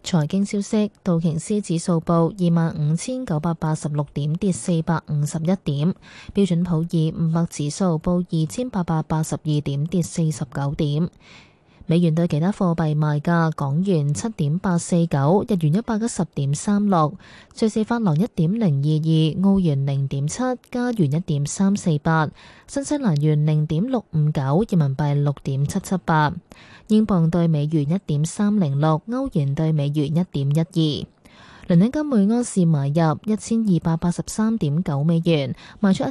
財經消息，道瓊斯指數報25,986點，跌451點；標準普爾500指數報2,882點，跌49點。美元對其他貨幣賣價：港元7.849，日元110.36，瑞士法郎1.022，澳元0.7，加元1.348，新西蘭元0.659，人民幣6.778，英鎊對美元1.306，歐元對美元1.12。倫敦金每盎司買入1283.9美元，賣出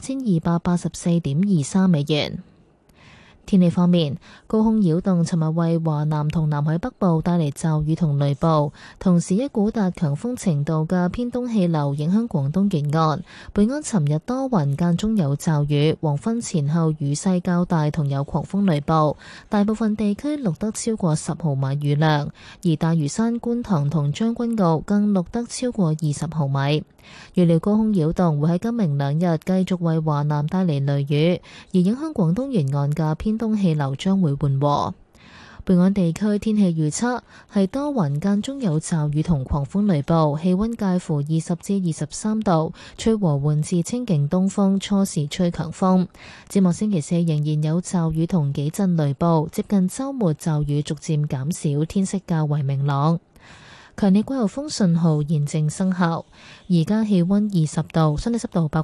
1284.23美元。天氣方面，高空擾動尋日為華南同南海北部帶嚟驟雨同雷暴，同時一股達強風程度嘅偏東氣流影響廣東沿岸。本港尋日多雲間中有驟雨，黃昏前後雨勢較大，同有狂風雷暴，大部分地區錄得超過10毫米雨量，而大嶼山、觀塘同將軍澳更錄得超過20毫米。預料高空擾動會喺今明兩日繼續為華南帶嚟雷雨，而影響廣東沿岸嘅偏東氣流將會緩和。本港地區天氣預測係多雲間中有驟雨同狂風雷暴，氣溫介乎20至23度，吹和緩至清勁東風，初時吹強風。展望星期四仍然有驟雨同幾陣雷暴，接近週末驟雨逐漸減少，天色較為明朗。強烈季候風信號現正生效，而家氣溫20度，相對濕度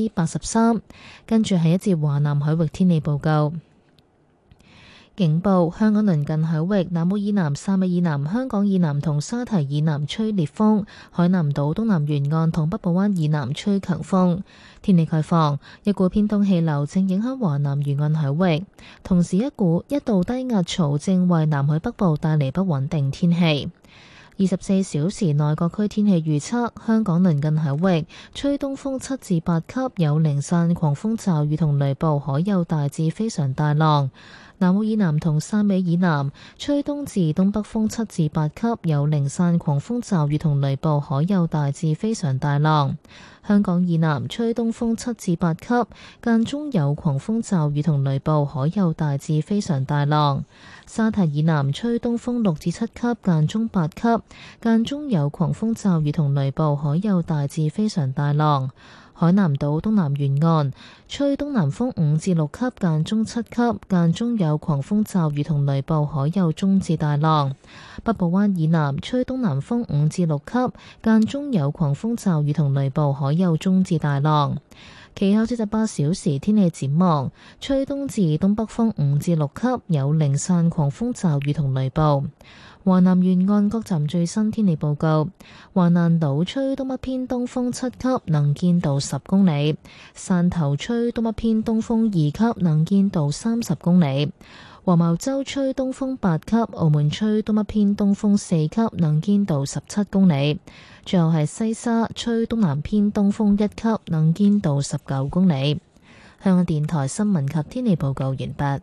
83%。跟住係一節華南海域天氣報告。警報：香港鄰近海域南澳以南、汕尾以南、香港以南同沙堤以南吹烈風，海南島東南沿岸同北部灣以南吹強風。天氣概況：一股偏東氣流正影響華南沿岸海域，同時一道低壓槽正為南海北部帶嚟不穩定天氣。24小時內各區天氣預測：香港鄰近海域吹東風7至8級，有零散狂風驟雨同雷暴，海有大至非常大浪。南澳以南同汕尾以南吹東至東北風7至8級，有零散狂風驟雨同雷暴，海有大至非常大浪。香港以南吹東風7至8級，間中有狂風驟雨同雷暴，海有大至非常大浪。沙堤以南吹東風6至7級，間中8級，間中有狂風驟雨同雷暴，海有大至非常大浪。海南島東南沿岸吹東南風5至6級，間中7級，間中有狂風驟雨同雷暴，海有中至大浪。北部灣以南吹東南風5至6級，間中有狂風驟雨同雷暴，海有中至大浪。其後48小時天氣展望：吹東至東北風5至6級，有零散狂風驟雨同雷暴。華南沿岸各站最新天氣報告：華南島吹東北偏東風7級，能見度10公里；汕頭吹東北偏東風2級，能見度30公里；黃茅洲吹東風8級，澳門吹東北偏東風4級，能見度17公里。最後係西沙吹東南偏東風1級，能見度19公里。香港電台新聞及天氣報告完畢。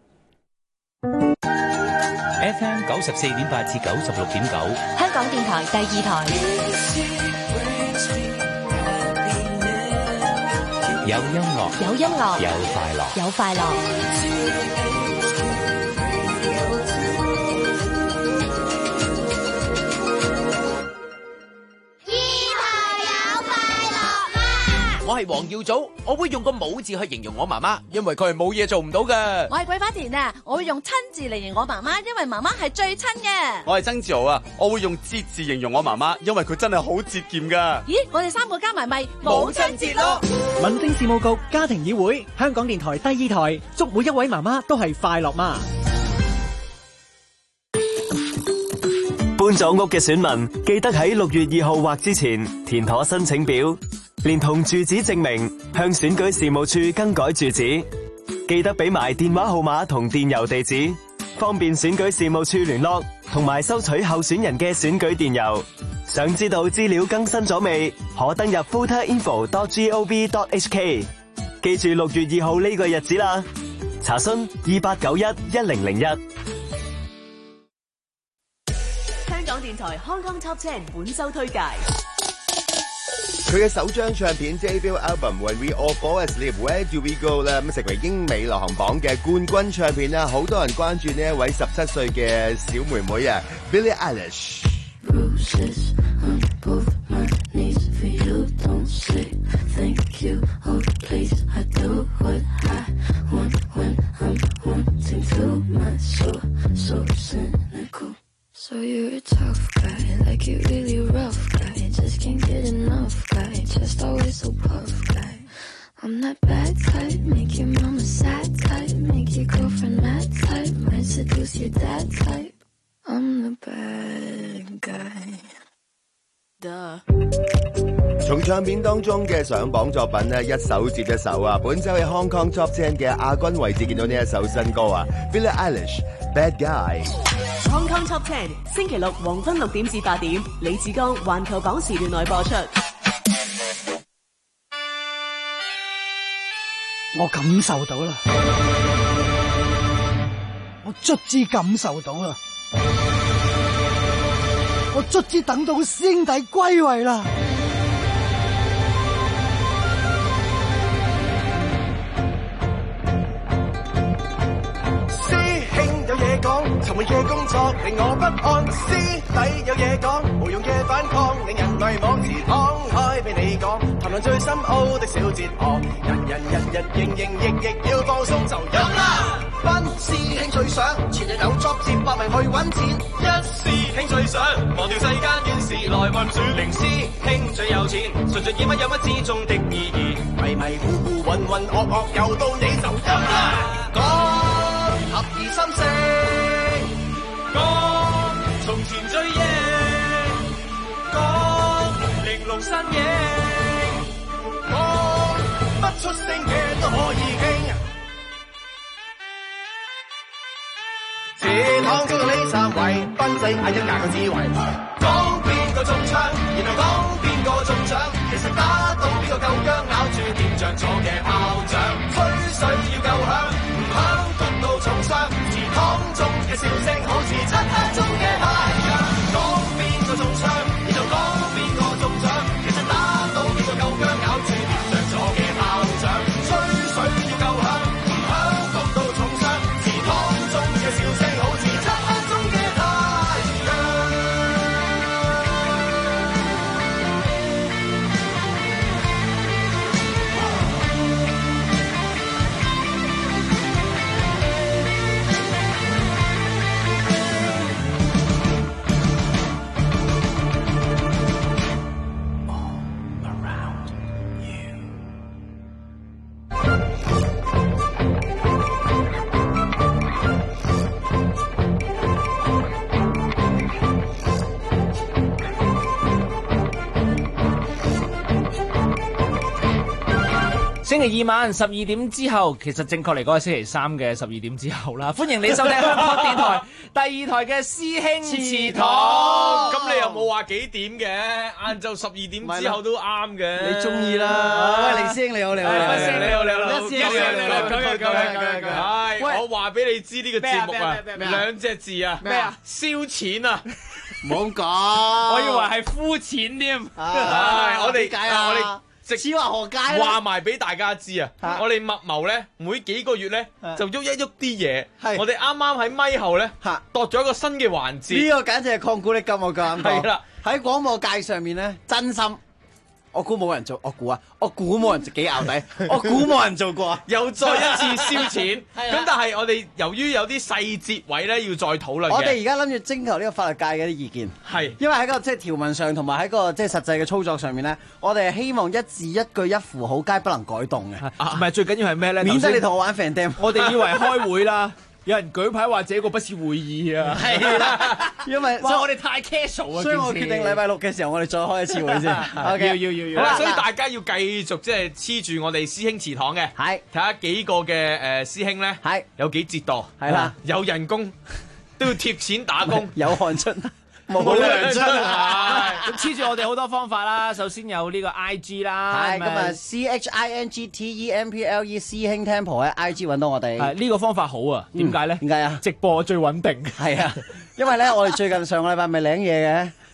FM 94.8至96.9， 香港電台第二台。 有音樂， 有音樂， 有快樂， 有快樂。 我係黃耀祖，我會用個冇字去形容我媽媽，因為佢係冇嘢做唔到嘅。 我係桂花田啊，我會用親字嚟形容我媽媽，因為媽媽係最親嘅。 我係曾志豪啊，我會用節字形容我媽媽，因為佢真係好節儉噶。 咦，我哋三個加埋咪母親節咯！ 民政事務局家庭議會，香港電台第二台，祝每一位媽媽都係快樂媽。 搬咗屋嘅選民記得喺6月2號或之前填妥申請表，連同住址證明向選舉事務處更改住址，記得俾埋電話號碼同電郵地址，方便選舉事務處聯絡同埋收取候選人嘅選舉電郵。想知道資料更新咗未？可登入 voterinfo.gov.hk。記住6月2號呢個日子啦。查詢28911001。 香港電台 Hong Kong Top 10本周推介。 佢嘅首張唱片 debut album When We All Fall Asleep Where Do We Go 咧，咁成為英美流行榜嘅冠軍唱片啦，好多人關注呢一位17歲嘅小妹妹啊 Billie Eilish。 bruises on both my knees for you. Don't say thank you or please. I do what I want when I'm wanting to. My soul so cynical. So you're a tough guy, like you really rough guy. Just can't get enough guy, just always so puff guy. I'm that bad type, make your mama sad type, make your girlfriend mad type, might seduce your dad type. I'm the bad guy. Duh. 從唱片當中嘅上榜作品呢，一首接一首啊！本周嘅 Hong Kong Top 10嘅亞軍位置見到呢一首新歌啊 ，Billie Eilish Bad Guy。Hong Kong Top 10星期六黃昏6點至8點，李志剛環球榜時段內播出。 我感受到啦，我卒之感受到啦，我卒之等到師兄弟歸位啦。 尋悶嘅工作令我不安，師弟有嘢講，無用嘅反抗令人迷惘，自敞開俾你講，談論最深奧的小哲學，人營役要放鬆就飲啦。班師兄最想前日有 job 接百名去揾錢，一師兄最想忘掉世間亂事來運轉，零師兄最有錢，純粹以乜有乜之中的意義，迷迷糊糊渾渾噩噩又到你就飲啦。講合二三四。講從前最贏，講玲瓏身影，講不出聲嘅都可以傾。這趟中到呢三位，賓仔嗌一架個智慧，講邊個中槍，然後講邊個中獎，其實打到邊個夠薑，咬住電像坐嘅炮仗，吹水要夠響，唔響焗到重傷。湯中嘅笑聲好似漆黑中嘅太陽，講邊個中槍，然後講邊個中獎，其實打到邊個夠薑，咬住電像坐嘅炮仗，吹水要夠響，唔響焗到重傷，而湯中嘅笑聲好似漆黑中嘅太陽。 星期二晚12點之後，其實正確嚟講係星期三嘅12點之後啦。歡迎你收聽香港電台第2台嘅師兄祠堂。 咁你又冇話幾點嘅？晏晝12點之後都啱嘅。 你中意啦。喂，黎師兄你好，你好， 師兄你好，你好， 喂， 我話俾你知呢個節目啊，兩隻字啊，咩啊？燒錢啊！ 唔好講， 我以為係膚淺添。 我哋解啊， 我哋。 此話何解？ 話埋俾大家知啊！我哋密謀咧，每幾個月咧就喐一喐啲嘢。我哋啱啱喺咪後咧度咗一個新嘅環節。 呢個簡直係曠古力今，我夠膽講。係啦，喺廣播界上面咧，真心我估冇人做，我估冇人幾淆底，我估冇人做過。 又再一次燒錢。咁但係我哋由於有啲細節位咧要再討論嘅。 我哋而家諗住徵求呢個法律界嘅啲意見。係。因為喺個即係條文上同埋喺個即係實際嘅操作上面咧，我哋係希望一字一句一符好皆不能改動嘅。 唔係最緊要係咩咧？ 免得你同我玩 Fandom。 我哋以為開會啦。有人舉牌話這個不是會議啊， 係啦，因為所以我哋太 casual 啊， 所以我決定禮拜六嘅時候我哋再開一次會先。 要，好啦，所以大家要繼續即係黐住我哋師兄祠堂嘅，係睇下幾個嘅師兄咧，係有幾折墮，係啦，有人工都要貼錢打工， 有汗出。冇糧出啊！咁黐住我哋好多方法啦，首先有呢個 IG 啦， 係咁啊 CHINGTEMPLE 師兄 Temple 喺 IG 揾到我哋。 係呢個方法好啊，點解咧？ 點解啊？ 直播最穩定。 係啊，因為咧我哋最近上個禮拜咪領嘢嘅。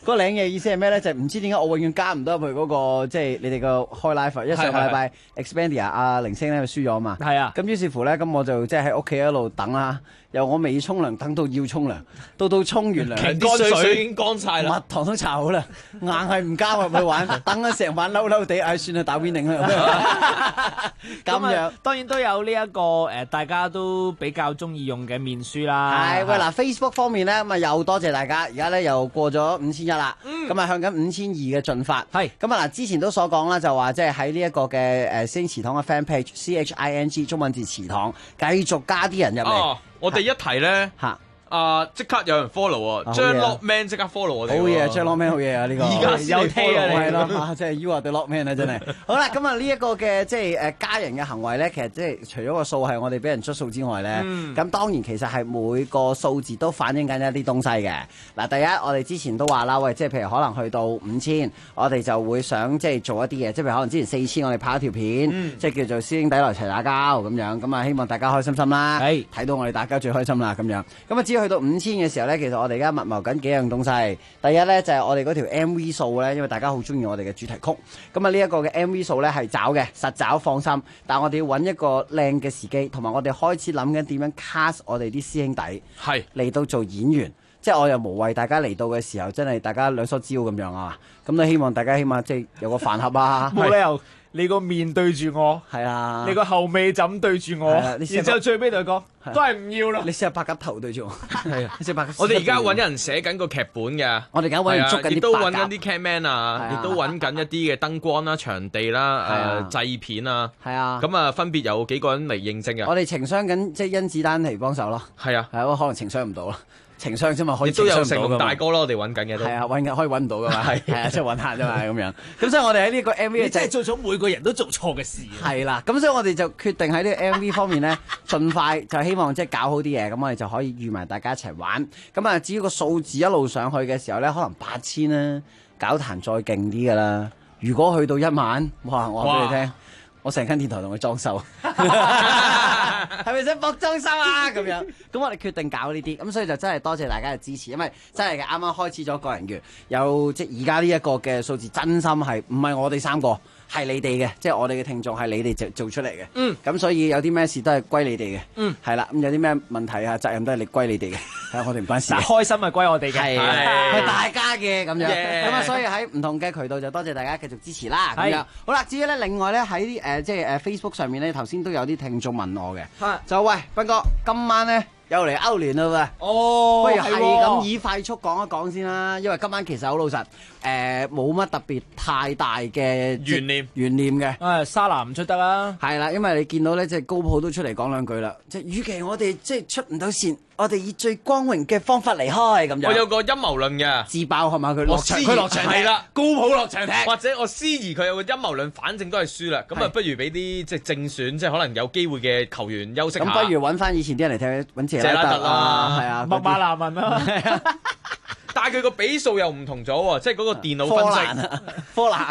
個領嘢意思係咩咧？就唔知點解我永遠加唔到入去嗰個即係你哋個開 live，因為上個禮拜 Expandia 阿凌星咧輸咗啊嘛。係啊。咁於是乎咧，咁我就即係喺屋企一路等啦。由我未沖涼等到要沖涼，到沖完涼， 啲水已經乾晒啦， 蜜糖都搽好啦，硬係唔加入去玩，等咗成晚嬲嬲地，唉算啦，打 winning 啦。咁樣當然都有呢一個大家都比較中意用嘅面書啦。 係喂嗱 Facebook 方面咧，咁啊又多謝大家，而家咧又過咗5100啦，咁啊向緊5200嘅進發。係咁啊嗱，之前都所講啦，就話即係喺呢一個嘅師兄祠堂嘅 fan page CHING 中文字祠堂，繼續加啲人入嚟。 我哋一提咧，即刻有人 follow 喎，張 Lockman 即刻 follow 我哋。 好嘢，張 Lockman 好嘢啊！呢個而家先 follow 係咯，即係 You are the Lockman 啊！真係。好啦，咁啊呢一個嘅即係加人嘅行為咧，其實即係除咗個數係我哋俾人捽數之外咧，咁當然其實係每個數字都反映緊一啲東西嘅。嗱，第一我哋之前都話啦，喂，即係譬如可能去到5000，我哋就會想即係做一啲嘢，即係譬如可能之前4000我哋拍一條片，即係叫做師兄弟來齊打交咁樣，咁啊希望大家開心心啦，睇到我哋打交最開心啦咁樣。咁啊只要去到5000嘅時候咧，其實我哋而家密謀緊幾樣東西。第一咧就係我哋嗰條 MV 數咧，因為大家好中意我哋嘅主題曲。咁啊呢一個嘅 MV 數咧係找嘅，實找放心。但係我哋要揾一個靚嘅時機，同埋我哋開始諗緊點樣 cast 我哋啲師兄弟係嚟到做演員。即係我又無謂大家嚟到嘅時候，真係大家兩梳蕉咁樣啊！咁都希望大家起碼即係有個飯盒啊！ 冇理由你個面對住我， 係啊，你個後尾枕對住我，然之後最尾同佢講都係唔要啦。 你試下拍夾頭對住我，係啊，你試拍。 我哋而家揾人寫緊個劇本嘅， 我哋而家揾人捉緊啲， 亦都揾緊啲 camman 啊，亦都揾緊一啲嘅燈光啦、場地啦、製片啊， 係啊， 咁啊分別有幾個人嚟應徵嘅。 我哋情商緊，即係甄子丹嚟幫手咯。 係啊， 係啊，可能情商唔到啦。情商啫嘛，可以都有成龍大哥咯，我哋揾緊嘅都係啊，可以揾唔到噶嘛，係啊，即係揾下啫嘛咁樣。咁所以我哋喺呢個 MV 即係做咗每個人都做錯嘅事。 係啦，咁所以我哋就決定喺呢個 MV 方面咧，盡快就希望即係搞好啲嘢，咁我哋就可以預埋大家一齊玩。咁啊，至於個數字一路上去嘅時候咧，可能8000啦，搞壇再勁啲噶啦。如果去到1萬，哇！我話俾你聽。我成間電台同佢裝修，係咪想搏裝修啊？咁樣，咁我哋決定搞呢啲，咁所以就真係多謝大家嘅支持，因為真係嘅啱啱開始咗個人月，有即係而家呢一個嘅數字，真心係唔係我哋3個，係你哋嘅，即係我哋嘅聽眾係你哋做出嚟嘅。咁所以有啲咩事都係歸你哋嘅。係啦，咁有啲咩問題啊，責任都係歸你哋嘅。係我哋唔關事。 開心係歸我哋嘅， 係大家嘅咁樣。咁啊，所以喺唔同嘅渠道就多謝大家繼續支持啦。咁樣好啦，至於咧另外咧喺即係Facebook 上面咧，頭先都有啲聽眾問我嘅，就喂斌哥，今晚咧又嚟歐聯啦喎，不如係咁以快速講一講先啦，因為今晚其實好老實，冇乜特別太大嘅懸念嘅， 沙拿唔出得啦， 係啦，因為你見到咧即係高普都出嚟講兩句啦，即係與其我哋即係出唔到線，我哋以最光榮嘅方法離開咁樣。 我有個陰謀論嘅， 自爆係嘛？佢落場係啦， 高普落場踢， 或者我思疑佢有個陰謀論，反正都係輸啦，咁啊不如俾啲即係正選，即係可能有機會嘅球員休息下。 咁不如揾翻以前啲人嚟踢，揾謝拉特啦，係啊， 麥馬拿文啦。 但係佢個比數又唔同咗喎，即係嗰個電腦分析。 科拿，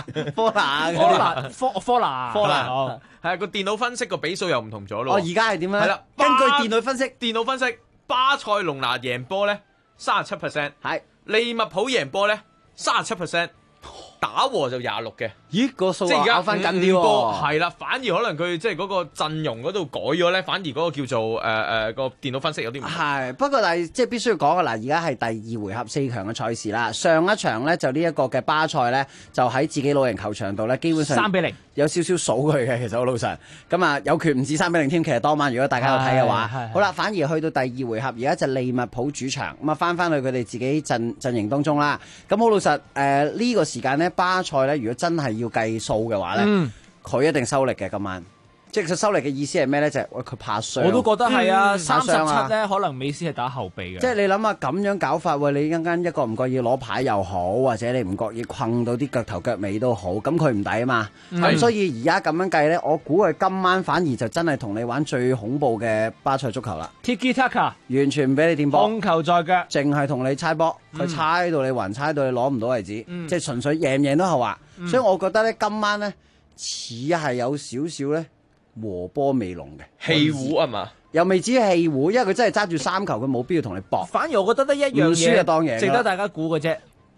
係啊，個電腦分析個比數又唔同咗咯。 而家係點咧？ 係啦， 根據電腦分析， 巴塞隆拿贏波咧37%， 係利物浦贏波咧37%。打和就26嘅， 咦個數即係而家翻緊啲喎， 係啦，反而可能佢即係嗰個陣容嗰度改咗咧，反而嗰個叫做個電腦分析有啲唔同。 係，不過但係即係必須要講嘅嗱，而家係第2回合4強嘅賽事啦。上一場咧就呢一個嘅巴塞咧，就喺自己老人球場度咧，基本上 3-0， 有少少數佢嘅，其實好老實。咁啊有權唔止3-0添，其實當晚如果大家有睇嘅話，好啦，反而去到第2回合，而家就利物浦主場，咁啊翻去佢哋自己陣營當中啦。咁好老實，呢個時間咧，巴塞咧，如果真係要計數嘅話咧，佢一定收力嘅今晚。即係佢收力嘅意思係咩咧？就係佢怕傷。 我都覺得係啊，37咧可能美斯係打後備嘅。 即係你諗下咁樣搞法，喂，你間一個唔覺意攞牌又好，或者你唔覺意困到啲腳頭腳尾都好，咁佢唔抵啊嘛。咁所以而家咁樣計咧，我估佢今晚反而就真係同你玩最恐怖嘅巴塞足球啦。 Tiki Taka 完全唔俾你掂波， 控球在腳， 淨係同你猜波，佢猜到你還猜到你攞唔到為止，即係純粹贏唔贏都後話。所以我覺得咧，今晚咧似係有少少咧和波未濃嘅氣壺啊嘛， 又未至於氣壺，因為佢真係揸住3球，佢冇必要同你搏。 反而我覺得得一樣嘢， 輸就當贏， 值得大家估嘅啫。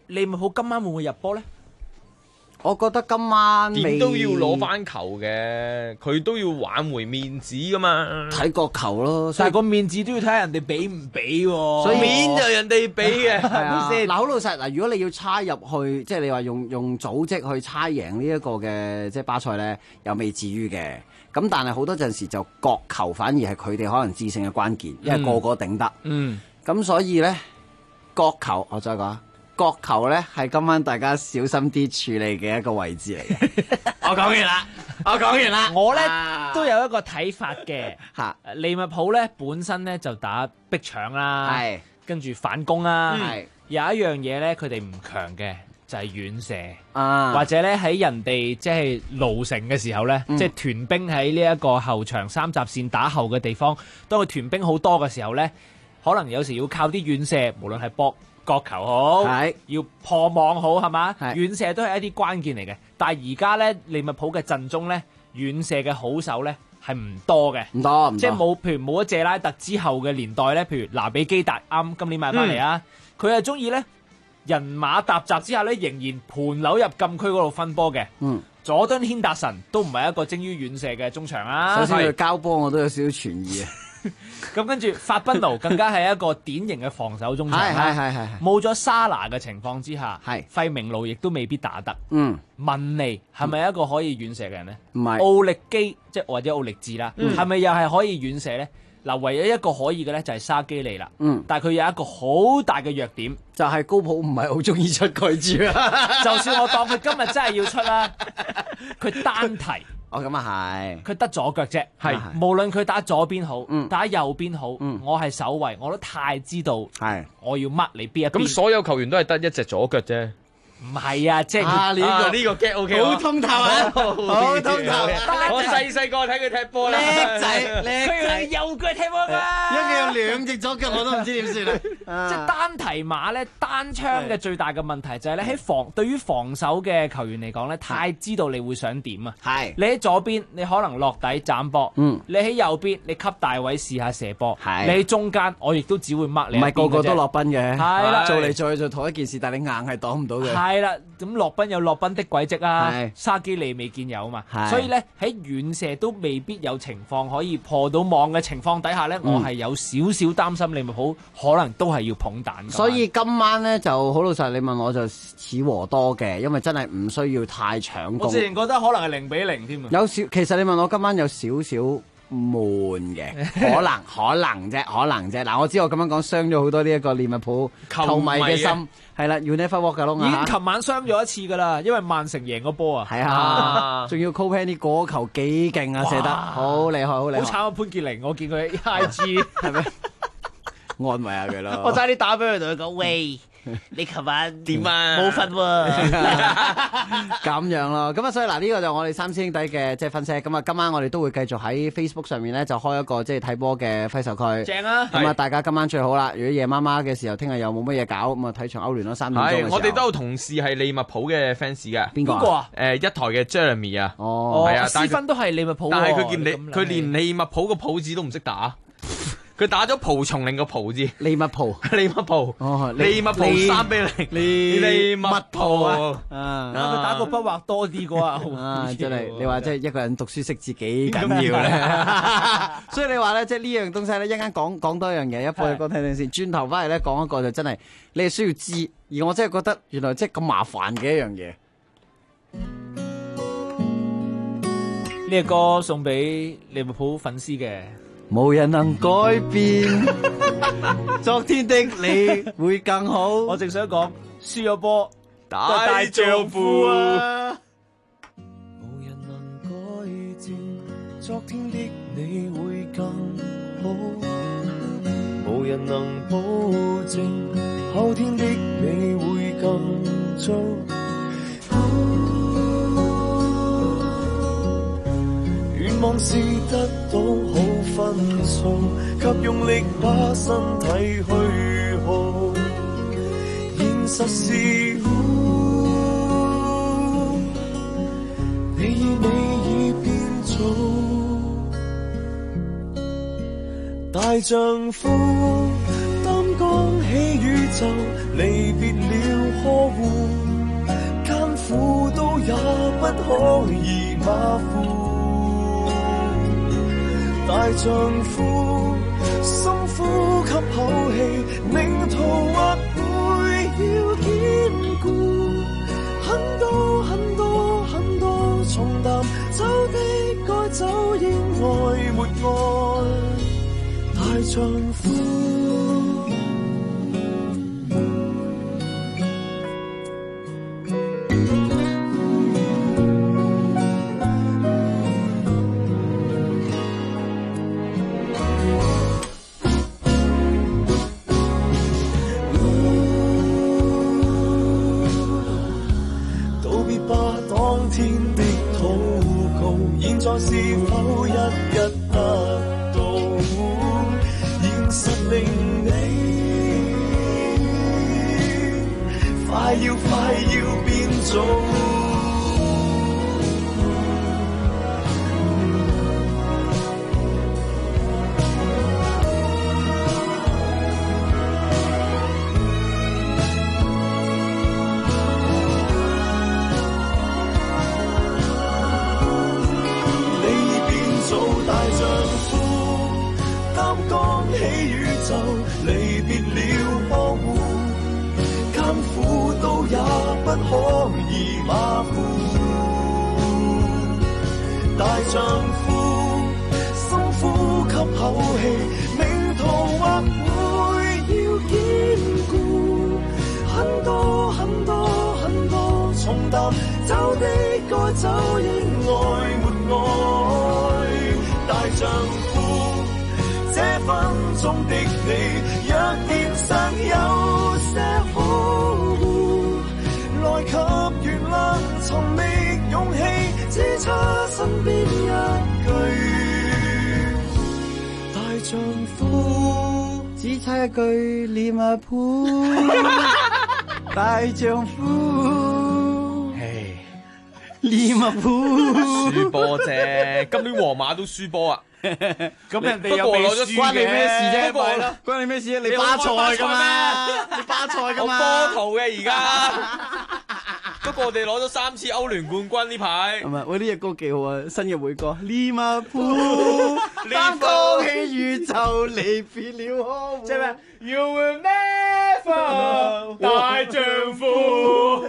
利物浦今晚會唔會入波咧？ 我覺得今晚點都要攞翻球嘅，佢都要挽回面子噶嘛。 睇國球咯， 但係個面子都要睇下人哋俾唔俾喎。 所以面就人哋俾嘅， 係啊。嗱，好老實嗱，如果你要猜入去，即係你話用組織去猜贏呢一個嘅即係巴塞咧，又未至於嘅。咁但係好多陣時就國球反而係佢哋可能致勝嘅關鍵，因為個個頂得。咁所以咧，國球我再講。國球咧係今晚大家小心啲處理嘅一個位置嚟嘅。 我講完啦，我咧都有一個睇法嘅。利物浦咧本身咧就打逼搶啦，跟住反攻啦。有一樣嘢咧佢哋唔強嘅就係遠射，或者咧喺人哋即係盧城嘅時候咧，即係團兵喺呢一個後場三閘線打後嘅地方，當佢團兵好多嘅時候咧，可能有時要靠啲遠射，無論係搏角球好，要破網好，係嘛？遠射都係一啲關鍵嚟嘅。但係而家咧，利物浦嘅陣中咧，遠射嘅好手咧係唔多嘅， 唔多， 即係冇，譬如冇咗謝拉特之後嘅年代咧，譬如拿比基達啱今年買翻嚟啊，佢係中意咧人馬沓雜之下咧，仍然盤扭入禁區嗰度分波嘅。佐敦軒達臣都唔係一個精於遠射嘅中場啊。 首先佢交波我都有少少存疑啊。 咁跟住法賓奴更加係一個典型嘅防守中場，冇咗沙拿嘅情況之下，費明路亦都未必打得。文尼係咪一個可以遠射嘅人呢？ 唔係。 奧力基即係或者奧力治啦，係咪又係可以遠射呢？嗱，唯一一個可以嘅咧就係沙基利啦。但係佢有一個好大嘅弱點， 就係高普唔係好中意出佢住啊。 就算我當佢今日真係要出啦，佢單提。 咁啊係， 佢得左腳啫，無論佢打左邊好，打右邊好，我係守衛，我都太知道，我要乜你邊一邊。 咁所有球員都係得一隻左腳啫。 唔係啊，即係呢個 get OK， 好通透啊，好通透。 我細個睇佢踢波啦， 叻仔， 佢右腳踢波㗎。 因為佢有兩隻左腳，我都唔知點算啦。 即係單提馬咧，單槍嘅最大嘅問題就係咧喺對於防守嘅球員嚟講咧，太知道你會想點啊。你喺左邊，你可能落底斬波；你喺右邊，你吸大位試下射波；你喺中間，我亦都只會掹你。 唔係個個都落賓嘅， 係啦， 做嚟做去做同一件事，但係你硬係擋唔到嘅。 係啦，咁洛賓有洛賓的軌跡啊，沙基利未見有啊嘛，所以咧喺遠射都未必有情況可以破到網嘅情況底下咧，我係有少少擔心利物浦可能都係要捧蛋。 所以今晚咧就好老實，你問我就似和多嘅，因為真係唔需要太搶攻。 我自然覺得可能係0-0添啊。 有少，其實你問我今晚有少少悶嘅，可能啫。嗱，我知我咁樣講傷咗好多呢一個利物浦球迷嘅心，係啦 ，You never walk alone 已經琴晚傷咗一次噶啦，因為曼城贏個波啊， 係啊，仲要 Copenhagen 嗰球幾勁啊，射得好厲害，好厲害。 好慘啊，潘傑靈，我見佢 IG 係咪安慰下佢咯？ 我差啲打俾佢同佢講，喂，你琴晚點啊？ 冇瞓喎， 咁樣咯。咁啊，所以嗱，呢個就我哋三師兄弟嘅即係分析。咁啊，今晚我哋都會繼續喺 Facebook 上面咧，就開一個即係睇波嘅揮手區。 正啊！ 咁啊，大家今晚最好啦。如果夜媽媽嘅時候，聽日又冇乜嘢搞，咁啊睇場歐聯咯，3點鐘嘅時候。 我哋都有同事係利物浦嘅 fans 嘅。 邊個啊？ 一台嘅 Jeremy 啊。 哦， 係啊， 斯芬都係利物浦， 但係佢連利物浦個浦字都唔識打。佢打咗蒲松齡個蒲字， 利物浦 3-0，利物浦啊！ 佢打個筆畫多啲啩啊！真係你話即係一個人讀書識字幾緊要咧，所以你話咧即係呢樣東西咧，一陣間講多一樣嘢，一放隻歌聽聽先，轉頭翻嚟咧講一個就真係你係需要知，而我真係覺得原來即係咁麻煩嘅一樣嘢。 呢個歌送俾利物浦粉絲嘅。 冇人能改變昨天的你會更好。 我正想講，輸咗波大丈夫啊！ 冇人能改正昨天的你會更好，冇人能保證後天的你會更糟。願望是得到好分數，及用力把身體虛耗。現實是，你已變做大丈夫，擔當喜宇宙，離別了呵護，艱苦都也不可以馬虎。大丈夫，深呼吸口氣，命途或會要堅固。很多很多很多重擔，走的該走，應愛沒愛。大丈夫。是否一一得到？現實令你快要變做。離別了呵護，艱苦都也不可以馬虎。大丈夫，深呼吸口氣，命途或會要堅固。很多很多很多重擔，走的該走，應愛沒愛。大丈夫，這分鐘的你，若天生有些呵護，來給原諒，尋覓勇氣，只差身邊一句。大丈夫， 只差一句利物浦。大丈夫，利物浦輸波啫，今年皇馬都輸波啊！ 咁人哋又未輸嘅， 關你咩事啫？ 關關你咩事啫？你巴塞噶嘛？你巴塞噶嘛？ 我波圖嘅而家，不過我哋攞咗3次歐聯冠軍呢排。 係咪？喂，呢隻歌幾好啊！新嘅會歌，利物浦，當恭喜宇宙離別了呵護。 即係咩 ？You will never 大丈夫。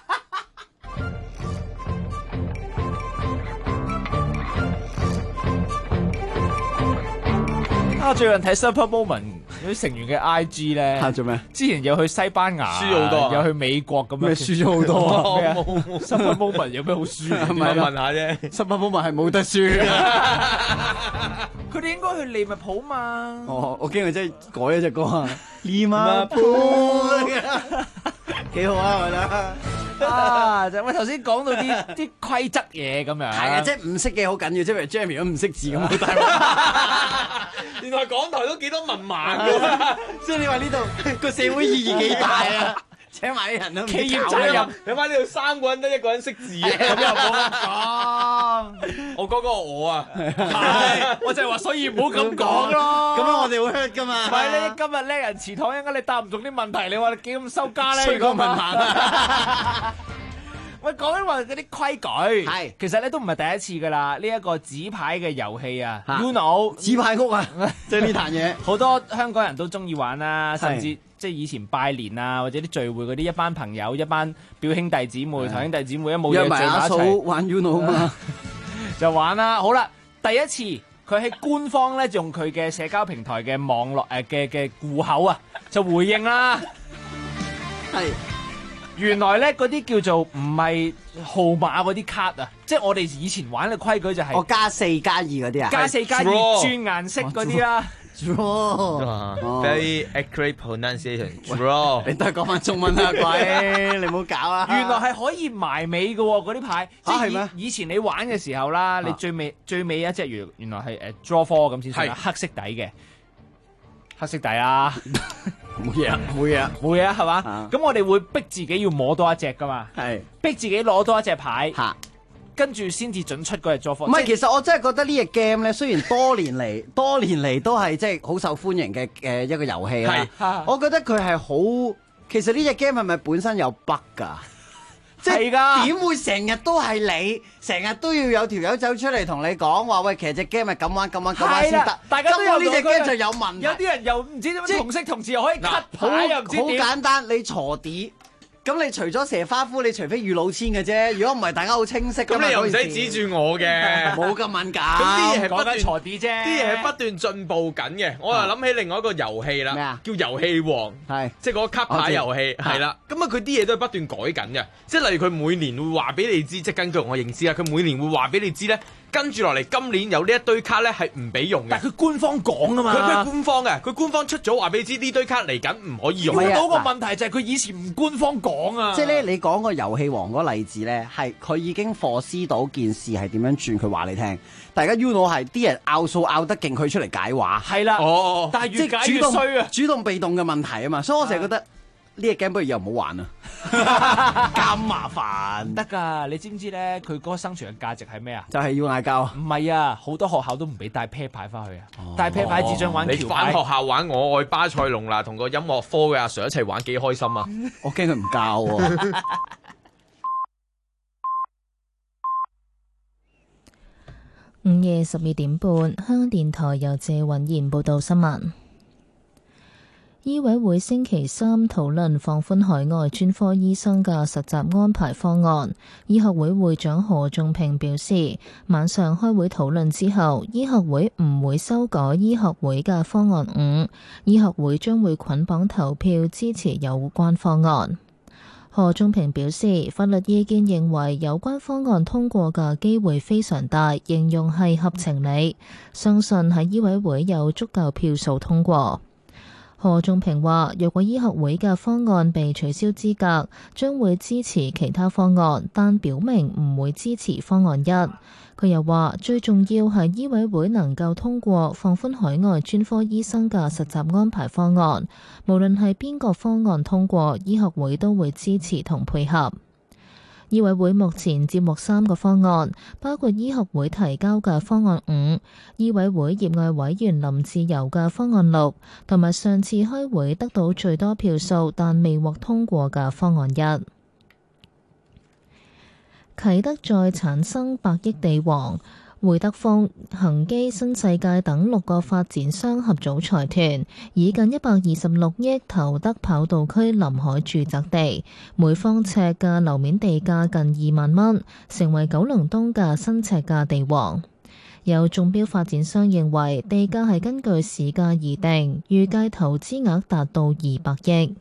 最近睇 Super Moment 嗰啲成員嘅 IG 咧， 做咩？ 之前又去西班牙， 輸好多， 又去美國咁樣， 咩輸咗好多？Super Moment 有咩好輸？ 問下啫。 Super Moment 係冇得輸。 佢哋應該去利物浦嘛？ 哦，我驚佢真係改咗隻歌啊！利物浦幾好啊，我覺得。 就喂頭先講到啲規則嘢咁樣， 係啊，即係唔識嘅好緊要，即係譬如 Jamie 都唔識字咁好大鑊。 原來港台都幾多文盲㗎， 即係你話呢度個社會意義幾大啊！請埋啲人都唔企業責任， 你翻呢度3個人得1個人識字啊！咁又冇得講。我講我啊， 係我就係話，所以唔好咁講咯。 咁樣我哋會 hurt 噶嘛。 唔係咧，今日叻人祠堂，一陣間你答唔中啲問題，你話你幾咁收家咧？ 衰過文盲。 喂，講緊話嗰啲規矩， 係其實咧都唔係第一次噶啦。呢一個紙牌嘅遊戲啊 ，Uno 紙牌屋啊，即係呢壇嘢， 好多香港人都中意玩啦，甚至即係以前拜年啊，或者啲聚會嗰啲，一班朋友、一班表兄弟姊妹、堂兄弟姊妹，一冇嘢聚埋一齊玩 Uno 啊嘛， 就玩啦。好啦，第一次佢喺官方咧用佢嘅社交平台嘅網絡嘅戶口啊，就回應啦， 係。 原來咧嗰啲叫做唔係號碼嗰啲卡啊，即係我哋以前玩嘅規矩就係 +4+2嗰啲啊， +4+2轉顏色嗰啲啦。 Draw，very accurate pronunciation。Draw， 你都係講翻中文啦，鬼，你唔好搞啦。 原來係可以埋尾嘅喎，嗰啲牌。係咩？以前你玩嘅時候啦，你最尾一隻原來係draw 4咁先算啦，黑色底嘅，黑色底啊。 冇嘢啊， 係嘛？咁我哋會逼自己要摸多一隻噶嘛，係逼自己攞多一隻牌， 跟住先至準出嗰日作貨。 唔係，其實我真係覺得呢隻 game 咧，雖然多年嚟都係即係好受歡迎嘅一個遊戲啦，我覺得佢係好。其實呢隻 game 係咪本身有 bug 㗎？即係點會成日都係你，成日都要有條友走出嚟同你講話，喂，其實隻 game 係咁玩先得。 大家都有呢隻 game 就有問題。 有啲人又唔知點樣同色同字又可以 cut 牌，又唔知點。 好簡單，你鋤地。咁你除咗蛇花夫，你除非遇老千嘅啫。如果唔係，大家好清晰。 咁你又唔使指住我嘅， 冇咁敏感。 咁啲嘢係講緊鋤地啫， 啲嘢係不斷進步緊嘅。我又諗起另外一個遊戲啦，叫遊戲王，即係嗰個卡牌遊戲，係啦。咁啊，佢啲嘢都係不斷改緊嘅。即係例如佢每年會話俾你知，即係根據我認知啊，佢每年會話俾你知咧。跟住落嚟，今年有呢一堆卡咧係唔俾用嘅。 但係佢官方講啊嘛， 佢係官方嘅，佢官方出咗話俾你知呢堆卡嚟緊唔可以用。 遇到個問題就係佢以前唔官方講啊。 即係咧，你講個遊戲王嗰個例子咧，係佢已經 foresee 到件事係點樣轉，佢話你聽。大家 know 係啲人拗數拗得勁，佢出嚟解話。 係啦，但係越解越衰啊， 主動被動嘅問題啊嘛，所以我成日覺得。呢隻 game 不如又唔好玩啊！咁麻煩得㗎，你知唔知咧？佢嗰個生存嘅價值係咩啊？ 就係要嗌交。 唔係啊，好多學校都唔俾帶啤牌翻去啊！帶啤牌只想玩橋牌。 你翻學校玩我愛巴塞隆拿同個音樂科嘅阿 Sir 一齊玩幾開心啊！ 我驚佢唔教喎。 午夜12點半，香港電台由謝允賢報道新聞。醫委會星期三討論放寬海外專科醫生嘅實習安排方案。醫學會會長何仲平表示，晚上開會討論之後，醫學會唔會修改醫學會嘅方案5，醫學會將會捆綁投票支持有關方案。何仲平表示，法律意見認為有關方案通過嘅機會非常大，形容係合情理，相信喺醫委會有足夠票數通過。何仲平話，若果醫學會嘅方案被取消資格，將會支持其他方案，但表明唔會支持方案1。佢又話，最重要係醫委會能夠通過放寬海外專科醫生嘅實習安排方案，無論係邊個方案通過，醫學會都會支持同配合。醫委會目前接獲3個方案，包括醫學會提交嘅方案5，醫委會業外委員林志由嘅方案6，同埋上次開會得到最多票數但未獲通過嘅方案1。啟德再產生百億地王，會德豐、恒基、新世界等6個發展商合組財團，以近126億投得跑道區臨海住宅地，每方尺嘅樓面地價近2萬蚊，成為九龍東嘅新尺價地王。有中標發展商認為地價係根據市價而定，預計投資額達到200億。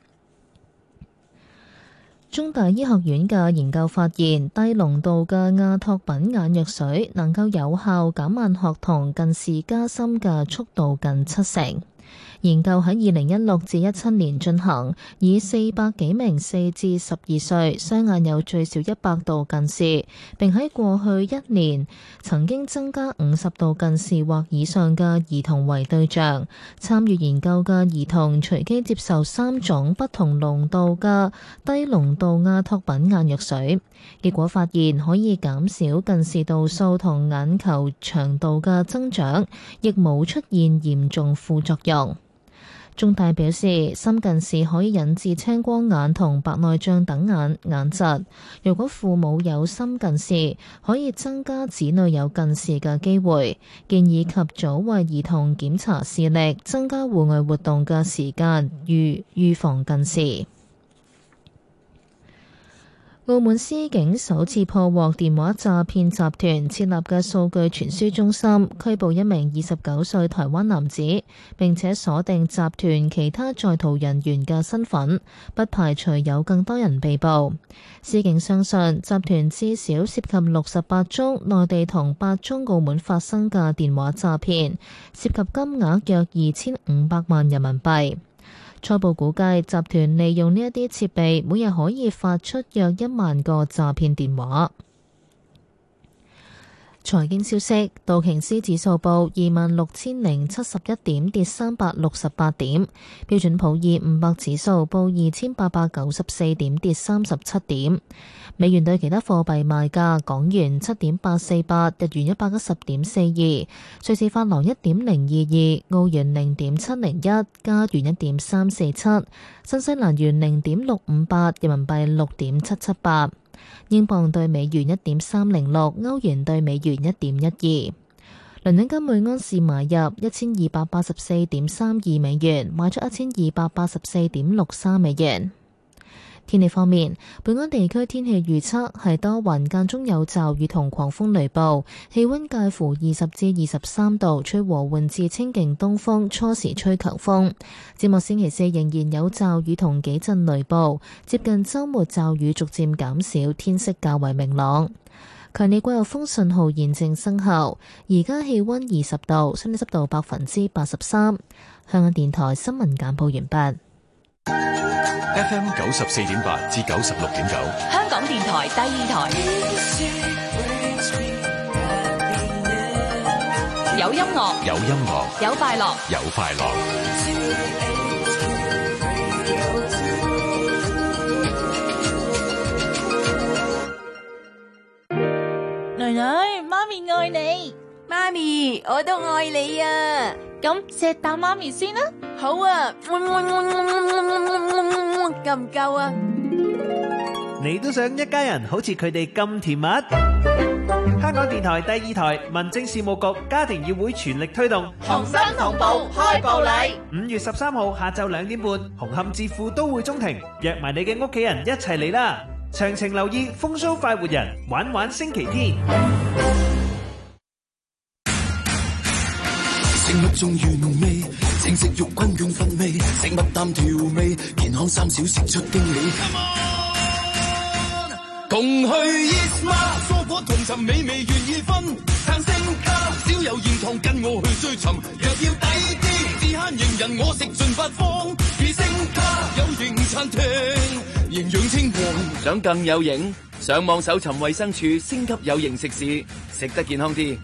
中大醫學院嘅研究發現，低濃度嘅亞托品眼藥水能夠有效減慢學童近視加深嘅速度近70%。研究喺2016至17年進行，以400幾名4至12歲雙眼有最少100度近視，並喺過去1年曾經增加50度近視或以上嘅兒童為對象。參與研究嘅兒童隨機接受3種不同濃度嘅低濃度亞托品眼藥水，結果發現可以減少近視度數同眼球長度嘅增長，亦冇出現嚴重副作用。中大表示，深近視可以引致青光眼同白內障等眼疾。如果父母有深近視，可以增加子女有近視嘅機會。建議及早為兒童檢查視力，增加戶外活動嘅時間，預防近視。澳門司警首次破獲電話詐騙集團設立嘅數據傳輸中心，拘捕一名29歲台灣男子，並且鎖定集團其他在逃人員嘅身份，不排除有更多人被捕。司警相信集團至少涉及68宗內地同8宗澳門發生嘅電話詐騙，涉及金額約2500萬人民幣。初步估計，集團利用呢一啲設備，每日可以發出約1萬個詐騙電話。 財經消息，道瓊斯指數報26,071點，跌368點；標準普爾500指數報2,894點，跌37點。美元對其他貨幣賣價：港元7.848，日元110.42，瑞士法郎1.022，澳元0.701，加元1.347，新西蘭元0.658，人民幣6.778。英鎊對美元1.306，歐元對美元1.12。倫敦金每安士買入1284.32美元，賣出1284.63美元。天氣方面，本港地區天氣預測係多雲，間中有驟雨同狂風雷暴，氣溫介乎20至23度，吹和緩至清勁東風，初時吹強風。展望星期四仍然有驟雨同幾陣雷暴，接近週末驟雨逐漸減少，天色較為明朗。強烈季候風信號現正生效，而家氣溫20度，相對濕度83%。香港電台新聞簡報完畢。 FM 94.8至96.9， 香港電台第二台，有音樂， 有音樂， 有快樂， 有快樂。 囡囡，媽咪愛你， 媽咪我都愛你啊！ 咁錫啖媽咪先啦。 好啊，夠唔夠啊？ 你都想一家人好似佢哋咁甜蜜？香港電台第二台民政事務局家庭議會全力推動同心同步開步禮。 5月13號下晝2點半，紅磡置富都會中庭，約埋你嘅屋企人一齊嚟啦！詳情留意風騷快活人，玩玩星期天。 食物仲原味，正食肉均軟份味，食物淡調味，健康3小時出經理。同去 Eat Smart， 蔬果同尋美味願意分，撐升卡少有現糖跟我去追尋，若要抵啲，至慳型人我食盡八方，與星卡有型餐廳，營養清黃。 想更有型，上網搜尋衛生署升級有型食肆，食得健康啲。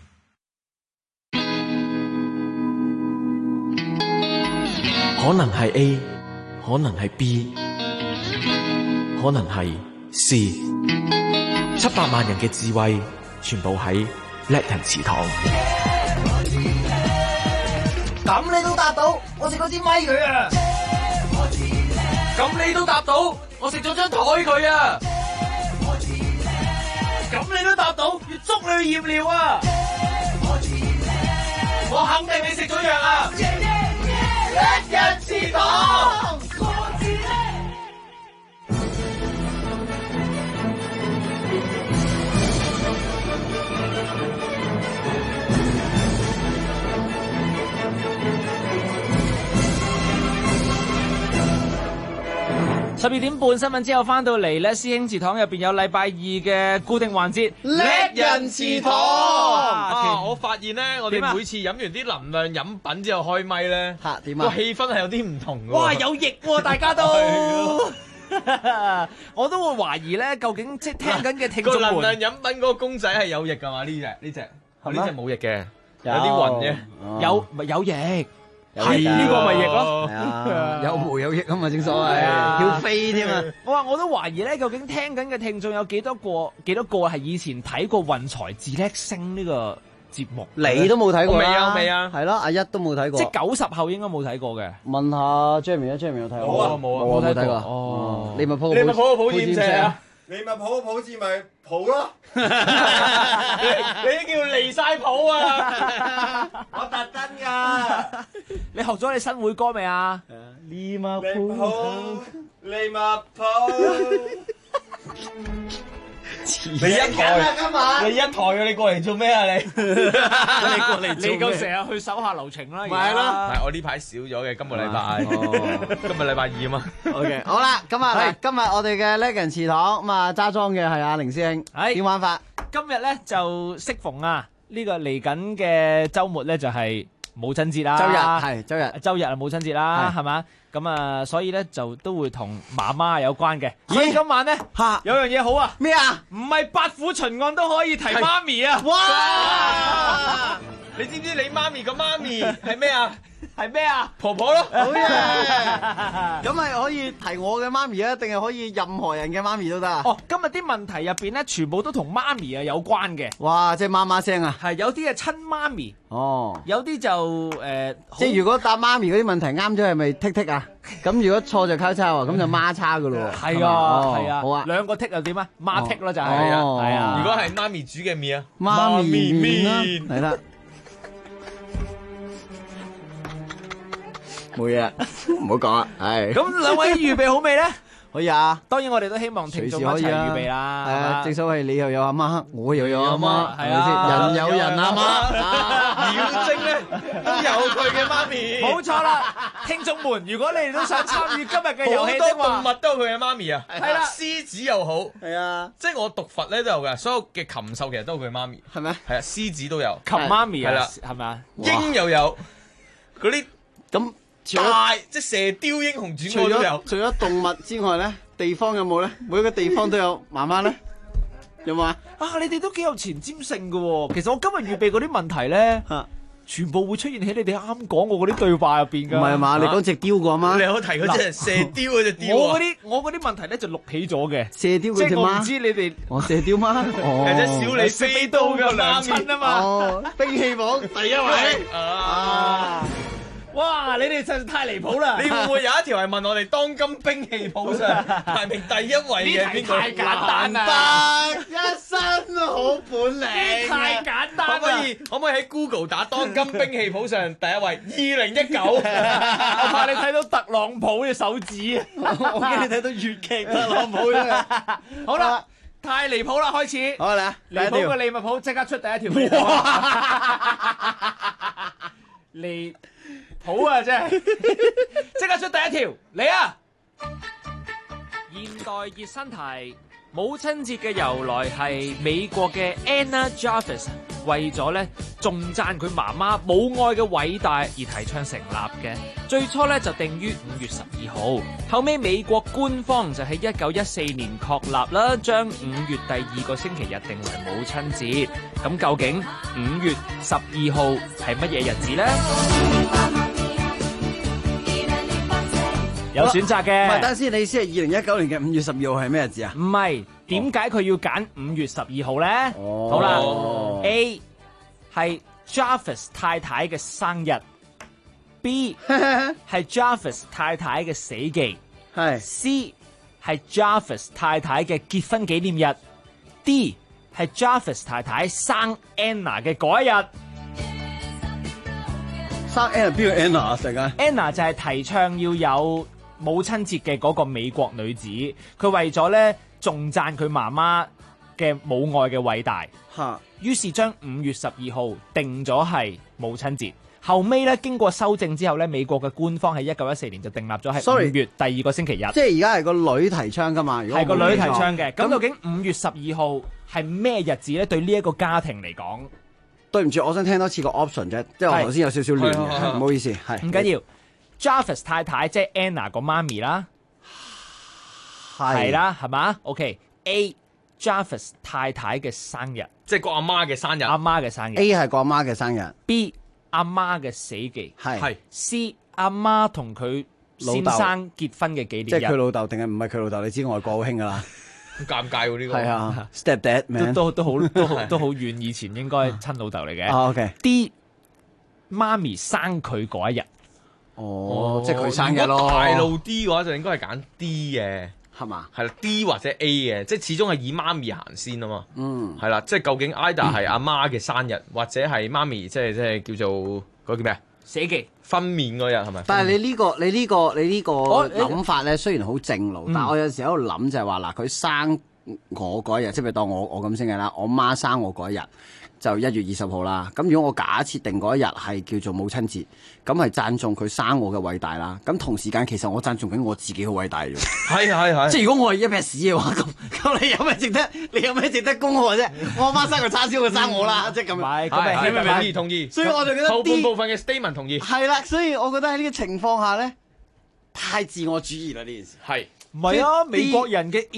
可能係 A， 可能係 B， 可能係 C。700萬人嘅智慧，全部喺叻人祠堂。 咁你都答到，我食咗支咪佢啊！ 咁你都答到，我食咗張台佢啊！ 咁你都答到，要捉你去驗尿啊！我肯定你食咗藥啊！叻人祠堂。 12點半新聞之後翻到嚟咧，師兄祠堂入邊有禮拜二嘅固定環節， 叻人祠堂。 我發現咧，我哋每次飲完啲能量飲品之後開咪咧， 點啊？ 個氣氛係有啲唔同嘅。 哇，有翼喎，大家都。我都會懷疑咧，究竟即係聽緊嘅聽眾們， 個能量飲品嗰個公仔係有翼㗎嘛？呢隻冇翼嘅，有啲暈嘅， 有翼。 係呢個咪翼咯， 有毛有翼啊嘛，正所謂要飛添啊！ 我都懷疑咧，究竟聽緊嘅聽眾有幾多個係以前睇過《運財智叻星》呢個節目？ 你都冇睇過？ 未啊， 係咯，阿一都冇睇過。 即係90後應該冇睇過嘅。 問下 Jamie 有睇過？ 冇睇過。 哦， 利物浦點寫啊？ 利物浦字咪浦咯， 你叫離晒譜啊！ 我特登㗎。 你學咗你新會歌未啊？ 利物浦。 你一台嘅，你過嚟做咩啊？你過嚟做咩？ 你夠成日去手下留情啦， 咪係咯。但係我呢排少咗嘅，今個禮拜，今日禮拜2啊嘛。 OK， 好啦，今日我哋嘅叻人祠堂咁啊，揸莊嘅係阿凌師兄，點玩法？ 今日咧就適逢啊，呢個嚟緊嘅週末咧就係母親節啦，周日係母親節啦，係嘛？咁啊，所以咧就都會同媽媽有關嘅。所以今晚咧有樣嘢好啊， 咩啊？ 唔係八府巡案都可以提媽咪啊！ 哇！你知唔知你媽咪個媽咪係咩啊？ 係咩啊？ 婆婆咯。 好嘢！咁係可以提我嘅媽咪啊，定係可以任何人嘅媽咪都得啊？ 哦，今日啲問題入邊咧，全部都同媽咪啊有關嘅。 哇！即係媽媽聲啊！ 係有啲係親媽咪，有啲就即係如果答媽咪嗰啲問題啱咗，係咪剔剔啊？咁如果錯就交叉喎，咁就媽叉噶咯喎。 係啊，係啊，好啊，兩個剔又點啊？媽剔咯就係係啊。如果係媽咪煮嘅麵啊， 媽咪麵啦，係啦。冇嘢，唔好講啦，係。 咁兩位預備好未咧？ 可以啊， 當然我哋都希望聽眾一齊預備啦。 係啊，正所謂你又有阿媽，我又有阿媽，係咪先？人有人阿媽， 妖精咧都有佢嘅媽咪。 冇錯啦，聽眾們，如果你哋都想參與今日嘅遊戲的話， 好多動物都有佢嘅媽咪啊。 係啦， 獅子又好， 係啊， 即係我讀佛咧都有嘅，所有嘅禽獸其實都有佢媽咪， 係咪？ 係啊，獅子都有禽媽咪啊， 係啦， 係咪啊？ 鷹又有嗰啲咁。 大即係射雕英雄傳我都有。 除咗動物之外咧，地方有冇咧？每一個地方都有媽媽咧，有冇啊？ 啊，你哋都幾有前瞻性噶喎！其實我今日預備嗰啲問題咧，全部會出現喺你哋啱講我嗰啲對話入邊噶。 唔係嘛？你講隻雕個媽， 你有提嗰隻射雕嗰隻雕啊？ 我嗰啲問題咧就錄起咗嘅。 射雕嗰隻媽， 即係我唔知你哋。 射雕媽， 或者小李飛刀嘅娘親啊嘛。 哦，兵器榜第一位啊！ 哇！你哋真係太離譜啦！ 你會唔會有一條係問我哋當今兵器譜上排名第一位嘅邊個？ 太簡單啦！ 一身好本領， 太簡單啦！ 可唔可以喺 Google 打當今兵器譜上第一位2019？ 我怕你睇到特朗普嘅手指， 我驚你睇到粵劇特朗普啫。 好啦，太離譜啦！開始。 好啦， 離譜嘅利物浦即刻出第一條。離譜啊！真係，即刻出第一條嚟啊！現代熱身題，母親節嘅由來係美國嘅 Anna Jarvis 為咗咧重讚佢媽媽母愛嘅偉大而提倡成立嘅。最初咧就定於5月12號，後尾美國官方就喺1914年確立啦，將5月第2個星期日定為母親節。咁究竟5月12號係乜嘢日子呢？有選擇嘅。 唔係，等先，你先係2019年嘅5月12號係咩日子啊？ 唔係，點解佢要揀5月12號咧？ 哦， 好啦 ，A 係 Jarvis 太太嘅生日，B 係 Jarvis 太太嘅死忌， 係 C 係 Jarvis 太太嘅結婚紀念日 ，D 係 Jarvis 太太生 Anna 嘅嗰一日。 生 Anna 邊個 Anna 啊？成間 Anna 就係提倡要有母親節嘅嗰個美國女子，佢為咗咧重讚佢媽媽嘅母愛嘅偉大，於是將5月12號定咗係母親節。後尾咧經過修正之後咧，美國嘅官方喺1914年就訂立咗係5月第2個星期日。 即係而家係個女提倡噶嘛？ 係個女提倡嘅。咁究竟5月12號係咩日子咧？對呢一個家庭嚟講， 對唔住，我想聽多次個 option 啫，即係我頭先有少少亂嘅，唔好意思，係唔緊要。Jarvis 太太即係 Anna 個媽咪啦，係啦，係嘛 ？OK，A Jarvis 太太嘅生日， 即係個阿媽嘅生日， 阿媽嘅生日。 A 係個阿媽嘅生日。 B 阿媽嘅死忌， 係 C 阿媽同佢先生結婚嘅紀念日， 即係佢老豆定係唔係佢老豆？你知外國好興噶啦， 好尷尬喎呢個。 係啊 ，stepdad 名都好遠，以前應該親老豆嚟嘅。 OK。 D 媽咪生佢嗰一日。 哦，即係佢生日咯。 如果大路 D 嘅話，就應該係揀 D 嘅， 係嘛？ 係啦 D 或者 A 嘅，即係始終係以媽咪行先啊嘛。 嗯， 係啦，即係究竟 Ida 係阿媽嘅生日，或者係媽咪即係叫做嗰個叫咩啊？ 死忌分娩嗰日係咪？ 但係你呢個諗法咧，雖然好正路，但係我有時喺度諗就係話嗱，佢生我嗰日，即係譬如當我咁先嘅啦，我媽生我嗰一日就1月20號啦。咁如果我假設定嗰一日係叫做母親節，咁係讚頌佢生我嘅偉大啦。咁同時間其實我讚頌緊我自己好偉大啫。 係。 即係如果我係一撇屎嘅話，咁你有咩值得恭賀啫？我阿媽生個叉燒，佢生我啦，即係咁樣。 係同意。 所以我就覺得後半部分嘅 statement 同意。 係啦，所以我覺得喺呢個情況下咧，太自我主義啦呢件事。 係。 唔係啊，美國人嘅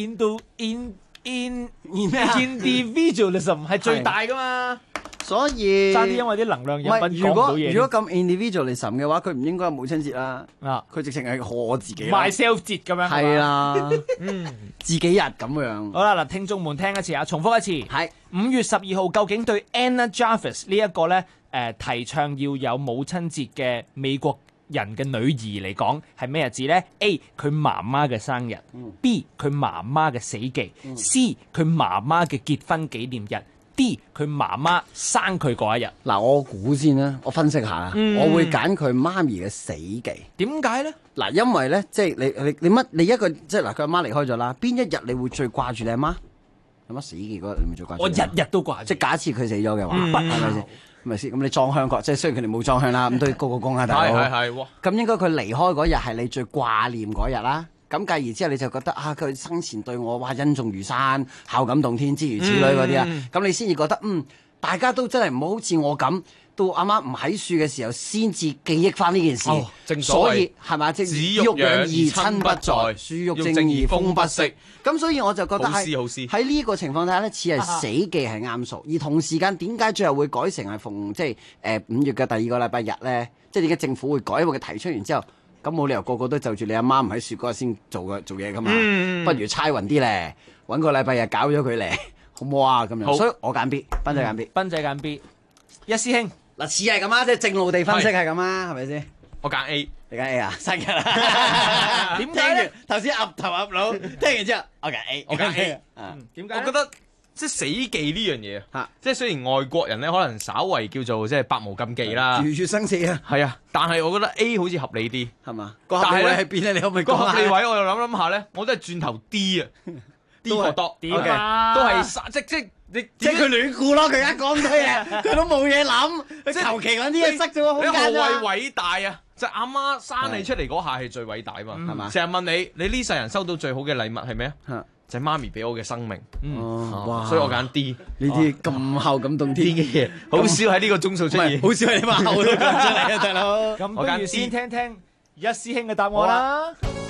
individualism 係最大噶嘛， 所以爭啲因為啲能量飲品講唔到嘢。 如果咁 individualism 嘅話，佢唔應該係母親節啦。佢直情係賀我自己。 myself 節咁樣。 係啦，自己日咁樣。 好啦，嗱，聽眾們聽一次啊，重複一次。 係 5月12號，究竟對 Anna Jarvis 呢一個咧提倡要有母親節嘅美國人嘅女兒嚟講係咩日子呢？ A 佢媽媽嘅生日，B 佢媽媽嘅死忌，C 佢媽媽嘅結婚紀念日，D 佢媽媽生佢嗰一日。 嗱，我估先啦，我分析下啦，我會揀佢媽咪嘅死忌。 點解呢？ 嗱，因為呢，即係你一個即係嗱，佢阿媽離開咗啦，邊一日你會最掛住你阿媽？阿媽死忌嗰日你會最掛住？ 我日日都掛住。 即係假設佢死咗嘅話，係咪先？咪先咁你裝香即係雖然佢哋冇裝香啦，咁都要高個工啊，大佬。 係。 咁應該佢離開嗰日係你最掛念嗰日啦。咁繼而之後你就覺得啊，佢生前對我哇恩重如山、孝感動天諸如此類嗰啲啊，咁你先至覺得大家都真係唔好似我咁，到阿媽唔喺樹嘅時候先至記憶翻呢件事。 正所謂所以係咪？即係子欲養而親不在， 樹欲靜而風不息。咁所以我就覺得喺呢個情況底下咧，似係死記係啱數。而同時間點解最後會改成係逢即係5月嘅第2個禮拜日咧？即係點解政府會改？因為佢提出完之後，咁冇理由個個都就住你阿媽唔喺樹嗰日先做嘢噶嘛。不如猜勻啲咧，揾個禮拜日搞咗佢嚟，好唔好啊？咁樣，所以我揀 B， 斌仔揀 B， 斌仔揀 B。一師兄嗱，似係咁啊，即係正路地分析係咁啊，係咪先？ 我揀 A， 你揀 A 啊？生日啦！點解咧？頭先噏頭噏腦，聽完之後我揀 A， 我揀 A。 點解？ 我覺得即係死記呢樣嘢啊，即係雖然外國人咧可能稍為叫做即係百無禁忌啦， 如月生死啊， 係啊，但係我覺得 A 好似合理啲， 係嘛？個合理位喺邊咧？你可唔可以講下？ 個合理位我又諗下咧，我都係轉頭 D 啊，D 個多點啊？ 都係即即係佢亂估咯，佢而家講堆嘢，佢都冇嘢諗，佢求其揾啲嘢塞咗個空間啫。 你何謂偉大啊？就阿媽生你出嚟嗰下係最偉大嘛，係嘛？成日問你呢世人收到最好嘅禮物係咩啊？就係媽咪俾我嘅生命。哇！所以我揀 D。 呢啲咁孝感動天嘅嘢， 好少喺呢個鐘數出現， 好少喺你把口都講出嚟啊，大佬。 咁不如先聽聽一師兄嘅答案啦。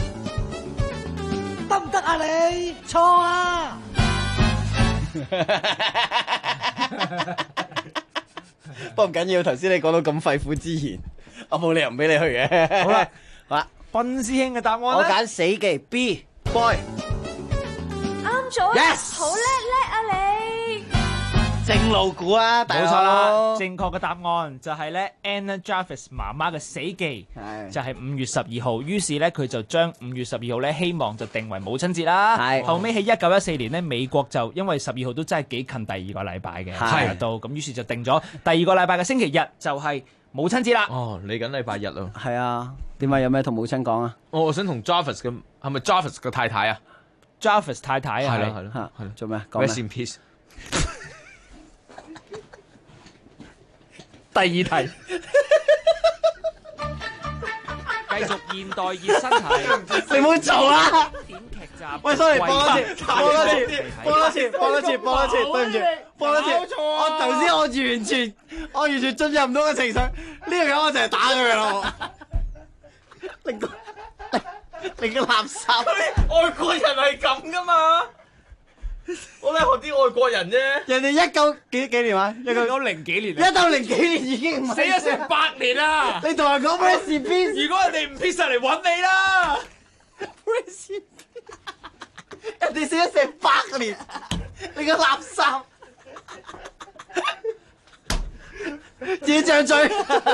得唔得啊你？錯啊！ 不過唔緊要，頭先你講到咁肺腑之言，我冇理由唔俾你去嘅。 好啦， 好啦， 斌師兄嘅答案咧， 我揀死記 B boy。 啱咗 Yes 好叻啊你！ 正路估啊，大佬。 冇錯啦，正確嘅答案就係咧 Anna Jarvis 媽媽嘅死忌，就係5月12號。於是咧佢就將5月12號咧希望就定為母親節啦。後尾喺1914年咧，美國就因為12號都真係幾近第2個禮拜嘅，到咁於是就定咗第2個禮拜嘅星期日就係母親節啦。 哦，嚟緊禮拜日咯。 係啊，點解有咩同母親講啊？ 我想同 Jarvis 嘅係咪 Jarvis 嘅太太啊 ？Jarvis 太太啊， 係咯， 做咩？講咩 ？Rest in peace。 第2題，繼續現代熱身題。 你唔好做啦！ 典劇集。 喂 ，sorry，播多次，對唔住，播多次。我頭先我完全進入唔到個情緒，呢個友我就係打佢啦。你個垃圾！ 外國人係咁噶嘛？我都係學啲外國人啫。 人哋19幾年啊 ？1900幾年。 1900幾年已經死咗成100年啦！ 你同人講 Rest in peace， 如果人哋唔 peace 嚟揾你啦 ，Rest in peace，人哋死咗成100年，你個垃圾，自己張嘴。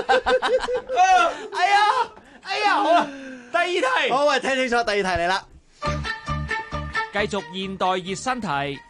哎呀，好啦，第2題。 好，喂，聽清楚，第2題嚟啦。 繼續現代熱身題。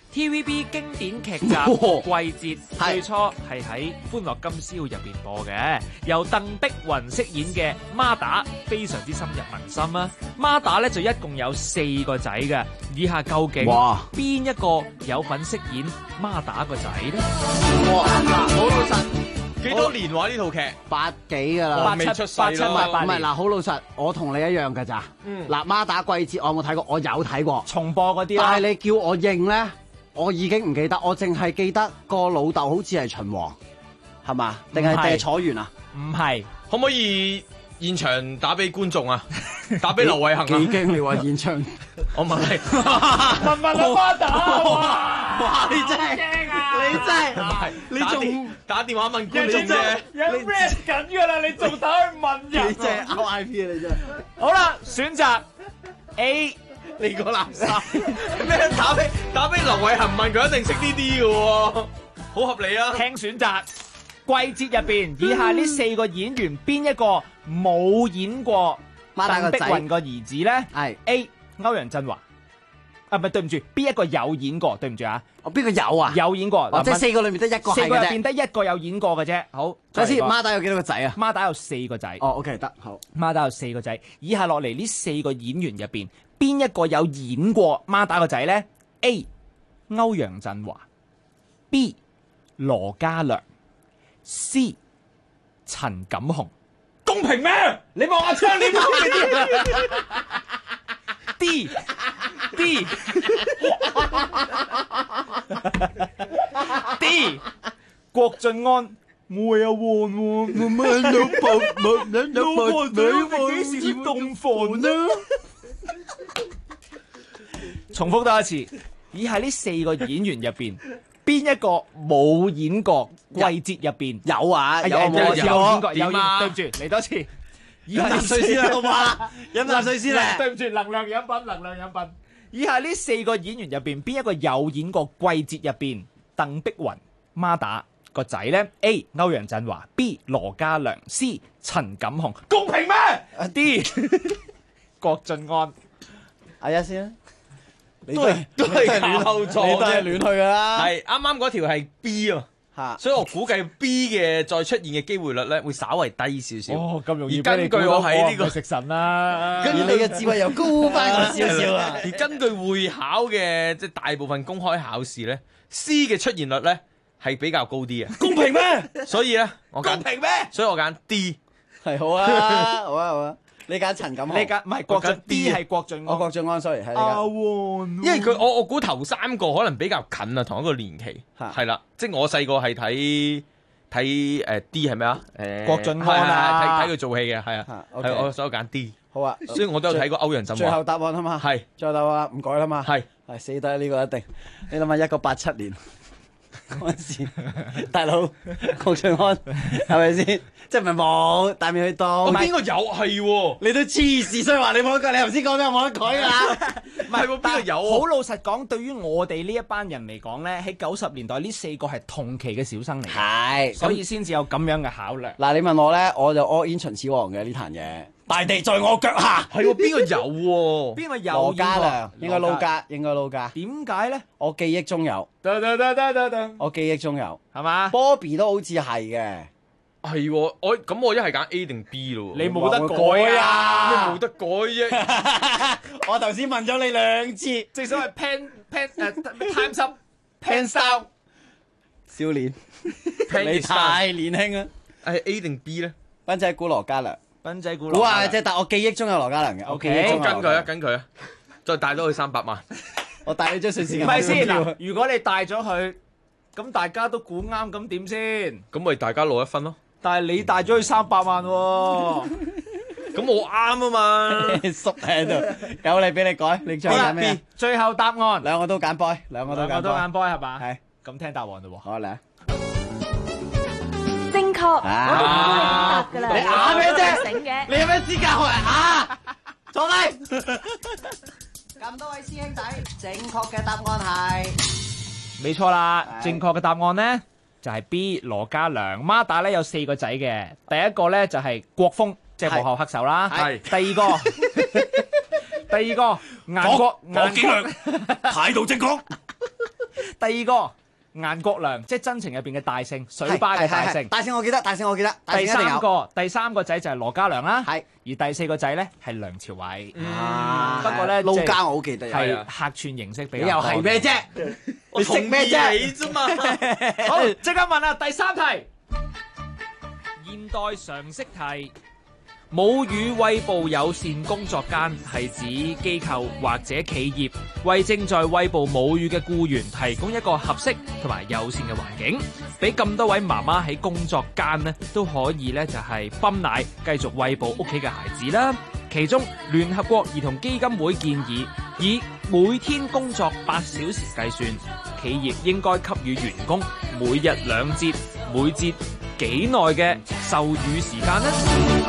TVB 經典劇集《季節》最初係喺《歡樂今宵》入邊播嘅，由鄧碧雲飾演嘅孖打非常之深入民心啊！孖打咧就一共有4個仔嘅，以下究竟邊一個有份飾演孖打個仔咧？ 哇！嗱，好老實。 幾多年話呢套劇 ？8幾㗎啦， 未出世咯。 唔係嗱，好老實，我同你一樣㗎咋。嗱，孖打季節我有冇睇過？我有睇過重播嗰啲啦。 但係你叫我認咧，我已經唔記得，我淨係記得個老豆好似係秦王，係嘛？定係楚原啊？ 唔係， 可唔可以現場打俾觀眾啊？打俾劉偉恒啊？ 幾驚你話現場？ 我問你， 問孖打哇！你真係，你真係，你仲打電話問觀眾啫？ 有 rap 緊㗎啦，你仲打去問人？ 你真係 RIP 啊！你真係。 好啦，選擇 A。 你個垃圾咩？打俾劉偉恒問佢，一定識呢啲嘅喎，好合理啊！ 聽選擇，季節入邊以下呢4個演員邊一個冇演過鄧碧雲個兒子咧？ 係 A 歐陽震華，唔係，對唔住，邊一個有演過？對唔住啊， 邊個有啊？ 有演過， 即係4個裏面得一個係嘅啫。 4個入邊得一個有演過嘅啫。好， 首先孖打有幾多個仔啊？ 孖打有4個仔。 哦 ，OK 得，好。 孖打有4個仔，以下落嚟呢4個演員入邊，邊一個有演過孖打個仔咧 ？A 歐陽震華 ，B 羅嘉良 ，C 陳錦鴻。公平咩？你望下窗簾公平啲。D 郭晉安。我有換喎，我乜老婆幾時會洞房呢？重複多一次，以下呢4個演員入邊，邊一個冇演過季節入邊？ 有啊，有演過， 有演。對唔住，嚟多次。 飲啖水先啦，好嘛？飲啖水先啦。 對唔住，能量飲品。以下呢4個演員入邊，邊一個有演過季節入邊？鄧碧雲孖打個仔咧 ？A 歐陽震華 ，B 羅嘉良 ，C 陳錦鴻。公平咩？D 郭晉安。 阿一先啦， 都係亂後座， 你都係亂去噶啦。 係啱啱嗰條係 B 啊。所以我估計 B 嘅再出現嘅機會率咧，會稍為低少少。 哦，咁容易。 而根據我喺呢個食神啦， 跟住你嘅智慧又高翻我少少啊。 而根據會考嘅即係大部分公開考試咧 ，C 嘅出現率咧係比較高啲嘅。 公平咩？ 所以咧， 公平咩？ 所以我揀 D 係好啊，好啊，好啊。你揀陳錦鴻， 你揀唔係郭晉 D 係郭晉安， 郭晉安 sorry 係你揀。 因為佢我估頭3個可能比較近啊，同一個年期係啦，即係我細個係睇 D 係咩啊？ 郭晉安啊， 睇佢做戲嘅係啊，係我所以揀 D。 好啊， 所以我都有睇過歐陽震華。 最後答案啊嘛， 係最後答案唔改啦嘛， 係死得呢個一定。你諗下1987年。嗰陣時，大佬郭晉安係咪先？即係唔係冇大面去當？ 邊個有係喎？ 你都黐線，所以話你冇得改。你頭先講咗冇得改㗎啦。 唔係喎，邊個有？ 好老實講，對於我哋呢一班人嚟講咧，喺90年代呢4個係同期嘅小生嚟嘅， 係， 所以先至有咁樣嘅考量。 嗱，你問我咧，我就 all in 秦始皇嘅呢壇嘢。大地在我腳下， 係喎，邊個有喎？ 邊個有？ 羅嘉良應該撈家，應該撈家。 點解咧？ 我記憶中有，我記憶中有， 係嘛 ？Bobby 都好似係嘅， 係喎。我一係揀 A 定 B 咯。 你冇得改啊！ 你冇得改啫。 我頭先問咗你2次， 正所謂 Time's up Pen down 少年，你太年輕啊！ 係 A 定 B 咧？ 斌仔估羅嘉良。 斌仔估估啊！即係但我記憶中有羅嘉良嘅。 O K， 跟佢啊，再帶多佢300萬。 我帶你張瑞士銀。 唔係先嗱，如果你帶咗佢，咁大家都估啱，咁點先？ 咁咪大家攞1分咯。 但係你帶咗佢300萬喎。 咁我啱啊嘛。 縮喺度，有你俾你改，你最後揀咩？ 最後答案兩個都揀 boy，兩個都揀 boy 係嘛？ 係。 咁聽答案咯喎。 好嚟。 正確，我哋都係咁答㗎啦。 你啞咩啫？ 醒嘅， 你有咩資格學人啞？坐低。咁多位師兄仔，正確嘅答案係冇錯啦。正確嘅答案咧就係 B 羅嘉良。孖打咧有4個仔嘅，第一個咧就係國峰，即係幕後黑手啦。 係。 第二個顏國， 態度正確。 第二個顏國良，即係真情入邊嘅大聖，水吧嘅大聖。 大聖我記得，大聖我記得。 第三個仔就係羅家良啦。係。而第四個仔咧係梁朝偉。不過咧， 撈家我好記得。 係客串形式比較。 你又係咩啫？你食咩啫？ 你啫嘛。 好，即刻問啦，第三題。現代常識題。母乳餵哺友善工作間係指機構或者企業為正在餵哺母乳嘅僱員提供一個合適同埋友善嘅環境，俾咁多位媽媽喺工作間呢都可以咧就係泵奶繼續餵哺屋企嘅孩子啦。其中聯合國兒童基金會建議以每天工作8小時計算，企業應該給予員工每日2節，每節幾耐嘅授乳時間呢？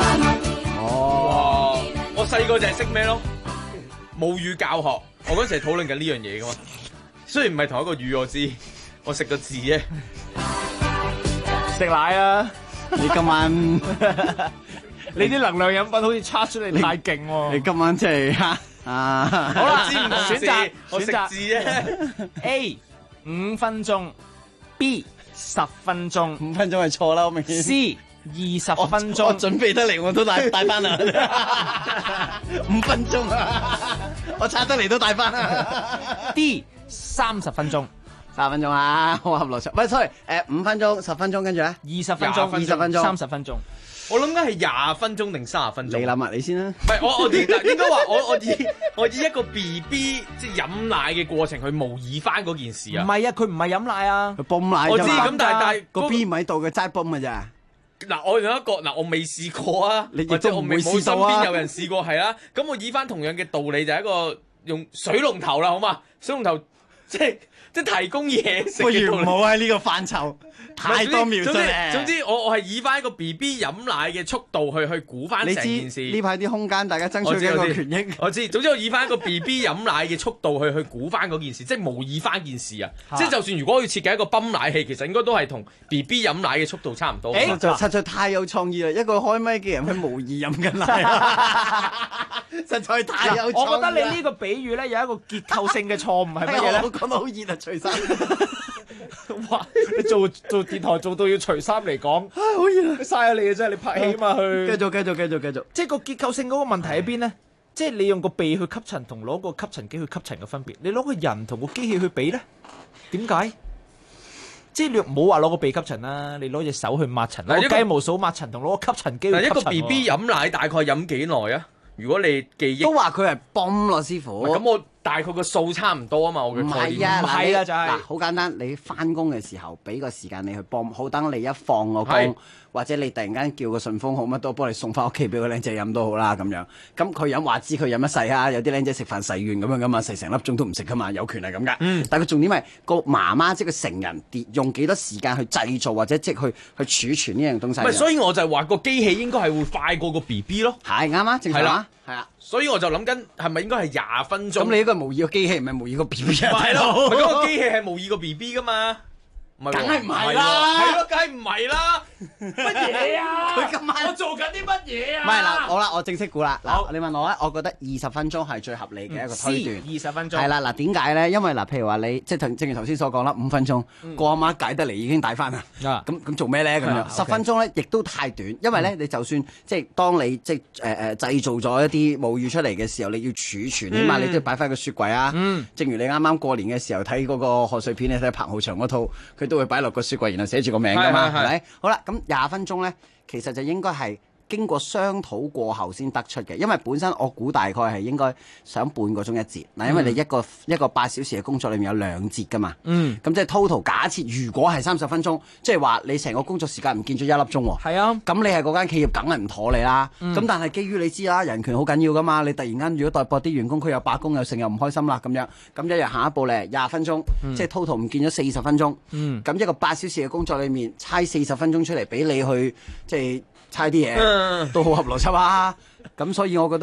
哦，我細個就係識咩咯？母乳教學，我嗰時係討論緊呢樣嘢噶嘛。雖然唔係同一個乳，我知，我食個字啫。 食奶啊！ 你今晚你啲能量飲品好似charge出嚟太勁喎！ 你今晚真係啊！ 好啦， 選擇我食字啫。 A 5分鐘 ，B 10分鐘 ，5分鐘係錯啦，我明顯。 C 20分鐘， 我準備得嚟我都帶翻啦。5分鐘啊，我刷得嚟都帶翻啦。 D 30分鐘 ，30分鐘啊，好合邏輯。喂，sorry， 5分鐘、10分鐘，跟住咧 20分鐘、 20分鐘、 30分鐘。 我諗緊係20分鐘定30分鐘。 你諗啊，你先啦。 唔係我應該話我以一個 BB 即係飲奶嘅過程去模擬翻嗰件事啊。 唔係啊，佢唔係飲奶啊， 佢泵奶。 我知咁，但係個 B 唔喺度嘅，齋泵嘅咋。 嗱，我有一個我未試過啊，或者我未冇身邊有人試過係啦。咁我以翻同樣嘅道理，就係一個用水龍頭啦，好嘛？水龍頭即係提供嘢食。 不如唔好喺呢個範疇，太多描述咧。 總之我係以翻一個 BB 飲奶嘅速度去估翻成件事。 呢排啲空間，大家爭取緊一個權益。 我知，總之我以翻一個 BB 飲奶嘅速度去估翻嗰件事，即係模擬翻件事啊！即係就算如果要設計一個泵奶器，其實應該都係同 BB 飲奶嘅速度差唔多。 實在太有創意啦！一個開咪嘅人去模擬飲緊奶，實在太有創意。 我覺得你呢個比喻咧有一個結構性嘅錯誤係乜嘢咧？ 我講到好熱啊，除衫。 哇！你做電台做到要除衫嚟講， 好熱啊！ 嘥咗你嘅啫，你拍戲嘛去。 繼續。 即係個結構性嗰個問題喺邊咧？即係你用個鼻去吸塵同攞個吸塵機去吸塵嘅分別，你攞個人同個機器去比咧？點解？即係你唔好話攞個鼻吸塵啦，你攞隻手去抹塵，攞雞毛掃抹塵同攞個吸塵機去吸塵。 一個 BB 飲奶大概飲幾耐啊？如果你記憶都話佢係泵咯，師傅。 咁我大概個數差唔多啊嘛，我嘅概念。 唔係啊， 就係嗱，好簡單，你翻工嘅時候俾個時間你去泵，好等你一放個工，或者你突然間叫個順豐好乜都幫你送翻屋企俾個靚仔飲都好啦咁樣。咁佢飲話知佢飲一世啊，有啲靚仔食飯洗完咁樣噶嘛，食成粒鐘都唔食噶嘛，有權係咁噶。但係佢重點係個媽媽即係個成人用幾多時間去製造或者即係去儲存呢樣東西。 唔係，所以我就係話個機器應該係會快過個 BB 咯。 係啱啊，正常啊，係啊。 所以我就諗緊係咪應該係20分鐘？ 咁你呢個模擬個機器唔係模擬個 BB 啊？ 係咯，嗰個機器係模擬個 BB 噶嘛？ 梗係唔係啦， 係咯，梗係唔係啦， 乜嘢啊？ 佢今晚我做緊啲乜嘢啊？ 唔係嗱，好啦，我正式估啦。嗱，你問我咧，我覺得20分鐘係最合理嘅一個推斷。 20分鐘係啦，嗱，點解咧？因為嗱，譬如話你即係正如頭先所講啦，5分鐘個阿媽解得嚟已經帶翻啦。咁做咩咧？咁樣10分鐘咧，亦都太短，因為咧你就算即係當你即係製造咗一啲母乳出嚟嘅時候，你要儲存，起碼你都要擺翻個雪櫃啊。正如你啱啱過年嘅時候睇嗰個賀歲片，你睇彭浩翔嗰套，佢都會擺落個雪櫃，然後寫住個名噶嘛，係咪？好啦，咁20分鐘咧，其實就應該係經過商討過後先得出嘅，因為本身我估大概係應該想半個鐘一節嗱，因為你一個8小時嘅工作裏面有2節噶嘛，咁即係 total 假設如果係30分鐘，即係話你成個工作時間唔見咗1粒鐘喎， 係啊， 咁你係嗰間企業梗係唔妥你啦，咁但係基於你知啦，人權好緊要噶嘛，你突然間如果代駁啲員工佢又罷工又成又唔開心啦咁樣，咁一日下一步咧20分鐘，即係 total 唔見咗40分鐘，咁一個8小時嘅工作裏面猜40分鐘出嚟俾你去即係猜啲嘢都好合邏輯啊！咁所以我覺得咧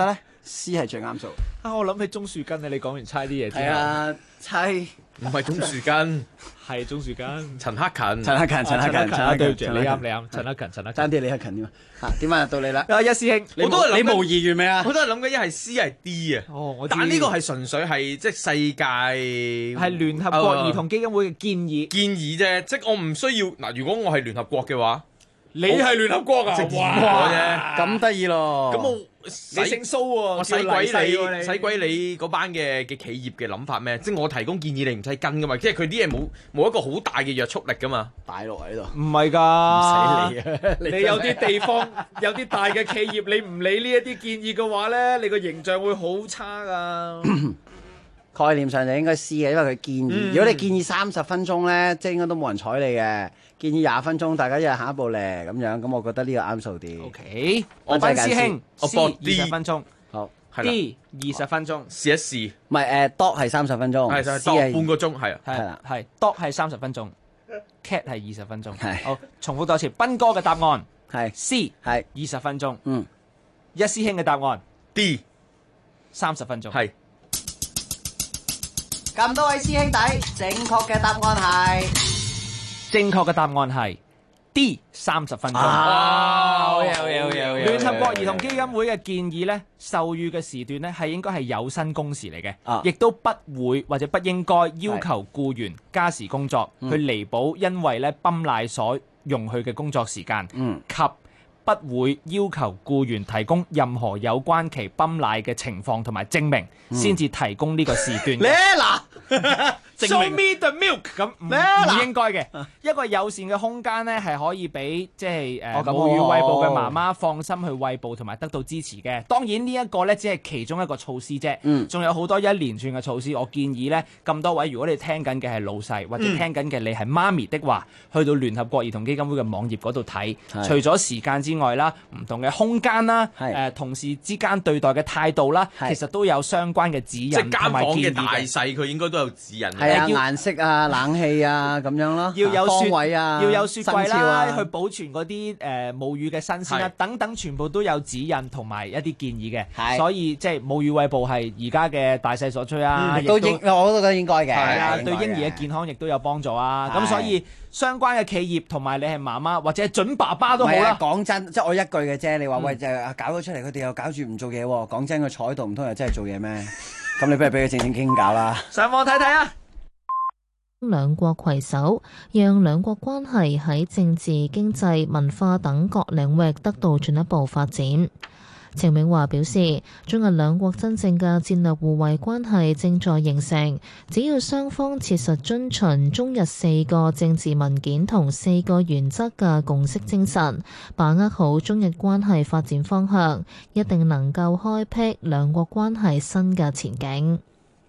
C 係最啱數。 我諗起鍾樹根啊！你講完猜啲嘢之後， 係啊，猜唔係鍾樹根， 係鍾樹根， 陳克勤， 對住你啱，陳克勤， 爭啲李克勤點啊？點啊？到你啦， 一師兄， 你模擬完未啊？ 好多人諗緊一係 C 係 D 啊。但呢個係純粹係即係世界係聯合國兒童基金會嘅建議啫，即係我唔需要嗱。如果我係聯合國嘅話， 你係聯合國啊？ 哇， 咁得意咯！ 咁我你姓蘇喎， 我使鬼你嗰班嘅企業嘅諗法咩？即係我提供建議，你唔使跟噶嘛。即係佢啲嘢冇一個好大嘅約束力噶嘛。 大陸喺度， 唔係㗎， 唔使理啊！ 你有啲地方有啲大嘅企業，你唔理呢一啲建議嘅話咧，你個形象會好差㗎。 概念上就應該 C 嘅，因為佢建議。如果你建議30分鐘咧，即係應該都冇人睬你嘅。建議20分鐘，大家一日行一步咧，咁樣咁，我覺得呢個啱數啲。 OK，我班師兄 C 20分鐘， 好 D 20分鐘， 試一試。 唔係dot 係30分鐘， 係 dot 半個鐘，係啊， 係啦，係 dot 係30分鐘 ，cat 係20分鐘。係好，重複多次，斌哥嘅答案係 C 係 20分鐘。 嗯， 一師兄嘅答案 D 30分鐘。 係。 咁多位師兄弟，正確嘅答案係。 正確嘅答案係 D 30分鐘。 好嘢！ 聯合國兒童基金會嘅建議咧，授乳嘅時段咧係應該係有薪工時嚟嘅，亦都不會或者不應該要求僱員加時工作，去彌補因為咧泵奶所容許嘅工作時間，及不會要求僱員提供任何有關其泵奶嘅情況同埋證明，先至提供呢個時段。 你嗱。 Show me the milk 咁唔應該嘅，一個友善嘅空間咧係可以俾即係母乳餵哺嘅媽媽放心去餵哺同埋得到支持嘅。當然呢一個咧只係其中一個措施啫，仲有好多一連串嘅措施。我建議咧咁多位，如果你聽緊嘅係老細或者聽緊嘅你係媽咪的話，去到聯合國兒童基金會嘅網頁嗰度睇，除咗時間之外啦，唔同嘅空間啦，同事之間對待嘅態度啦，其實都有相關嘅指引同埋建議嘅。即係間房嘅大細， 佢應該都有指引。 係啊，顏色啊、冷氣啊咁樣咯， 要有方位啊， 要有雪櫃啦，去保存嗰啲母乳嘅新鮮啦，等等全部都有指引同埋一啲建議嘅。所以即係母乳餵哺係而家嘅大勢所趨啊， 我都覺得應該嘅。 係啊，對嬰兒嘅健康亦都有幫助啊。咁所以相關嘅企業同埋你係媽媽或者係準爸爸都好啦。 講真，即係我一句嘅啫。你話喂就搞咗出嚟，佢哋又搞住唔做嘢喎。講真，佢坐喺度唔通又真係做嘢咩？咁你不如俾佢正正經搞啦。 上網睇睇啊！ 兩國攜手，讓兩國關係喺政治、經濟、文化等各領域得到進一步發展。程永華表示，中日兩國真正嘅戰略互惠關係正在形成，只要雙方切實遵循中日4個政治文件同4個原則嘅共識精神，把握好中日關係發展方向，一定能夠開闢兩國關係新嘅前景。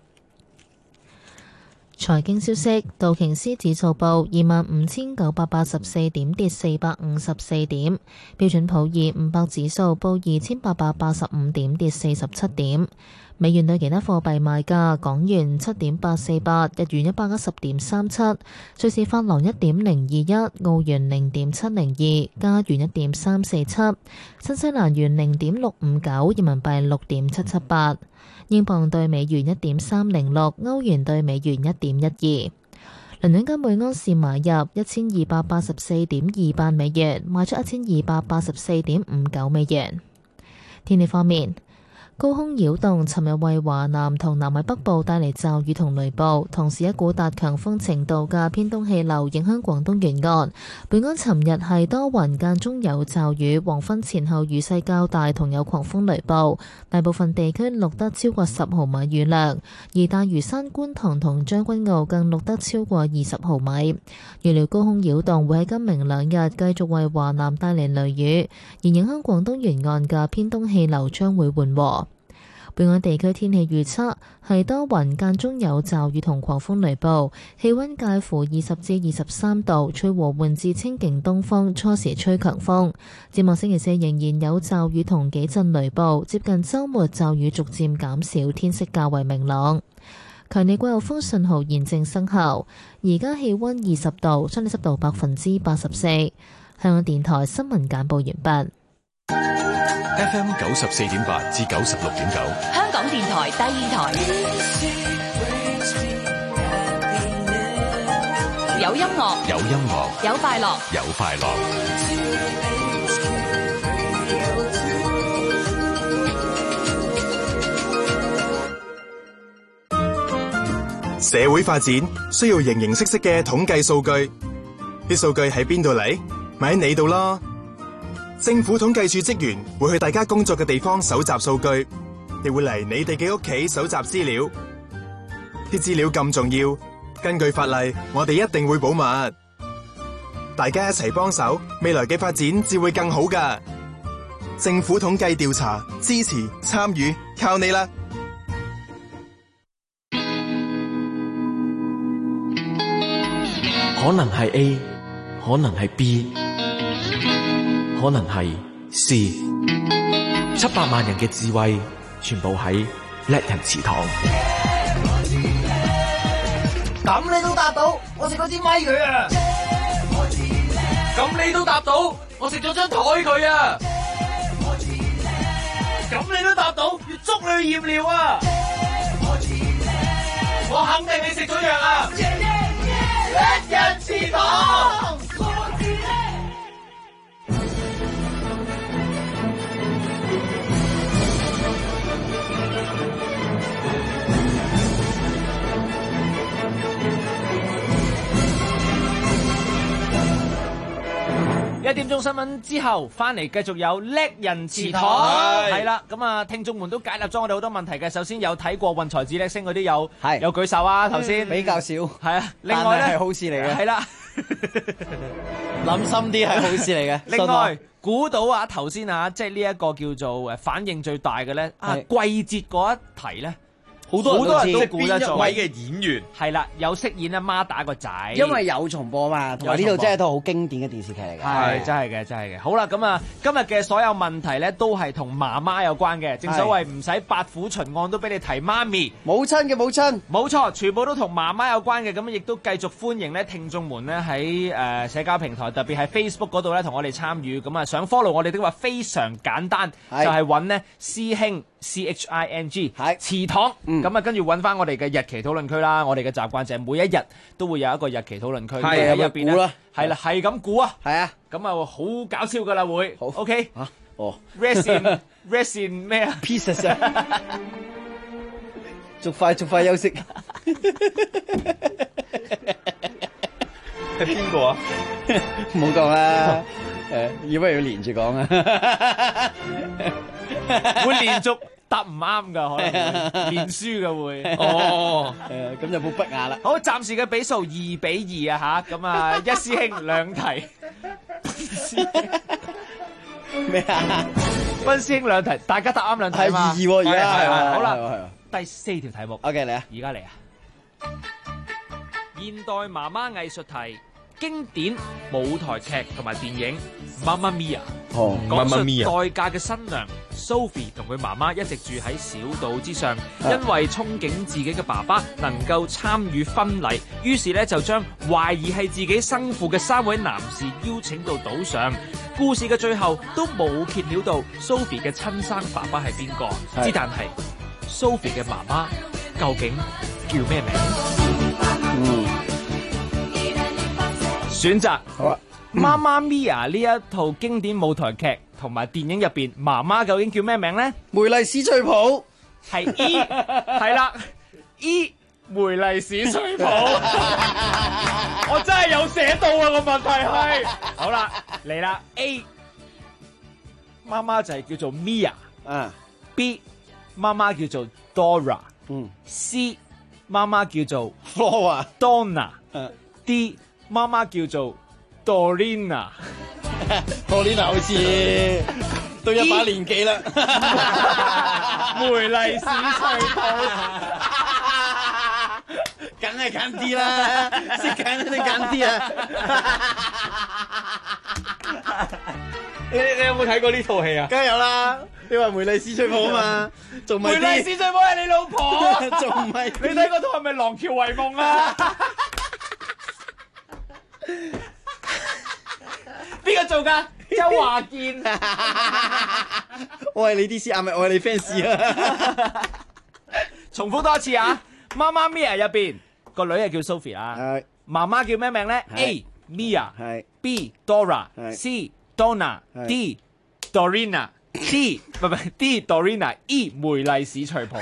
財經消息，道瓊斯指數報25,984點，跌454點；標準普爾500指數報2,885點，跌47點。美元對其他貨幣賣價：港元7.848，日元110.37，瑞士法郎1.021，澳元0.702，加元1.347，新西蘭元0.659，人民幣6.778。英鎊對美元1.306，歐元對美元1.12。倫敦金每安士買入1284.28美元，賣出1284.59美元。天氣方面，高空擾動尋日為華南同南海北部帶嚟驟雨同雷暴，同時一股達強風程度嘅偏東氣流影響廣東沿岸。本港尋日係多雲間中有驟雨，黃昏前後雨勢較大，同有狂風雷暴，大部分地區錄得超過10毫米雨量，而大嶼山、觀塘同將軍澳更錄得超過20毫米。預料高空擾動會喺今明兩日繼續為華南帶嚟雷雨，而影響廣東沿岸嘅偏東氣流將會緩和。本港地區天氣預測係多雲間中有驟雨同狂風雷暴，氣溫介乎20至23度，吹和緩至清勁東風，初時吹強風。展望星期4仍然有驟雨同幾陣雷暴，接近週末驟雨逐漸減少，天色較為明朗。強烈季候風信號現正生效，而家氣溫20度，相對濕度84%。香港電台新聞簡報完畢。 FM 94.8至96.9， 香港電台第二台，有音樂， 有音樂， 有快樂， 有快樂。 社會發展需要形形色色嘅統計數據，啲數據喺邊度嚟？咪喺你度咯。政府統計處職員會去大家工作嘅地方搜集數據，亦會嚟你哋嘅屋企搜集資料。啲資料咁重要，根據法例，我哋一定會保密。大家一齊幫手，未來嘅發展至會更好㗎。政府統計調查，支持參與，靠你啦！ 可能係 A， 可能係 B， 可能係 C。700萬人嘅智慧，全部喺叻人祠堂。 咁你都答到，我食咗支咪佢啊！ 咁你都答到，我食咗張台佢啊！咁你都答到，要捉你去驗尿啊！我肯定你食咗藥啊！叻人祠堂。 1點鐘新聞之後，翻嚟繼續有叻人祠堂，係啦，咁啊，聽眾們都解答咗我哋好多問題嘅。首先有睇過運財智叻星嗰啲有舉手啊，頭先比較少， 係啊，另外咧係好事嚟嘅， 係啦， 諗深啲係好事嚟嘅。 另外估到啊，頭先啊，即係呢一個叫做反應最大嘅咧，啊季節嗰一題咧。好多人都估得咗， 邊一位嘅演員係啦，有飾演阿媽打個仔， 因為有重播嘛，同埋呢度真係一套好經典嘅電視劇嚟嘅， 係真係嘅，真係嘅。好啦，咁啊，今日嘅所有問題咧都係同媽媽有關嘅，正所謂唔使八苦秦案都俾你提媽咪， 母親嘅母親， 冇錯，全部都同媽媽有關嘅。咁亦都繼續歡迎咧聽眾們咧喺社交平台，特別係 Facebook 嗰度咧同我哋參與。咁啊，想 follow 我哋的話非常簡單，就係揾呢師兄。CHING 係祠堂，咁啊跟住揾翻我哋嘅日期討論區啦。我哋嘅習慣就係每一日都會有一個日期討論區，喺入邊咧係啦，係咁估啊，係啊，咁啊好搞笑噶啦會，好 OK 啊，哦 rest in 咩啊 pieces 啊，逐塊休息， 係邊個啊？ 唔好講啦，要不要連住講啊？ 會連續答唔啱噶，可能會連輸嘅會。 哦，咁就冇不雅啦。 好，暫時嘅比數2-2啊吓，咁啊一師兄兩題。 咩啊？ 分師兄兩題，大家答啱兩題嘛。 2-2喎，而家係好啦，第4條題目。 OK 嚟啊， 而家嚟啊。現代媽媽藝術題。經典舞台劇同埋電影《Mamma Mia》，講述待嫁嘅新娘 Sophie 同佢媽媽一直住喺小島之上，因為憧憬自己嘅爸爸能夠參與婚禮，於是咧就將懷疑係自己生父嘅3位男士邀請到島上。故事嘅最後都冇揭曉到 Sophie 嘅親生爸爸係邊個，之但係 Sophie 嘅媽媽究竟叫咩名？選擇好啊，《Mamma Mia》呢一套經典舞台劇同埋電影入邊，媽媽究竟叫咩名咧？ 梅麗史翠普係 E， 係啦 ，E 梅麗史翠普，我真係有寫到啊個問題係，好啦嚟啦 A， 媽媽就係叫做 Mia， B 媽媽叫做 Dora，C 媽媽叫做 Flora，Donna，D媽媽叫做 Dorina， 好似都一把年紀啦。 梅麗史翠普， 梗係揀啲啦，識揀都揀啲啊！ 你有冇睇過呢套戲啊？ 梗係有啦，你話梅麗史翠普啊嘛，仲梅麗史翠普係你老婆， 仲唔係？ 你睇嗰套係咪《廊橋遺夢》啊？邊個做噶？周華健。 我係你 DC 啊，唔係我係你 fans 啊！ 重複多一次啊！媽媽 Mia 入邊個女係叫 Sophie 啊，媽媽叫咩名咧 ？A Mia，B Dora，C Donna，D Dorina，D 唔係 D Dorina，E 梅麗史翠普。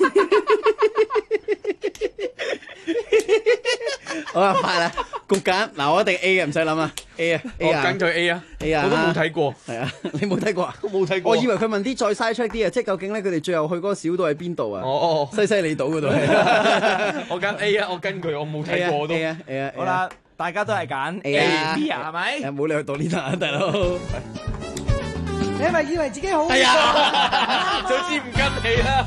好啦，快啦，局揀嗱，我一定 A 啊，唔使諗啊 ，A 啊， 我跟佢 A 啊，A 啊，我都冇睇過， 係啊，你冇睇過啊？ 我冇睇過。 我以為佢問啲再 side track 啲啊，即係究竟咧佢哋最後去嗰個小島喺邊度啊？ 哦， 西西里島嗰度。 我揀 A 啊，我跟佢，我冇睇過都。 A 啊，A 啊， 好啦，大家都係揀 A 啊 B 啊，係咪？ 冇理由到呢度啊，大佬。 你係咪以為自己好？ 係啊，早知唔跟你啦。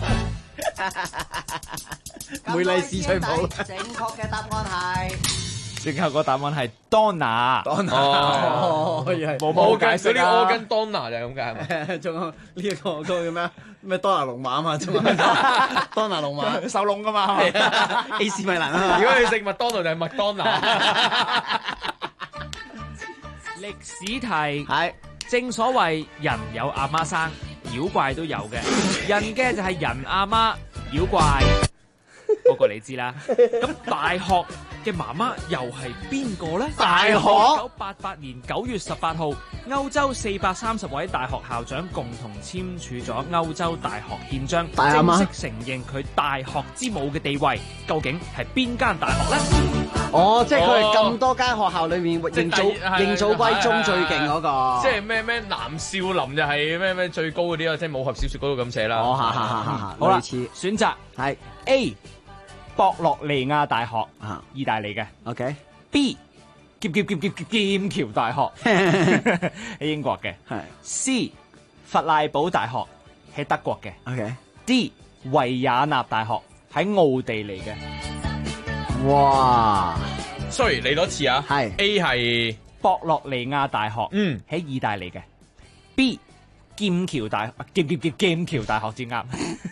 梅麗史翠普。 正確嘅答案係。 正確個答案係 Donna。 哦， 冇解釋啦。 我跟 Donna 就係咁解係咪？ 仲有呢一個嗰個叫咩？咩多拿龍馬啊嘛，仲有多拿龍馬收籠噶嘛 ，AC 米蘭啊！ 如果你食麥當勞就係麥當娜。 歷史題係正所謂人有阿媽生，妖怪都有嘅。人嘅就係人阿媽，妖怪嗰個你知啦。咁大學嘅媽媽又係邊個呢？ 大學 1988年9月18號，歐洲430位大學校長共同簽署咗歐洲大學憲章，正式承認佢大學之母嘅地位。究竟係邊間大學呢？ 哦，即係佢係咁多間學校裏面認祖歸宗最勁嗰個。 即係咩南少林就係咩最高嗰啲啊，即係武俠小説嗰度咁寫啦。 哦， 好啦，選擇係 A。博洛尼亞大學，意大利嘅。 OK。 B 劍橋大學喺英國嘅。 係。 C 弗賴堡大學喺德國嘅。 OK。 D 維也納大學喺奧地利嘅。 哇 ！Sorry， 嚟多次啊。 係。 A 係博洛尼亞大學，喺意大利嘅。B 劍橋大學至啱。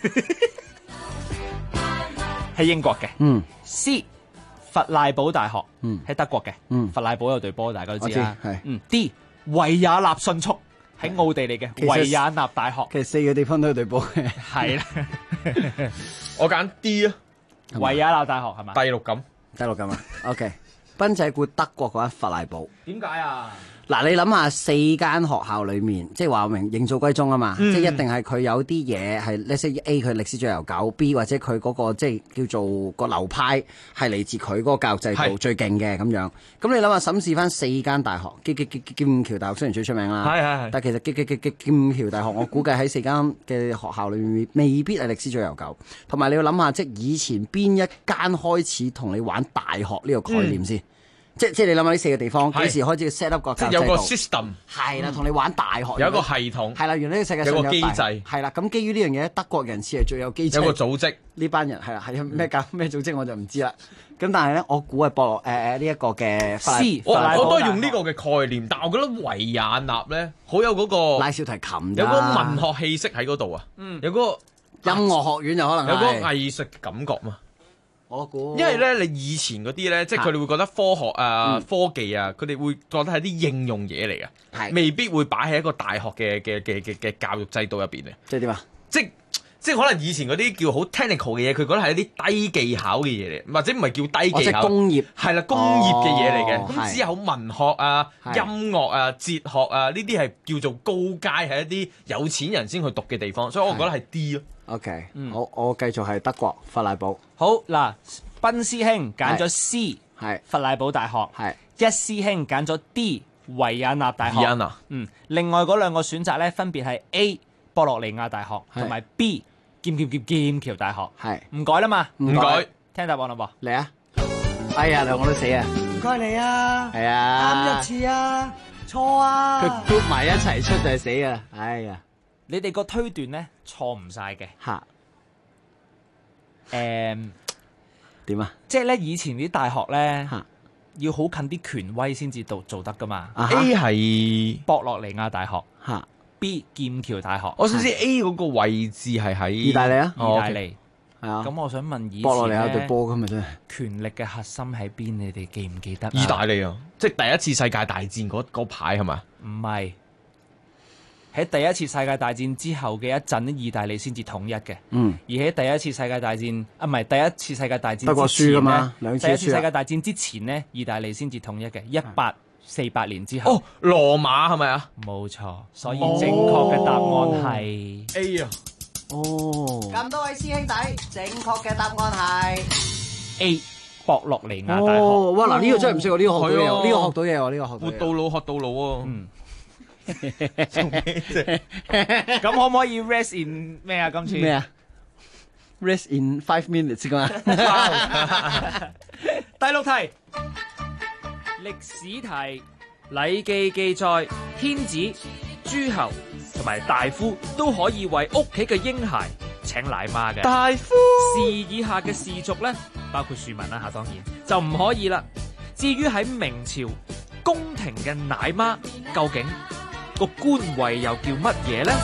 喺英國嘅，C 弗賴堡大學，喺德國嘅，弗賴堡有隊波，大家都知啦。D 維也納迅速喺奧地利嘅維也納大學， 其實4個地方都有隊波嘅。 係啦， 我揀 D 啊， 維也納大學係嘛？ 第六感啊。OK， 賓仔估德國嗰間弗賴堡。 點解啊？ 嗱，你諗下4間學校裏面，即係話明認祖歸宗啊嘛，即係一定係佢有啲嘢係 let's say A 佢歷史最悠久 ，B 或者佢嗰個即係叫做個流派係嚟自佢嗰個教育制度最勁嘅咁樣。咁你諗下審視翻4間大學，劍橋大學雖然最出名啦，係，但係其實劍橋大學我估計喺4間嘅學校裏面未必係歷史最悠久。同埋你要諗下，即係以前邊一間開始同你玩大學呢個概念先？即係你諗下呢4個地方幾時開始 set up 個教育制度？ 有個 system 係啦，同你玩大學有一個系統係啦，原來呢個世界上有個機制係啦。咁基於呢樣嘢，德國人似係最有機制。 有個組織呢班人係啦，係咩組織我就唔知啦。咁但係咧，我估係博洛呢一個嘅 C， 我都係用呢個嘅概念，但係我覺得維也納咧好有嗰個拉小提琴， 有個文學氣息喺嗰度啊，有個音樂學院就可能有個藝術感覺嘛。 我估， 因為咧，你以前嗰啲咧，即係佢哋會覺得科學啊、科技啊，佢哋會覺得係啲應用嘢嚟嘅，未必會擺喺一個大學嘅教育制度入邊嘅。 即係點啊？ 即係可能以前嗰啲叫好 technical 嘅嘢，佢覺得係一啲低技巧嘅嘢嚟，或者唔係叫低技巧， 工業係啦，工業嘅嘢嚟嘅。咁只有文學啊、音樂啊、哲學啊呢啲係叫做高階，係一啲有錢人先去讀嘅地方，所以我覺得係 D 咯。 OK，好，我繼續係德國弗賴堡。 好嗱，賓師兄揀咗 C， 係弗賴堡大學，係一師兄揀咗 D， 維也納大學。另外嗰2個選擇咧，分別係 A 博洛尼亞大學同埋 B 劍橋大學。係唔改啦嘛？ 唔改， 聽答案啦噃， 嚟啊！哎呀，2個都死啊！ 唔該你啊！ 係啊， 啱一次啊，錯啊！ 佢 group 埋一齊出就係死啊！哎呀！ 你哋個推斷咧錯唔晒嘅嚇，點啊？ 即係咧以前啲大學咧要好近啲權威先至做得噶嘛。 A 係博洛尼亞大學，B 劍橋大學。 我想知 A 嗰個位置係喺意大利啊？ 意大利係啊。 咁我想問以前博洛尼亞隊波㗎嘛真係。 權力嘅核心喺邊？你哋記唔記得？ 意大利啊，即係第一次世界大戰嗰排係嘛？ 唔係。 喺第一次世界大戰之後嘅一陣咧，意大利先至統一嘅。而喺第一次世界大戰唔係第一次世界大戰德國輸㗎嘛， 第一次世界大戰之前呢，意大利先至統一嘅。1848年之後。 哦，羅馬係咪啊？ 冇錯，所以正確嘅答案係 A 啊。 咁多位師兄弟，正確嘅答案係 A。博洛尼亞大學。 哇！嗱，呢個真係唔識喎，呢個學到嘢，呢個學到嘢喎，呢個學到嘢。 活到老學到老喎。 咁可唔可以 rest in 咩啊？今次咩啊 ？Rest in 5 minutes 㗎嘛。 第6題，歷史題，《禮記》記載，天子、諸侯同埋大夫都可以為屋企嘅嬰孩請奶媽嘅。 大夫士以下嘅士族咧，包括庶民啦嚇，當然就唔可以啦。至於喺明朝宮廷嘅奶媽，究竟個官位又叫乜嘢咧？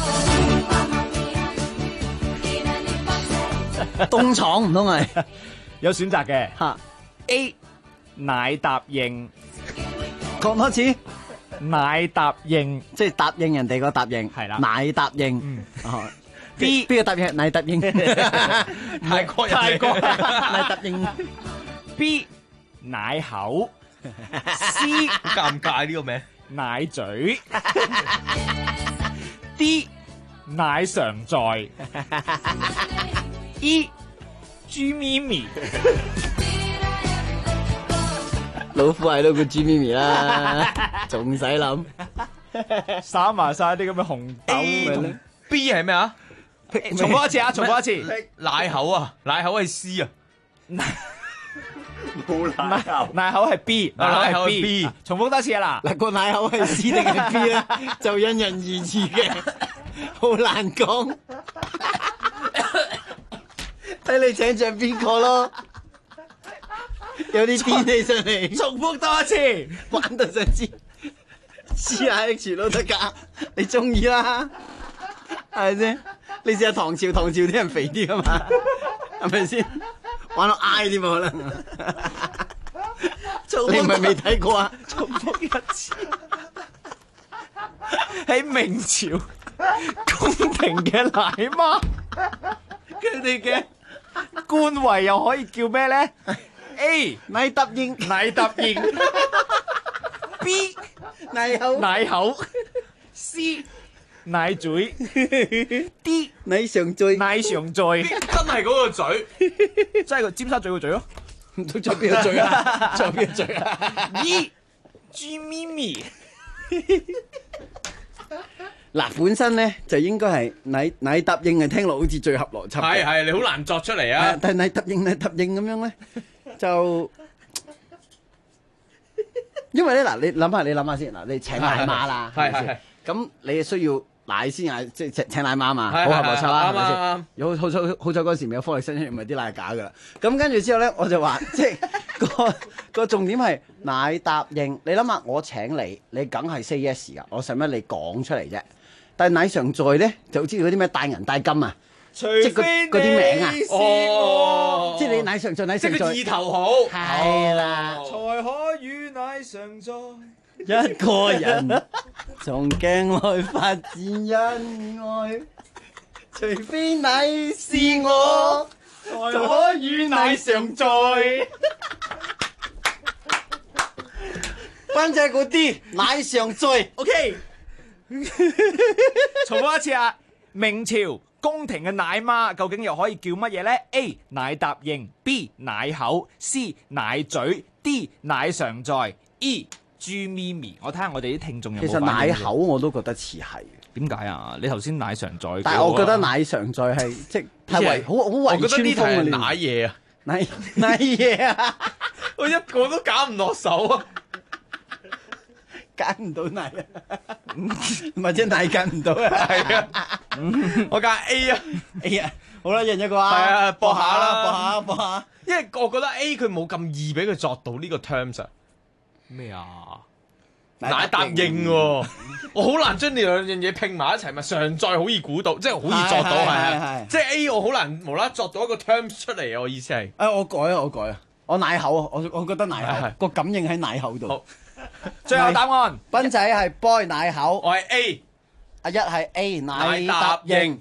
東廠唔通係有選擇嘅嚇。A 奶答應， 講多次。 奶答應， 即係答應人哋個答應， 係啦。 奶答應。 B 邊個答應？奶答應。 泰國人。 奶答應。 B 奶口。C 尷尬呢個名。 奶嘴。D 奶常在。E 豬咪咪。 老虎係都個豬咪咪啦，仲使諗？ 撒埋晒啲咁嘅紅豆。 B 係咩啊？ 重複一次啊！重複一次。 奶口啊！奶口係 C 啊！ 冇奶口。 奶口係 B， 奶口係 B。 重複多次啊！ 嗱，個奶口係 C 定係 B 咧，就因人而異嘅，好難講。睇你請着邊個咯？有啲癲起上嚟。 重複多一次， 玩到想知 C 啊 H 都得㗎，你中意啦，係咪先？你試下唐朝啲人肥啲㗎嘛，係咪先？玩到 I 添可能。你唔係未睇過啊？ 重複一次。喺明朝宮廷嘅奶媽，佢哋嘅官位又可以叫咩咧？A 奶答應。 B 奶口。 C 奶嘴。 D 奶常在。 真係嗰個嘴， 真係個尖沙咀個嘴咯。 唔通仲有邊個嘴啊？仲有邊個嘴啊 ？E 豬咪咪。 嗱，本身咧就應該係奶答應係聽落好似最合邏輯嘅。 係你好難作出嚟啊！ 但係奶答應咁樣咧，就因為咧嗱，你諗下先嗱，你請奶媽啦，係咪先？咁你需要奶先嗌，即係請奶媽嘛，好合邏輯啦，係咪先？有好彩嗰陣時未有科力新出，唔係啲奶係假噶啦。咁跟住之後咧，我就話即係個重點係奶答應。你諗下，我請你，你梗係 say yes 噶，我使乜你講出嚟啫？但係奶常在咧，就好似嗰啲咩帶銀帶金啊，即係嗰啲名啊，即係你奶常在，奶常在， 即係意頭好， 係啦， 才可與奶常在。 一個人從鏡內發展恩愛，除非奶是我，才可與奶常在。班仔嗰啲奶常在 ，OK。 重複一次啊！明朝宮廷嘅奶媽究竟又可以叫乜嘢咧 ？A 奶答應 ，B 奶口 ，C 奶嘴 ，D 奶常在 ，E 豬咪咪。我睇下我哋啲聽眾有冇。 其實奶口我都覺得似係。 點解啊？你頭先奶常在， 但係我覺得奶常在係即係好圍穿風啊！ 奶嘢啊， 奶嘢啊！ 我一個都揀唔落手啊！ 揀唔到奶啊，唔係即係奶揀唔到啊， 係啊，我揀 A 啊 ，A 啊，好啦，人一個啊， 係啊，搏下啦，搏下， 因為我覺得 A 佢冇咁易俾佢作到呢個 terms 啊。 咩啊？ 奶答應喎，我好難將呢兩樣嘢拼埋一齊，咪常在好易估到，即係好易作到係，即係 A 我好難無啦作到一個 terms 出嚟啊！我意思係， 我改啊，我奶口啊，我覺得奶口個感應喺奶口度。 最後答案， 斌仔係 boy 奶口， 我係 A。 阿一係 A 乃答應。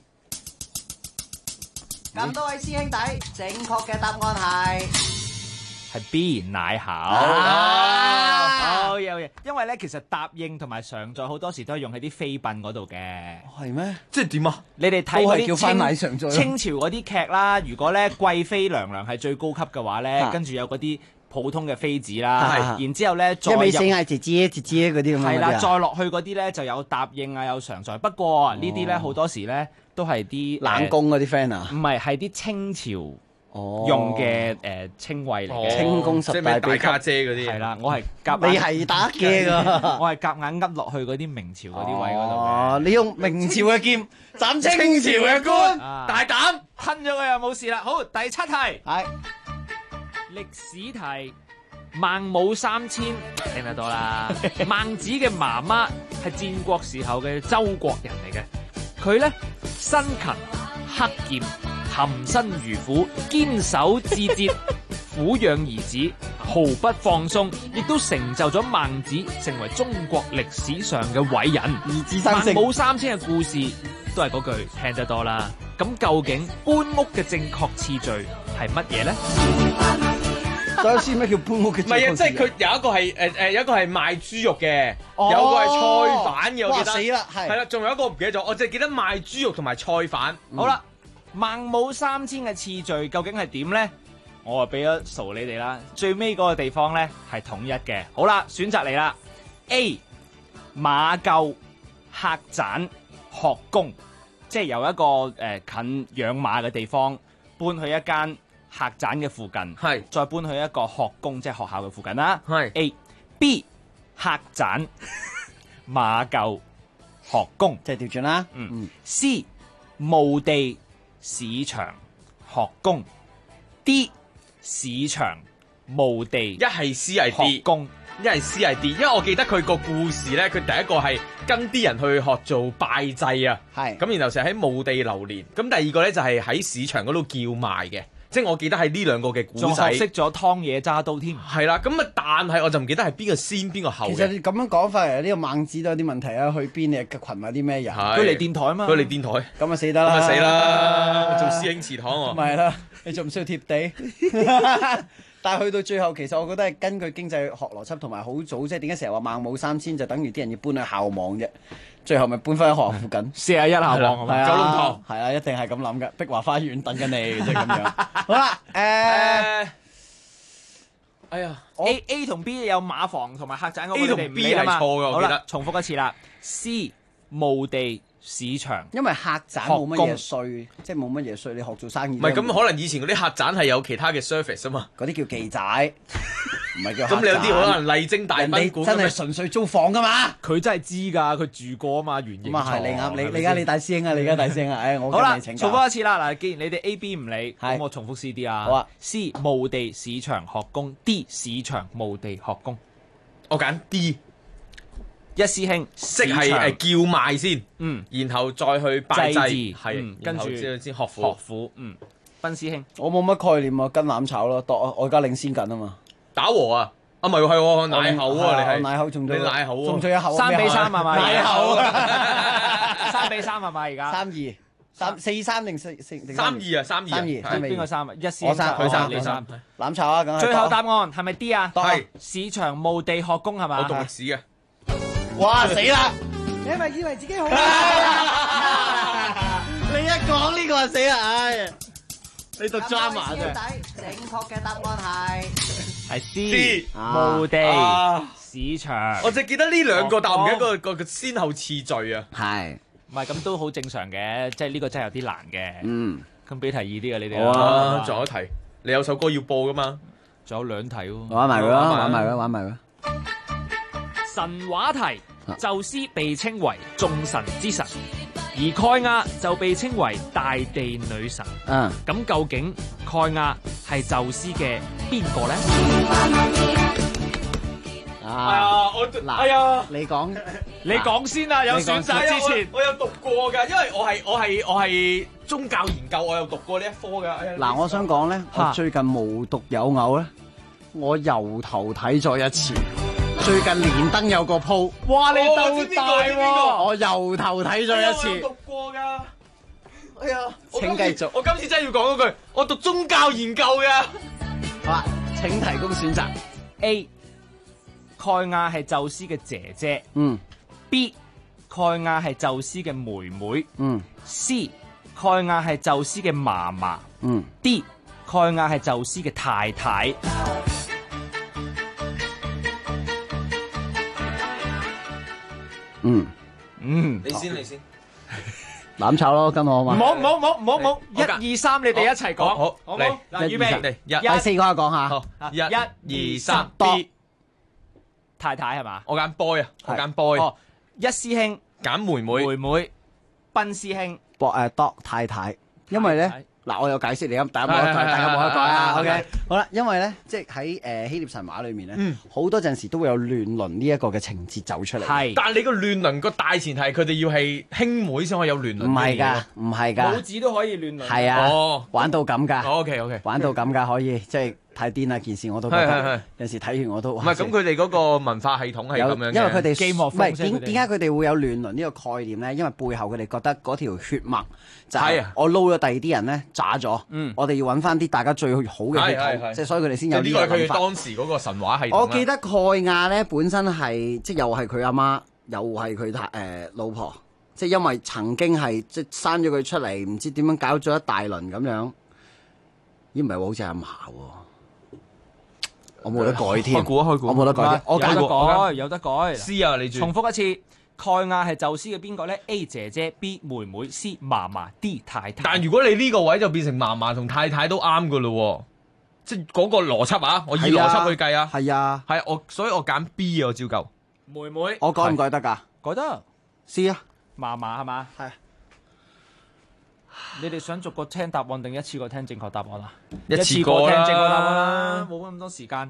咁多位師兄弟，正確嘅答案係 B 奶口。好嘢，因為咧其實答應同埋常在好多時都係用喺啲妃嬪嗰度嘅。 係咩？ 即係點啊？ 你哋睇嗰叫翻奶常在啲清朝嗰啲劇啦，如果咧貴妃娘娘係最高級嘅話咧，跟住有嗰啲普通嘅妃子啦，然之後咧再一味姓係姐姐嗰啲咁樣。 係啦，再落去嗰啲咧就有答應啊，有常在。不過呢啲咧好多時咧都係啲冷宮嗰啲 friend 啊， 唔係啲清朝用嘅稱謂嚟嘅， 清宮十大秘笈家姐嗰啲。 係啦，我係夾你係打嘅㗎， 我係夾硬噏落去嗰啲明朝嗰啲位嗰度。 哦，你用明朝嘅劍斬清朝嘅官，大膽吞咗佢又冇事啦。好，第7題係歷史題。孟母三遷聽得多啦。孟子嘅媽媽係戰國時候嘅周國人嚟嘅，佢呢，辛勤克儉，含辛茹苦，堅守志節，撫養兒子，毫不放鬆，亦都成就咗孟子成為中國歷史上嘅偉人。 兒子生性。 孟母三遷嘅故事都係嗰句聽得多啦。咁究竟搬屋嘅正確次序係乜嘢呢？ 首先咩叫搬屋嘅？ 唔係啊，即係佢有一個係有一個係賣豬肉嘅，有個係菜販嘅，我記得。 死啦， 係啦，仲有一個我唔記得咗，我淨係記得賣豬肉同埋菜販。 好啦，孟母三遷嘅次序究竟係點咧？我啊俾咗傻你哋啦，最尾嗰個地方咧係統一嘅。好啦，選擇嚟啦 ，A 馬廄客棧學宮，即係由一個近養馬嘅地方搬去一間客棧嘅附近，係再搬去一個學宮，即係學校嘅附近啦。係 A、B 客棧馬廄學宮， 即係調轉啦。 C 墓地市場學宮 ，D 市場墓地， 一係 C 係 D 學宮， 一係 C 係 D， 因為我記得佢個故事咧，佢第一個係跟啲人去學做拜祭啊，係咁，然後成日喺墓地流連，咁第二個咧就係喺市場嗰度叫賣嘅。即係我記得係呢兩個嘅古仔， 仲學識咗劏嘢揸刀添。 係啦，咁啊，但係我就唔記得係邊個先邊個後。 其實你咁樣講法嚟，呢個孟子都有啲問題啊！去邊嘅群埋啲咩人？ 佢嚟電台啊嘛， 佢嚟電台， 咁啊死得啦！ 咁啊死啦！做師兄祠堂喎。 咪係啦，你仲唔需要貼地？但係去到最後，其實我覺得係根據經濟學邏輯同埋好早，即係點解成日話孟母三遷就等於啲人要搬去校網啫？最後咪搬翻去學校附近 41校網係嘛？ 九龍塘係啊，一定係咁諗嘅。碧華花園等緊你，即係咁樣。好啦， 哎呀 ，A 同 B 有馬房同埋客棧嗰個 A 同 B 係錯嘅，我記得。 重複一次啦 ，C 墓地市場， 因為客棧冇乜嘢稅，即係冇乜嘢稅，你學做生意。 唔係咁，可能以前嗰啲客棧係有其他嘅 service 啊嘛， 嗰啲叫妓仔，唔係叫客棧。 咁你有啲可能麗晶大賓館真係純粹租房噶嘛？ 佢真係知㗎，佢住過啊嘛，原型。 咁啊係，你啱，你而家你大師兄啊，你而家大師兄啊，我好啦，重複一次啦，嗱，既然你哋 A、B 唔理，咁我重複 C、D 啊。 好啊 ，C 墓地市場學宮 ，D 市場墓地學宮， 我揀 D。 一師兄， 即係叫賣先，然後再去拜祭，係， 跟住先學府， 賓師兄， 我冇乜概念啊，跟攬炒咯，我而家領先緊啊嘛， 打和啊，唔係係奶口啊，你係奶口中咗， 你奶口， 中咗一口 ，3-3係嘛？ 奶口 ，3-3係嘛？而家 3-2。4-3定4-2 啊？3-2， 邊個3啊？一師我3，佢3， 你3， 攬炒啊！梗係。 最後答案係咪 D 啊？ 係市場墓地學宮係嘛？ 我讀歷史嘅。 哇死啦！ 你係咪以為自己好？ 你一講呢個就死啦！唉，你讀 drama 啫。 正確嘅答案係 C 墓地市場。 我淨記得呢兩個，但我唔記得個先後次序啊。 係， 唔係咁都好正常嘅，即係呢個真係有啲難嘅。咁俾題易啲嘅你哋。 好啊，仲有一題，你有首歌要播噶嘛？ 仲有2題喎。 玩埋佢啦，玩埋佢，玩埋佢。 神話題，宙斯被稱為眾神之神，而蓋亞就被稱為大地女神。咁究竟蓋亞係宙斯嘅邊個咧？ 哎呀， 你講先啊！有選擇之前， 我有讀過㗎，因為我係宗教研究，我有讀過呢一科㗎。 嗱，我想講咧，我最近無獨有偶咧，我由頭睇咗一次。 最近連登有個鋪， 哇！你鬥大喎！ 我由頭睇咗一次。 我有讀過㗎。哎呀， 請繼續。 我今次真係要講嗰句，我讀宗教研究嘅。 好啦，請提供選擇。 A. 蓋亞係宙斯嘅姐姐。B. 蓋亞係宙斯嘅妹妹。C. 蓋亞係宙斯嘅嫲嫲。D. 蓋亞係宙斯嘅太太。 你先。 攬炒咯，跟我好嘛？ 唔好，1、2、3，你哋一齊講，好冇？嗱，預備， 第4個講下。 1、2、3 B 太太係嘛？ 我揀 boy 啊，我揀 boy。 一師兄揀妹妹， 賓師兄度太太，因為咧嗱，我有解釋你咁，大家冇得改，大家冇得改啊。OK， 好啦，因為咧，即係喺希臘神話裏面咧，好多陣時都會有亂倫呢一個嘅情節走出嚟。 係，但係你個亂倫個大前提係佢哋要係兄妹先可以有亂倫。 唔係㗎， 母子都可以亂倫。 係啊，玩到咁㗎。 OK， 玩到咁㗎，可以即係。太癲啦！件事我都覺得有時睇完我都唔係咁，佢哋嗰個文化系統係咁樣嘅。 因為佢哋唔係點解佢哋會有亂倫呢個概念咧？因為背後佢哋覺得嗰條血脈就係我撈咗第二啲人咧渣咗，我哋要揾翻啲大家最好嘅血統，即係所以佢哋先有呢個諗法。 呢個係佢當時嗰個神話系統。 我記得蓋亞咧本身係即係又係佢阿媽，又係佢老婆，即係因為曾經係即係生咗佢出嚟，唔知點樣搞咗一大輪咁樣。咦？唔係喎，好似阿嫲喎。我冇得改添， 開估，我冇得改添， 有得改。 C 啊，你重複一次，蓋亞係宙斯嘅邊個咧 ？A 姐姐 ，B 妹妹，C 嫲嫲，D 太太。 但如果你呢個位就變成嫲嫲同太太都啱噶咯，即係嗰個邏輯啊！我以邏輯去計啊， 係啊， 所以我揀 B 啊，我照舊。 妹妹， 我改唔改得㗎？ 改得 C 啊， 嫲嫲係嘛？係。你哋想逐個聽答案定一次過聽正確答案啊？ 一次過聽正確答案啦，冇咁多時間。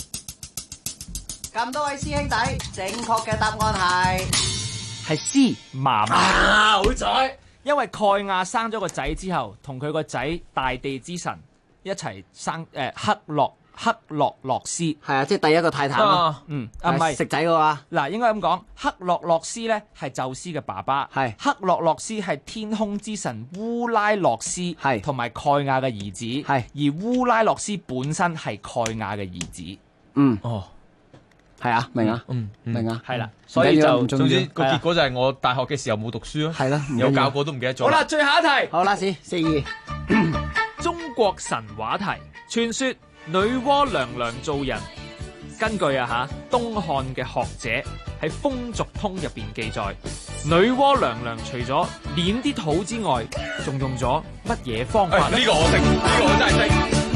咁多位師兄弟，正確嘅答案係 C 嫲嫲。 好彩， 因為蓋亞生咗個仔之後，同佢個仔大地之神一齊生克洛洛斯。 係啊，即係第一個泰坦咯。 唔係食仔嘅話， 嗱應該咁講，克洛洛斯咧係宙斯嘅爸爸， 係克洛洛斯係天空之神烏拉諾斯，係同埋蓋亞嘅兒子，係而烏拉諾斯本身係蓋亞嘅兒子。 係啊，明啊，明啊， 係啦，所以就總之個結果就係我大學嘅時候冇讀書咯， 係啦， 有教過都唔記得咗。 好啦，最後一題， 好啦，4-2， 中國神話題，傳說女媧娘娘造人。根據東漢嘅學者喺《風俗通》入邊記載，女媧娘娘除咗捏啲土之外，仲用咗乜嘢方法咧？ 呢個我識，呢個我真係識。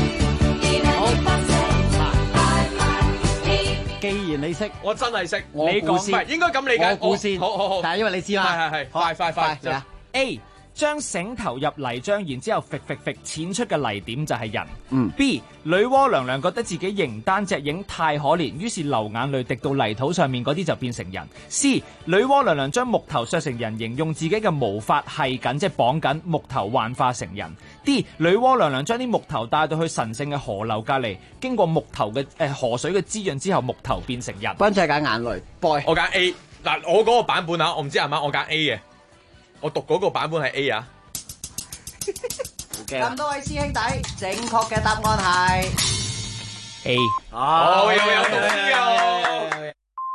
既然你識， 我真係識。 你估先， 應該咁理解。 我估先， 好。 但係因為你知嘛， 係，快嚟啊 ！A 將繩投入泥漿，然之後濺出嘅泥點就係人。B 女媧娘娘覺得自己形單隻影太可憐，於是流眼淚滴到泥土上面嗰啲就變成人。C 女媧娘娘將木頭削成人形，用自己嘅毛髮係緊即係綁緊木頭幻化成人。D 女媧娘娘將啲木頭帶到去神聖嘅河流隔離，經過木頭嘅河水嘅滋潤之後，木頭變成人。 斌仔揀眼淚 ，boy， 我揀 A。嗱，我嗰個版本啊，我唔知係咪，我揀 A 嘅。我讀嗰個版本係 A 啊。 咁多位師兄弟，正確嘅答案係 A。 有讀書啊！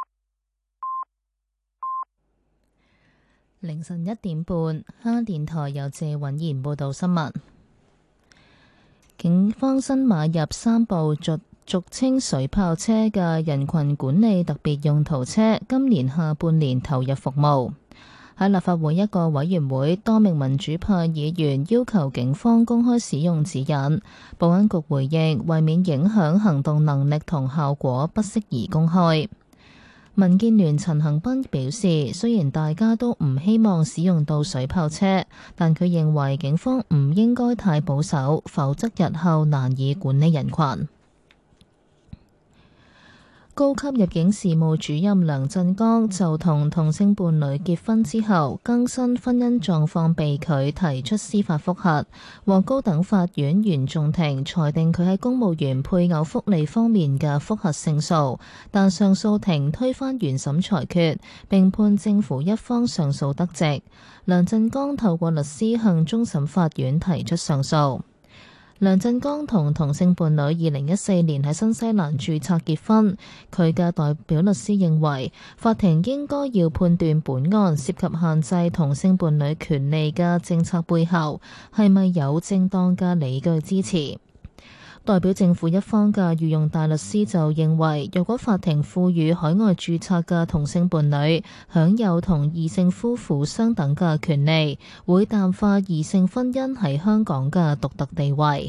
凌晨1點半，香港電台由謝允賢報道新聞。警方新買入3部俗稱水炮車嘅人群管理特別用途車，今年下半年投入服務。喺立法會一個委員會，多名民主派議員要求警方公開使用指引。保安局回應，為免影響行動能力同效果，不適宜公開。民建聯陳恒鑌表示，雖然大家都唔希望使用到水炮車，但佢認為警方唔應該太保守，否則日後難以管理人群。 高級入境事務主任梁振剛就同同性伴侶結婚之後更新婚姻狀況被拒提出司法覆核，獲高等法院原訟庭裁定佢喺公務員配偶福利方面嘅覆核勝訴，但上訴庭推翻原審裁決，並判政府一方上訴得直。梁振剛透過律師向終審法院提出上訴。梁振剛同同性伴侶2014年喺新西蘭註冊結婚，佢嘅代表律師認為法庭應該要判斷本案涉及限制同性伴侶權利嘅政策背後係咪有正當嘅理據支持。代表政府一方嘅御用大律師就認為，若果法庭賦予海外註冊嘅同性伴侶享有同異性夫婦相等嘅權利，會淡化異性婚姻喺香港嘅獨特地位。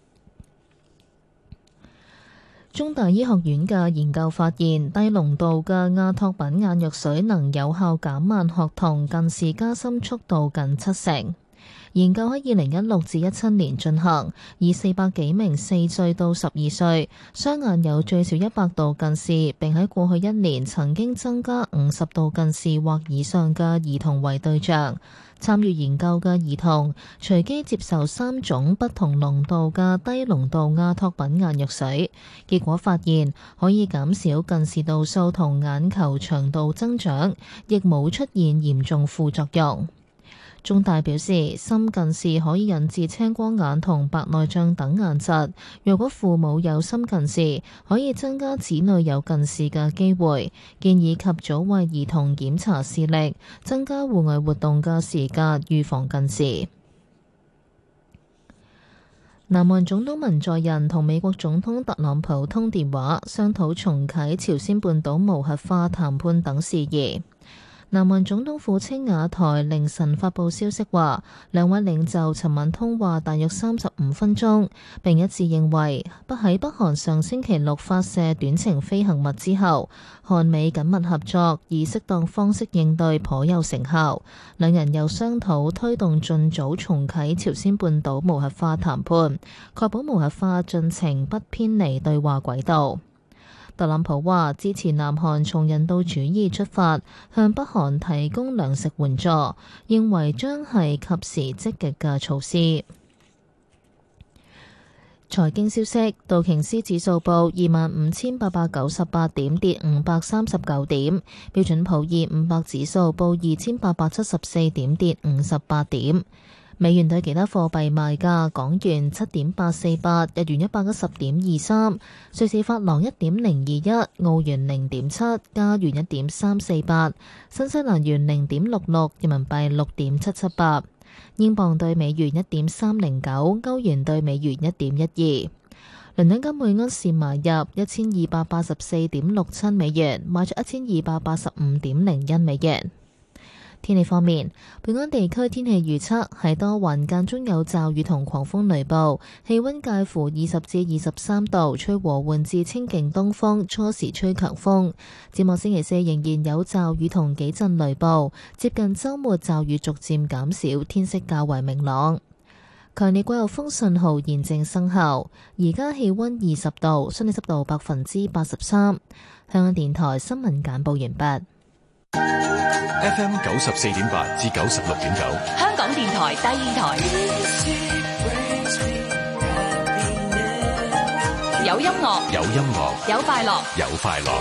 中大醫學院嘅研究發現，低濃度嘅亞托品眼藥水能有效減慢學童近視加深速度近70%。研究喺2016至17年進行，以400幾名4歲到12歲，雙眼有最少100度近視，並喺過去1年曾經增加50度近視或以上嘅兒童為對象。參與研究嘅兒童隨機接受3種不同濃度嘅低濃度亞托品眼藥水，結果發現可以減少近視度數同眼球長度增長，亦冇出現嚴重副作用。中大表示，深近視可以引致青光眼同白內障等眼疾。若果父母有深近視，可以增加子女有近視嘅機會。建議及早為兒童檢查視力，增加戶外活動嘅時間，預防近視。南韓總統文在寅同美國總統特朗普通電話，商討重啟朝鮮半島無核化談判等事宜。南韓總統府青瓦台凌晨發布消息話，兩位領袖尋晚通話大約35分鐘，並一致認為喺北韓上星期六發射短程飛行物之後，韓美緊密合作，以適當方式應對頗有成效。兩人又商討推動盡早重啟朝鮮半島無核化談判，確保無核化進程不偏離對話軌道。特朗普話支持南韓從人道主義出發，向北韓提供糧食援助，認為將係及時積極嘅措施。財經消息，道瓊斯指數報25,898點，跌539點；標準普爾500指數報2,874點，跌58點。美元對其他貨幣賣價：港元7.848，日元110.23，瑞士法郎1.021，澳元0.7，加元1.348，新西蘭元0.66，人民幣6.778，英鎊對美元1.309，歐元對美元1.12。倫敦金每盎司買入1284.67美元，賣出1285.01美元。天氣方面，本港地區天氣預測係多雲間中有驟雨同狂風雷暴，氣溫介乎20至23度，吹和緩至清勁東風，初時吹強風。展望星期四仍然有驟雨同幾陣雷暴，接近週末驟雨逐漸減少，天色較為明朗。強烈季候風信號現正生效，而家氣溫20度，相對濕度83%。香港電台新聞簡報完畢。 FM 94.8至96.9， 香港電台第二台，有音樂， 有音樂， 有快樂， 有快樂。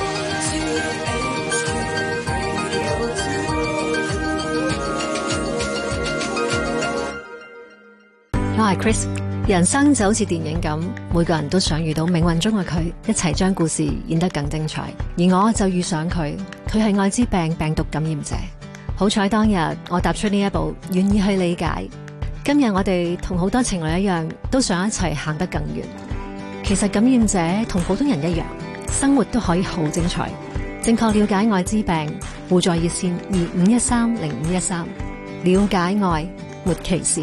我係 Chris， 人生就好似電影咁，每個人都想遇到命運中嘅佢，一齊將故事演得更精彩。而我就遇上佢，佢係艾滋病病毒感染者。好彩當日我踏出呢一步，願意去理解。今日我哋同好多情侶一樣，都想一齊行得更遠。其實感染者同普通人一樣，生活都可以好精彩。正確了解艾滋病，互助熱線25130513，了解愛，沒歧視。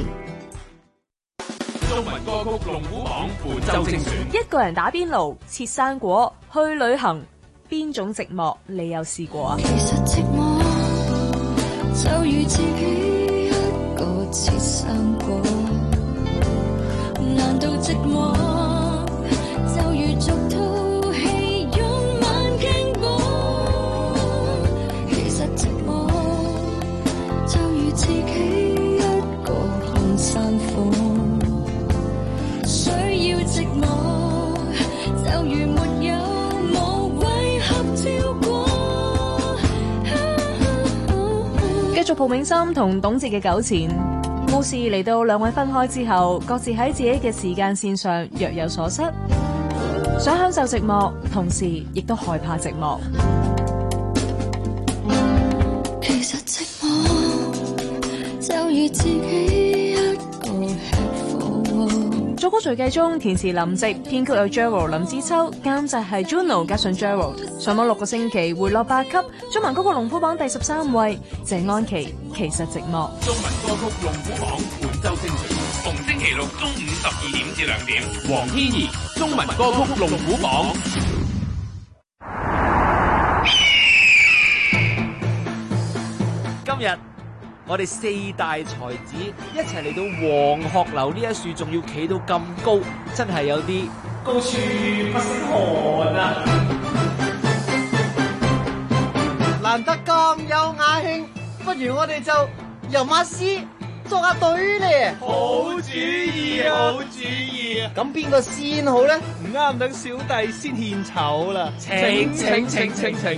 中文歌曲龍虎榜伴奏精選， 一個人打邊爐、切生果、去旅行，邊種寂寞你有試過啊？ 其實寂寞就如自己一個切生果，難道寂寞就如逐套戲用慢鏡續蒲銘心同董哲嘅糾纏。故事嚟到兩位分開之後，各自喺自己嘅時間線上若有所失，想享受寂寞，同時亦都害怕寂寞。 其實寂寞就如自己一個吃貨。 作曲隨記中填詞林夕，編曲有 Gerald 林子秋，監製係 Juno 加上 Gerald。上網6個星期回落8級，中文歌曲龍虎榜第13位，謝安琪其實寂寞。 中文歌曲龍虎榜本周精選，逢星期六中午12點至2點，黃天怡中文歌曲龍虎榜。 今日我哋4大才子一齊嚟到黃鶴樓呢一樹，仲要企到咁高，真係有啲高處不勝寒啊！ 難得咁有雅興，不如我哋就吟下詩，作下對咧。 好主意啊！好主意啊！ 咁邊個先好咧？ 唔啱，等小弟先獻醜啦。 請。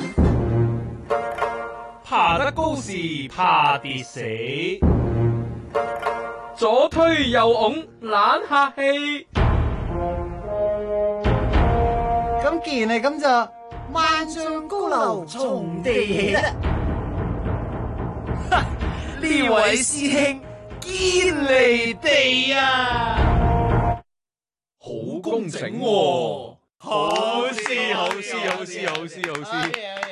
爬得高時怕跌死， 左推右擁懶客氣。 咁既然係咁就萬丈高樓從地起啦。 呢位師兄堅離地啊， 好工整喎！好詩。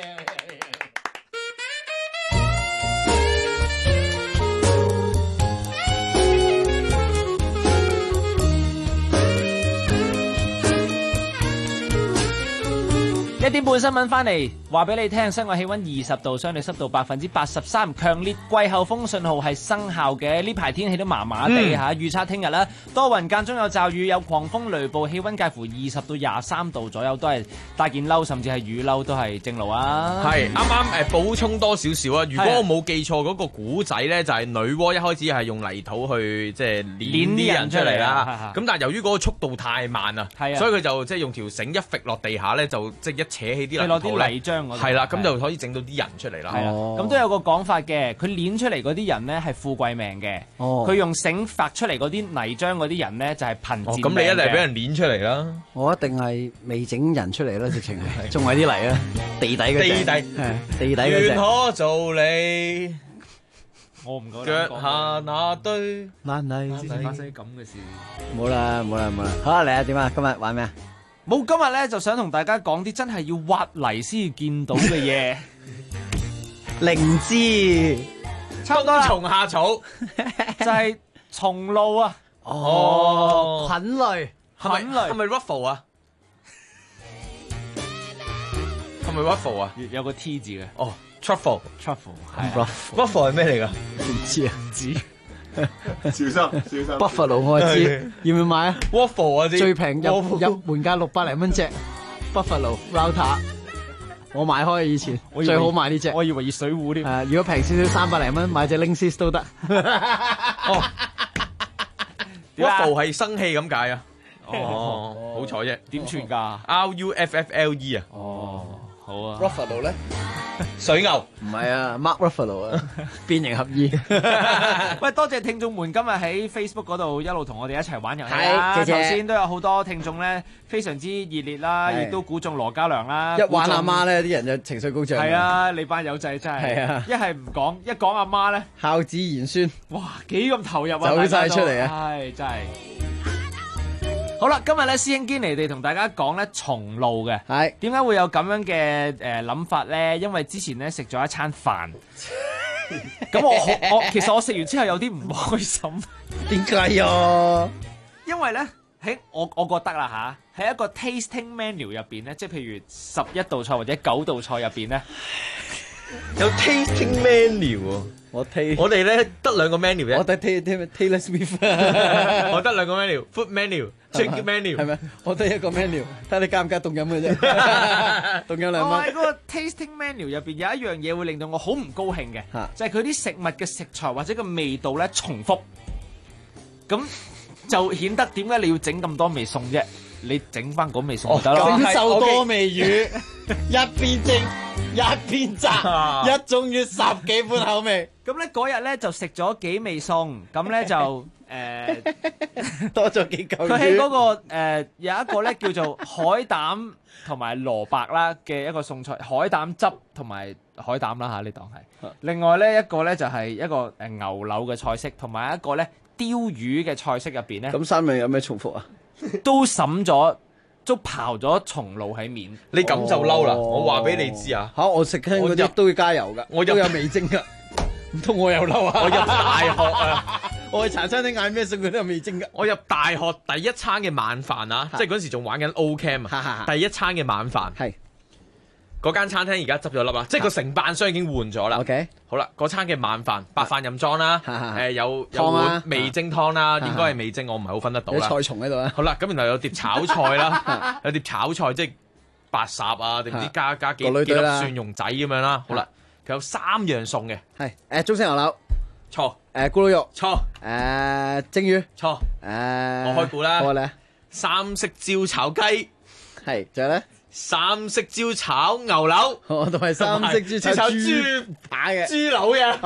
1點半新聞翻嚟，話俾你聽，室外氣溫20度，相對濕度83%，強烈季候風信號係生效嘅。呢排天氣都麻麻地嚇，預測聽日啦，多雲間中有驟雨，有狂風雷暴，氣溫介乎20到23度左右，都係帶件褸，甚至係雨褸都係正路啊。 係啱啱補充多少少啊！如果我冇記錯嗰個古仔咧，就係女媧一開始係用泥土去即係攣啲人出嚟啦。咁但係由於嗰個速度太慢啊，所以佢就即係用條繩一揈落地下咧，就即係一扯起啲泥土泥漿嗰度， 係啦，咁就可以整到啲人出嚟啦。 係啦，咁都有個講法嘅，佢攣出嚟嗰啲人咧係富貴命嘅，佢用繩發出嚟嗰啲泥漿嗰啲人咧就係貧賤命嘅。 咁你一定係俾人攣出嚟啦， 我一定係未整人出嚟啦，直情係仲係啲泥啊，地底嗰隻，地底嗰隻。 願可做你， 我唔夠腳下那堆爛泥。 之前發生咁嘅事， 冇啦。好啦，嚟啊，點啊？今日玩咩啊？ 冇，今日咧就想同大家講啲真係要挖泥先見到嘅嘢。 靈芝， 差唔多啦。 冬蟲夏草就係蟲露啊！ 菌類， 係咪 ruffle 啊？係咪 ruffle 啊？ 有個 T 字嘅。 哦 ，truffle 係。 ruffle 係咩嚟㗎？ 唔知啊，唔知。 小心 Buffalo 我知，要唔要買啊 ？Waffle 啊， 最平入門價600零蚊隻 Buffalo Router， 我買開以前，最好買呢隻。 我以為熱水壺添。 如果平少少300零蚊，買隻 Linksys 都得。 哦 ，Waffle 係生氣咁解啊？哦，好彩啫。 點串㗎 ？RUFFLE 啊？ 哦，好啊。 Ruffalo 咧？ 水牛唔係啊 ，Mark Ruffalo 啊，變形俠醫。 喂，多謝聽眾們今日喺 Facebook 嗰度一路同我哋一齊玩遊戲啦。頭先都有好多聽眾咧，非常之熱烈啦，亦都估中羅嘉良啦。 一玩阿媽咧，啲人就情緒高漲。 係啊，你班友仔真係。係啊，一係唔講，一講阿媽咧， 孝子賢孫， 哇，幾咁投入啊！ 走晒出嚟啊！ 係真係。好啦，今日咧師兄堅尼地同大家講咧蟲露嘅，係點解會有咁樣嘅諗法咧？因為之前咧食咗一餐飯，咁我其實我食完之後有啲唔開心， 點解啊？ 因為咧喺我覺得啦嚇，喺一個 tasting menu 入邊咧，即係譬如11道菜或者9道菜入邊咧， 有 tasting menu 喎。我哋咧得2個 menu 啫。 我得 Taylor Swift， 我得2個 menu，food menu、drink menu， 係咪？ 我得1個 menu， 睇你加唔加凍飲嘅啫。凍飲2蚊。 我喺嗰個 tasting menu 入邊有一樣嘢會令到我好唔高興嘅，就係佢啲食物嘅食材或者個味道咧重複，咁就顯得點解你要整咁多味餸啫？ 你整翻嗰味餸就得啦。 錦繡多味魚，一邊蒸一邊炸，一種魚10幾款口味。 咁咧嗰日咧就食咗幾味餸，咁咧就多咗幾嚿魚。 佢喺嗰個有一個咧叫做海膽同埋蘿蔔啦嘅一個餸菜，海膽汁同埋海膽啦嚇，你當係。另外咧一個咧就係一個牛柳嘅菜式，同埋一個咧鯛魚嘅菜式入邊咧。 咁三樣有咩重複啊？ 都審咗，都刨咗松露喺面。 你咁就嬲啦！我話俾你知啊！ 嚇，我食輕嗰啲都要加油㗎，我都有味精㗎。唔通我又嬲啊！ 我入大學啊！ 我去茶餐廳嗌咩餸佢都有味精㗎。 我入大學第一餐嘅晚飯啊，即係嗰時仲玩緊 O Cam 啊，第一餐嘅晚飯係嗰間餐廳而家執咗笠啊，即係個承辦商已經換咗啦。OK， 好啦，嗰餐嘅晚飯白飯任裝啦，有碗味精湯啦，應該係味精，我唔係好分得到啦。 有菜蟲喺度啊。 好啦，咁然後有碟炒菜啦，有碟炒菜即係白霎啊，定唔知加幾粒蒜蓉仔咁樣啦。好啦。佢有3樣餸嘅， 係中式牛柳， 錯， 咕嚕肉， 錯， 蒸魚， 錯，我開估啦，三色椒炒雞， 係，仲有咧三色椒炒牛柳， 同埋三色椒炒豬扒嘅， 豬柳嘅，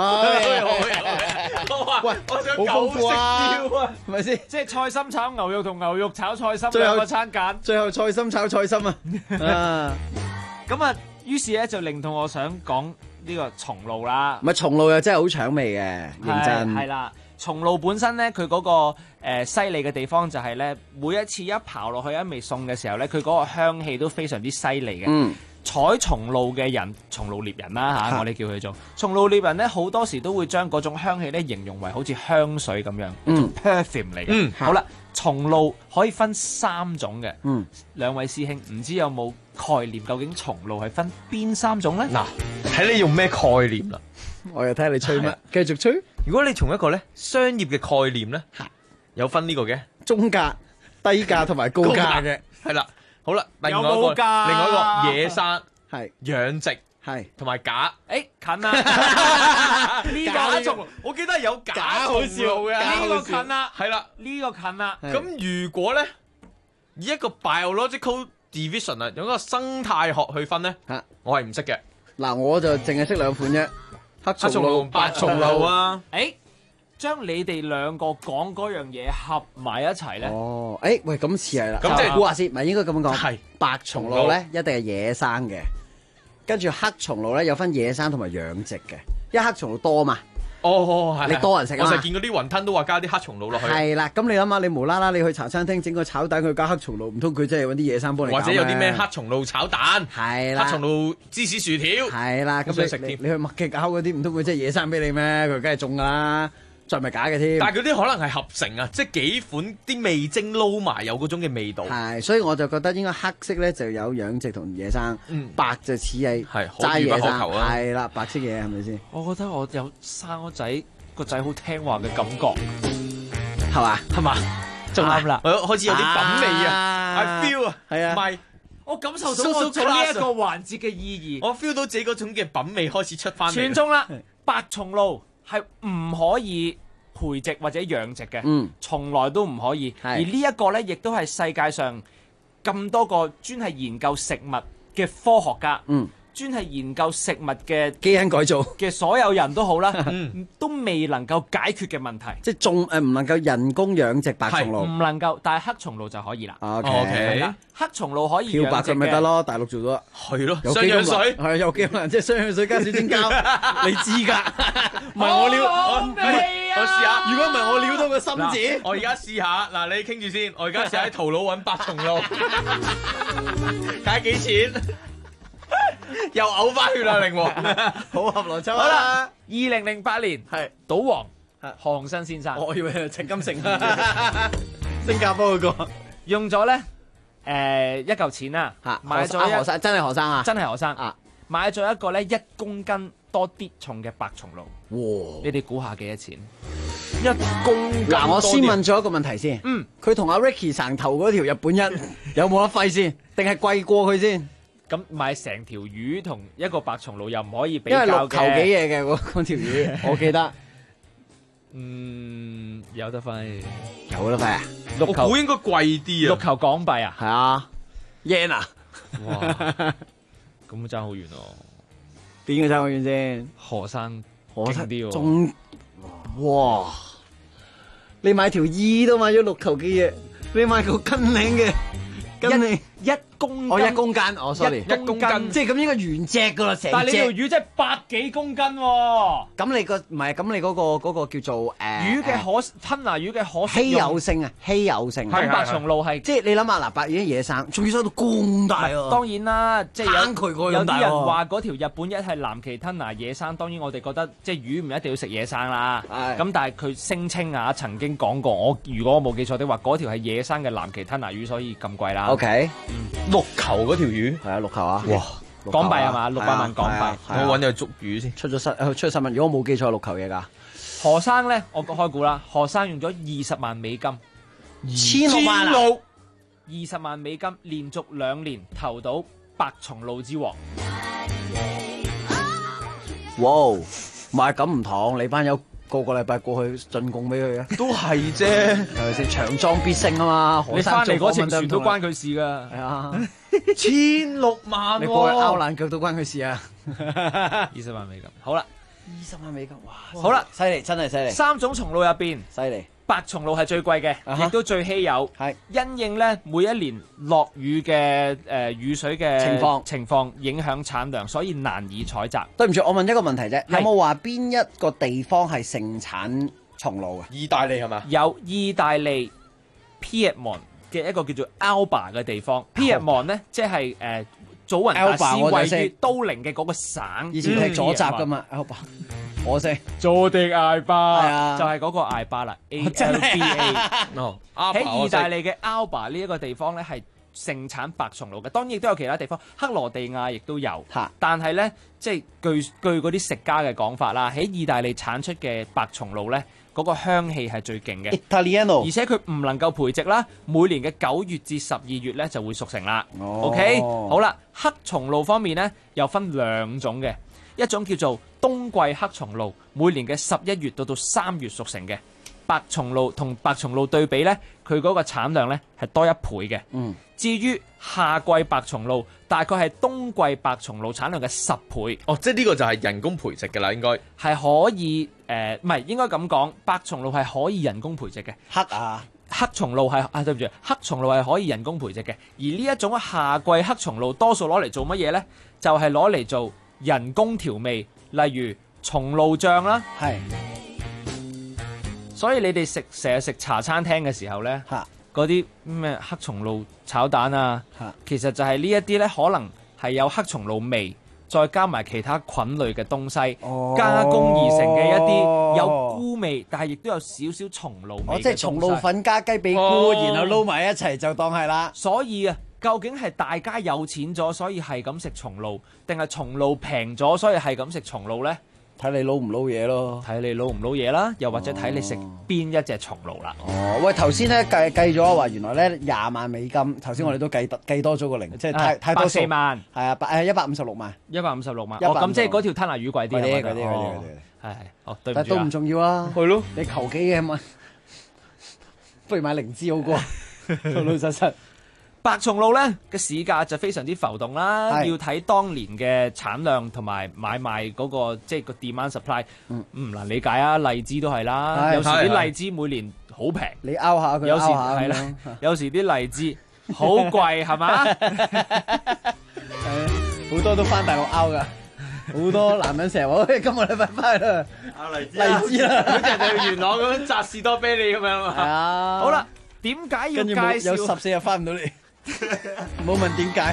喂， 我想好豐富啊，係咪先？ 即係菜心炒牛肉同牛肉炒菜心兩個餐揀， 最後菜心炒菜心啊！ 咁啊，於是咧就令到我想講。呢個松露啦， 唔係松露又真係好搶味嘅，認真係啦。松露本身咧，佢嗰個犀利嘅地方就係咧，每一次一刨落去一味餸嘅時候咧，佢嗰個香氣都非常之犀利嘅。採松露嘅人，松露獵人啦嚇，我哋叫佢做松露獵人咧，好多時都會將嗰種香氣咧形容為好似香水咁樣，perfume 嚟嘅。好啦，松露可以分3種嘅。兩位師兄唔知有冇概念，究竟松露係分邊3種咧？ 嗱，睇你用咩概念啦。 我又睇下你吹乜，繼續吹。 如果你從一個咧商業嘅概念咧，有分呢個嘅中價、低價同埋高價嘅， 係啦。好啦，另外一個野生係養殖係同埋假， 近啦，呢個松露， 我記得有假好笑嘅， 呢個近啦， 係啦， 呢個近啦。 咁如果咧以一個 biological division 啊，用一個生態學去分咧，我係唔識嘅。 嗱，我就淨係識2款啫，黑松露、 白松露啊。 將你哋兩個講嗰樣嘢合埋一齊咧。 哦，喂，咁似係啦。 咁即係估下先，唔係應該咁樣講。 係白松露咧，一定係野生嘅。跟住黑松露咧，有分野生同埋養殖嘅。因為黑松露多嘛。 係。 你多人食啊嘛。 我成日見嗰啲雲吞都話加啲黑松露落去。 係啦，咁你諗下，你無啦啦你去茶餐廳整個炒蛋，佢加黑松露，唔通佢真係揾啲野生幫你？ 或者有啲咩黑松露炒蛋？ 係啦。 黑松露芝士薯條。 係啦，咁你去麥記搞嗰啲，唔通佢真係野生俾你咩？佢梗係種㗎啦。再咪假嘅添， 但係嗰啲可能係合成啊，即係幾款啲味精撈埋有嗰種嘅味道。 係，所以我就覺得應該黑色咧就有養殖同野生，白就似係齋野生。係啦，白色嘢係咪先？ 我覺得我有生個仔好聽話嘅感覺， 係嘛？ 係嘛？仲啱啦， 我開始有啲品味啊 ，I feel 啊， 係啊， 唔係我感受到我做呢一個環節嘅意義， 我 feel 到自己嗰種嘅品味開始出翻嚟。 全中啦，白松露。係唔可以培植或者養殖嘅，從來都唔可以。而呢一個呢，亦都係世界上咁多個專係研究食物嘅科學家，專係研究食物嘅基因改造嘅所有人都好啦，都未能夠解決嘅問題。 即係唔能夠人工養殖白松露， 唔能夠，但係黑松露就可以啦。 OK， 黑松露可以漂白佢咪得咯？大陸做咗係咯， 雙氧水係有機能，即係雙氧水加小精膠，你知㗎？唔係我料， 我試下。 如果唔係我料到個心字， 我而家試下。嗱，你傾住先，我而家試下喺淘寶揾白松露，睇下幾錢。又嘔翻血啦，靈王， 好合邏輯。 好啦，2008年係賭王何鴻燊先生， 我以為係陳金城，新加坡嗰個用咗咧一嚿錢啦，買咗何生，真係何生啊， 真係何生啊，買咗一個咧1公斤多啲重嘅白松露。哇！你哋估下幾多錢？1公斤。 嗱，我先問咗一個問題先。佢同阿 Ricky 成頭嗰條日本一有冇得揮先？定係貴過佢先？ 咁買成條魚同一個白松露又唔可以比較嘅， 因為6球幾嘢嘅嗰條魚，我記得有得揮， 有得揮啊！ 我估應該貴啲啊 ，6球港幣啊， 係啊 ，yen 啊， 哇，咁爭好遠喎。 邊個爭好遠先？ 何生勁啲喎， 仲哇！你買條衣都買咗6球嘅嘢，你買個斤領嘅，斤領 1公斤， 哦1公斤，哦 sorry， 1公斤， 即係咁應該原隻噶啦，成隻。 但係你條魚真係100幾公斤喎。 咁你個唔係，咁你嗰個叫做魚嘅吞拿魚嘅可稀有性啊，稀有性。 咁白松露係即係你諗下嗱，白魚野生，仲要收到咁大喎。 當然啦，即係有啲人話嗰條日本一係藍鰭吞拿野生，當然我哋覺得即係魚唔一定要食野生啦。咁但係佢聲稱啊，曾經講過，如果我冇記錯的話，嗰條係野生嘅藍鰭吞拿魚，所以咁貴啦。 OK， 6球嗰條魚係啊，6球啊， 哇！ 港幣係嘛？600萬港幣。 我揾佢捉魚先。 出咗新聞，如果我冇記錯，6球嘢㗎。 何生咧，我開估啦，何生用咗20萬美金 ，16萬啊 ，20萬美金，連續2年投到白松露之王。 哇！唔係咁唔同，你班友個禮拜過去進貢俾佢嘅， 都係啫， 係咪先？長裝必勝啊嘛！ 你翻嚟嗰程船都關佢事㗎。 係啊 ，16萬， 你過去拗爛腳都關佢事啊 ！20萬美金，好啦 ，20萬美金，哇！ 好啦， 犀利，真係犀利。 3種松露入邊， 犀利。 白松露係最貴嘅，亦都最稀有。係因應咧每一年落雨嘅雨水嘅情況影響產量，所以難以採集。 對唔住，我問一個問題啫，有冇話邊一個地方係盛產松露嘅？ 意大利係嘛？ 有意大利 Piedmont 嘅一個叫做 Alba 嘅地方。Piedmont 咧即係祖雲達斯位於都靈嘅嗰個省。 以前係左閘噶嘛 ，Alba。我識佐迪艾巴， 係啊， 就係嗰個艾巴啦 ，ALBA。喺意大利嘅 Alba 呢一個地方咧，係盛產白松露嘅。當然亦都有其他地方，克羅地亞亦都有。但係咧，即係據嗰啲食家嘅講法啦，喺意大利產出嘅白松露咧，嗰個香氣係最勁嘅。 Italiano， 而且佢唔能夠培植啦，每年嘅9月至12月咧就會熟成啦。OK， 好啦，黑松露方面咧又分2種嘅。一種叫做冬季黑松露，每年嘅11月到3月熟成嘅。白松露同白松露對比呢，佢嗰個產量呢係多1倍嘅。至於夏季白松露，大概係冬季白松露產量嘅10倍。 哦，即係呢個就係人工培植嘅啦，應該係可以唔係應該咁講，白松露係可以人工培植嘅。黑松露係對唔住，黑松露係可以人工培植嘅。而呢一種夏季黑松露多數攞嚟做乜嘢呢？就係攞嚟做人工調味，例如松露醬啦， 係。 所以你哋成日食茶餐廳嘅時候咧，嗰啲咩黑松露炒蛋啊，其實就係呢一啲咧，可能係有黑松露味，再加埋其他菌類嘅東西，加工而成嘅一啲有菇味，但係亦都有少少松露味嘅東西。 即係松露粉加雞髀菇，然後撈埋一齊就當係啦。 所以啊，究竟係大家有錢咗，所以係咁食松露，定係松露平咗，所以係咁食松露呢？ 睇你撈唔撈嘢咯， 睇你撈唔撈嘢啦，又或者睇你食邊一隻松露啦。 喂，頭先咧計咗話，原來咧20萬美金，頭先我哋都計多咗個零，即係太多數。 104萬， 係啊，156萬。 156萬。咁即係嗰條吞拿魚貴啲嗰啲。 係，哦，對唔住啊。 但都唔重要啊。 係咯， 你求幾嘅嘛，不如買靈芝好過。老老實實。 白松露咧嘅市價就非常之浮動啦，要睇當年嘅產量同埋買賣嗰個即係個 demand supply， 唔難理解啊。荔枝都係啦，有時啲荔枝每年好平， 你拗下佢， 有時係啦，有時啲荔枝好貴係嘛？ 好多都翻大陸拗噶，好多男人成日話：今個禮拜翻去啦， 荔枝啦，好似人哋元朗咁樣摘士多啤梨咁樣啊。 係啊， 好啦，點解要介紹？ 有14日翻唔到嚟。冇問點解，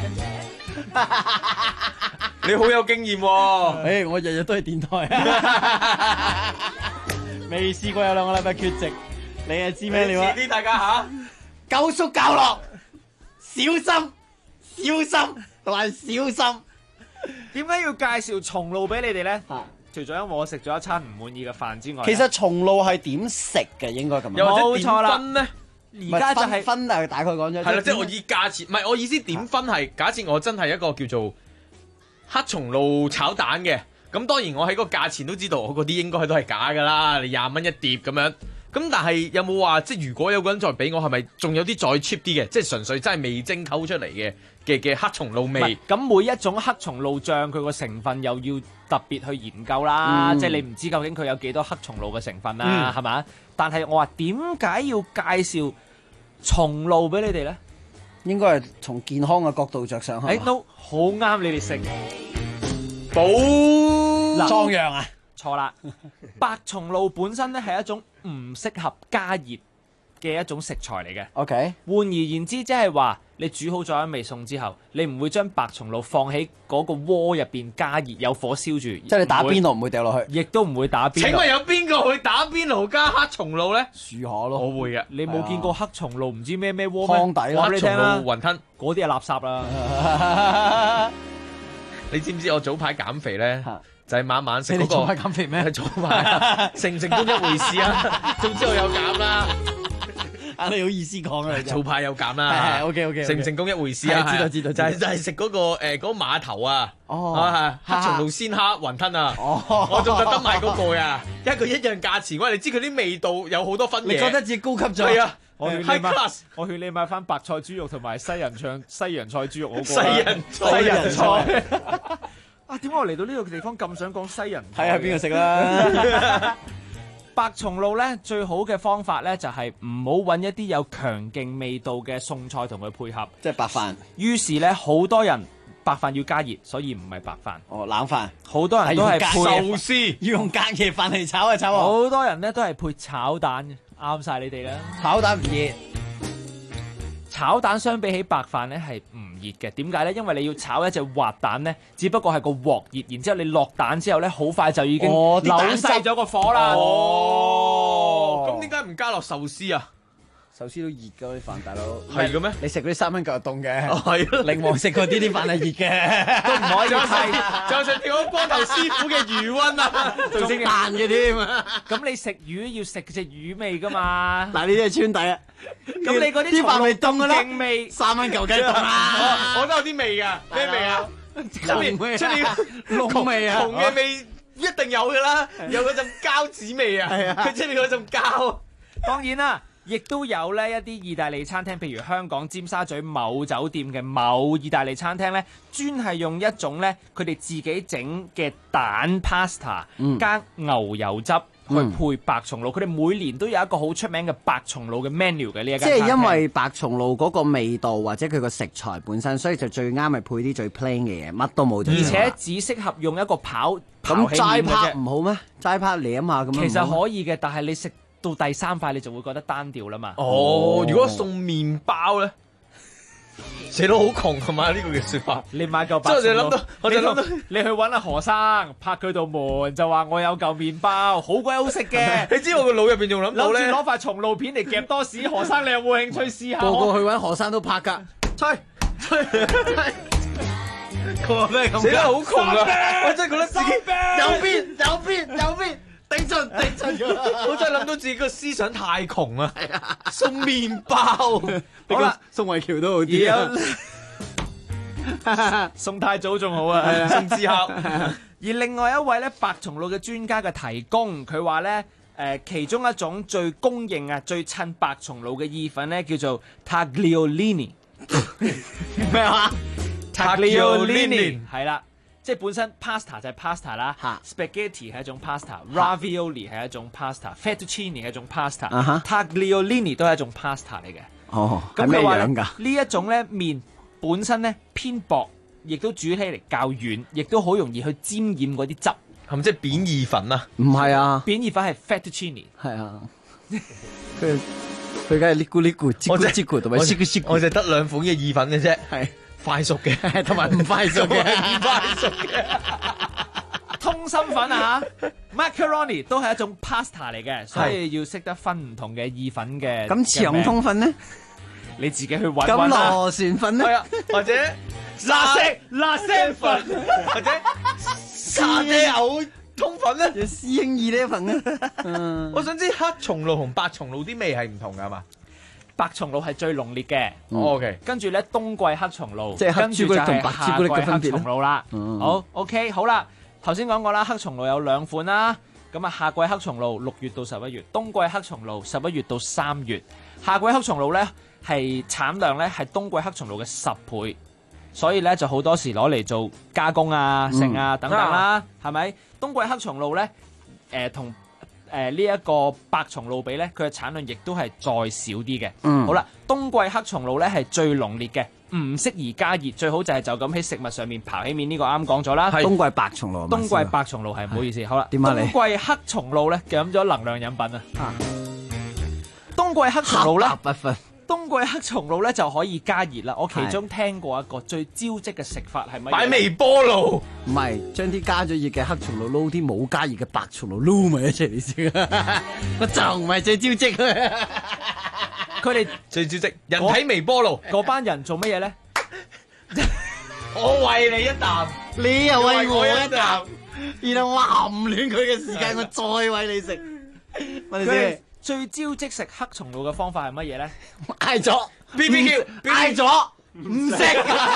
你好有經驗喎。 我日日都係電台，未試過有2個禮拜缺席，你又知咩料啊？ 遲啲大家嚇， 九叔教落，小心同埋小心。 點解要介紹松露俾你哋咧？除咗因為我食咗一餐唔滿意嘅飯之外， 其實松露係點食嘅？應該咁樣。 又或者點分咧？ 而家就係分大概講咗， 係啦，即係我以價錢，唔係我意思點分係，假設我真係一個叫做黑松露炒蛋嘅， 咁當然我喺個價錢都知道，我嗰啲應該都係假㗎啦，你20蚊一碟咁樣。咁但係有冇話即係如果有個人再俾我，係咪仲有啲再 cheap 啲嘅，即係純粹真係味精溝出嚟嘅黑松露味？ 咁每一種黑松露醬佢個成分又要特別去研究啦，即係你唔知究竟佢有幾多黑松露嘅成分啦，係嘛？但係我話點解要介紹松露俾你哋咧？ 應該係從健康嘅角度着想。 都好啱你哋食補壯陽啊！ 錯啦，白松露本身咧係一種唔適合加熱嘅一種食材嚟嘅。 OK， 換而言之，即係話你煮好咗一味餸之後，你唔會將白松露放喺嗰個鍋入邊加熱，有火燒住。即係你打邊爐唔會掉落去， 亦都唔會打邊爐。 請問有邊個會打邊爐加黑松露咧？ 試下咯， 我會嘅。 你冇見過黑松露唔知咩鍋咩？ 湯底啦， 黑松露雲吞嗰啲係垃圾啦。 你知唔知我早排減肥咧？就係晚食嗰個。 你早排減肥咩？ 係早排成唔成功一回事啊！總之我有減啦。 你好意思講啊！ 早排有減啦。 OK。 成唔成功一回事啊？ 知道。 就係食嗰個嗰個碼頭啊。黑松露鮮蝦雲吞啊。我仲特登買嗰個啊，一樣價錢。你知佢啲味道有好多分野。 你覺得自己高級咗？ 係啊。我勸你買翻白菜豬肉同埋西洋菜豬肉好過。 西人菜。 啊！點解我嚟到呢個地方咁想講西人菜？ 睇下邊個食啦。 白松露咧最好嘅方法咧就係唔好揾一啲有強勁味道嘅餸菜同佢配合， 即係白飯。 於是咧好多人白飯要加熱，所以唔係白飯。 冷飯。 好多人都係配壽司， 要用隔夜飯嚟炒啊炒。 好多人咧都係配炒蛋嘅，啱晒你哋啦。 炒蛋唔熱。 炒蛋相比起白飯咧係唔熱嘅，點解咧？因為你要炒一隻滑蛋咧，只不過係個鑊熱，然之後你落蛋之後咧，好快就已經扭細咗個火啦。 咁點解唔加落壽司啊？ 壽司都熱㗎啲飯，大佬。 係嘅咩？ 你食嗰啲3蚊嚿凍嘅。 係咯。 另外食嗰啲飯係熱嘅， 都唔可以係。就食條光頭師傅嘅魚溫啊， 仲爛嘅添。 咁你食魚要食隻魚味㗎嘛？ 嗱，呢啲係穿底啊。 咁你嗰啲飯味凍㗎啦勁味 ，3蚊嚿雞凍啊！ 我都有啲味㗎，咩味啊？ 濃味啊，濃味啊， 紅嘅味一定有㗎啦，有嗰陣膠紙味啊，佢出面嗰陣膠。 當然啦。亦都有咧一啲意大利餐廳，譬如香港尖沙咀某酒店嘅某意大利餐廳咧，專係用一種咧佢哋自己整嘅蛋 pasta 加牛油汁去配白松露。佢哋每年都有一個好出名嘅白松露嘅 menu 嘅呢一間餐廳。 即係因為白松露嗰個味道或者佢個食材本身，所以就最啱係配啲最 plain 嘅嘢，乜都冇。 而且只適合用一個刨咁齋拍唔好咩？齋拍舐下咁樣。 其實可以嘅，但係你食到第3塊你就會覺得單調啦嘛。 如果送麵包咧，寫到好窮係嘛？呢個嘅説法。 你買嚿白松露，我就諗到你去揾阿何生拍佢道門，就話我有嚿麵包，好鬼好食嘅。 你知我個腦入邊仲諗到咧， 攞塊松露片嚟夾多士。何生你有冇興趣試下？ 個個去揾何生都拍㗎。 吹。 佢話咩咁？ 寫得好窮啊！我真係覺得自己有邊。頂盡我真係諗到自己個思想太窮啊！送麵包， 好啦，宋慧喬都好啲送太早仲好啊，送之後。而另外一位咧白松露嘅專家嘅提供，佢話咧其中一種最公認啊、最襯白松露嘅意粉咧，叫做 tagliolini。 咩話 ？tagliolini 係啦。即係本身 pasta 就係 pasta 啦，spaghetti 係一種 pasta，ravioli 係一種 pasta，fettuccine 係一種 pasta，tagliolini 都係一種 pasta 嚟嘅。 咁咩樣㗎？ 呢一種咧麵本身咧偏薄，亦都煮起嚟較軟，亦都好容易去沾染嗰啲汁。 係咪即係扁意粉啊？ 唔係啊， 扁意粉係 fettuccine。 係啊，佢梗係哩咕哩咕、吱咕吱咕同埋吱咕吱咕。 我就得2款嘅意粉嘅啫。 係。 快熟嘅， 同埋唔快熟嘅， 唔快熟嘅。 通心粉啊 ，macaroni 都係一種 pasta 嚟嘅，所以要識得分唔同嘅意粉嘅。 咁長通粉咧， 你自己去揾咁螺旋粉咧， 或者辣聲粉， 或者沙爹牛通粉咧， 師兄意呢份咧。 我想知黑松露同白松露啲味係唔同㗎嘛？ 白松露係最濃烈嘅 ，OK。 跟住咧冬季黑松露， 即係黑朱古力同白朱古力嘅分別。 黑松露啦，好 OK 好啦。 頭先講過啦，黑松露有2款啦。咁啊，夏季黑松露6月到11月，冬季黑松露11月到3月。夏季黑松露咧係產量咧係冬季黑松露嘅10倍，所以咧就好多時攞嚟做加工啊、剩啊等等啦，係咪？冬季黑松露咧同呢一個白松露比咧，佢嘅產量亦都係再少啲嘅。好啦，冬季黑松露咧係最濃烈嘅，唔適宜加熱，最好就係咁喺食物上面刨起面，呢個啱講咗啦。 冬季白松露， 冬季白松露係唔好意思，好啦。 點啊你？ 冬季黑松露咧飲咗能量飲品啊！冬季黑松露咧，冬季黑松露咧就可以加熱啦。我其中聽過一個最招積嘅食法係乜嘢？ 擺微波爐， 唔係將啲加咗熱嘅黑松露撈啲冇加熱嘅白松露撈埋一齊嚟食啊！我就唔係最招積啊！ 佢哋最招積，人體微波爐嗰班人做乜嘢咧？ 我餵你一啖， 你又餵我一啖，然後我含戀佢嘅時間，我再餵你食。問你先。 最招積食黑松露嘅方法係乜嘢咧？ 嗌咗 BBQ， 嗌咗唔食。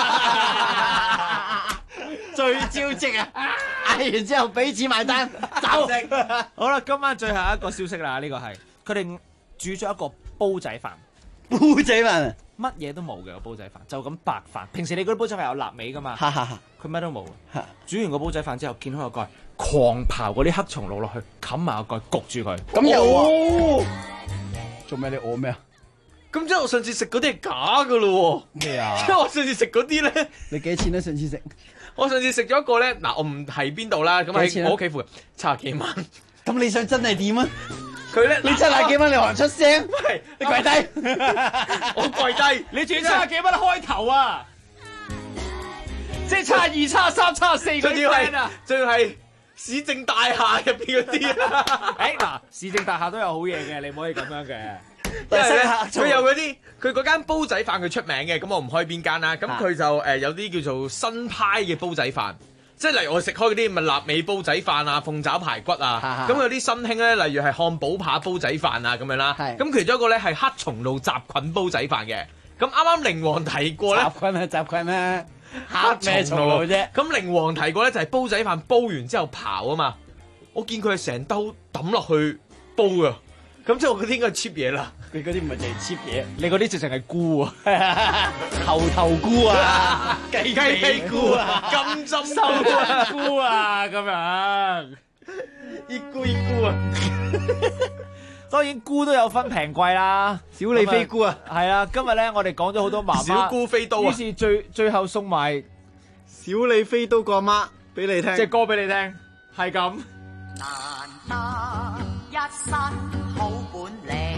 最招積啊！嗌完之後俾錢買單，走食。 好啦，今晚最後一個消息啦，呢個係佢哋煮咗一個煲仔飯。 煲仔飯乜嘢都冇嘅個煲仔飯，就咁白飯。平時你嗰啲煲仔飯有臘味噶嘛？佢乜都冇。煮完個煲仔飯之後，見開個蓋，狂刨嗰啲黑松露落去，冚埋個蓋，焗住佢。 咁又做咩？你餓咩啊？ 咁即係我上次食嗰啲係假噶咯？ 咩啊？ 因為我上次食嗰啲咧， 你幾錢咧？上次食？ 我上次食咗一個咧，嗱我唔係邊度啦，咁喺我屋企附近，70幾蚊。 咁你想真係點啊？ 佢咧， 你70幾蚊你還出聲？ 喂， 你跪低！ 我跪低。 你轉70幾蚊開頭啊！即係差2、差3、差4嗰啲 friend 啊！ 仲要係市政大廈入邊嗰啲啊！ 誒嗱，市政大廈都有好嘢嘅，你唔可以咁樣嘅。 因為咧，佢有嗰啲，佢嗰間煲仔飯佢出名嘅，咁我唔開邊間啦。咁佢就有啲叫做新派嘅煲仔飯。即係例如我食開嗰啲咪臘味煲仔飯啊、鳳爪排骨啊，咁有啲新興咧，例如係漢堡扒煲仔飯啊咁樣啦。咁其中一個咧係黑松露雜菌煲仔飯嘅。咁啱啱靈王提過咧， 雜菌咩？黑咩松露啫？ 咁靈王提過咧就係煲仔飯煲完之後刨啊嘛。我見佢係成兜抌落去煲㗎。咁即係我嗰啲應該係 cheap 嘢啦。 佢嗰啲唔係淨係 cheap 嘢， 你嗰啲直情係菇啊， 頭菇啊， 雞屁菇啊，金針收菇啊，咁樣， 熱菇啊。 當然菇都有分平貴啦， 小李飛菇啊， 係啊。今日咧我哋講咗好多媽媽， 小菇飛刀啊。 於是最後送埋小李飛刀個媽俾你聽， 隻歌俾你聽，係咁。 難得一身好本領，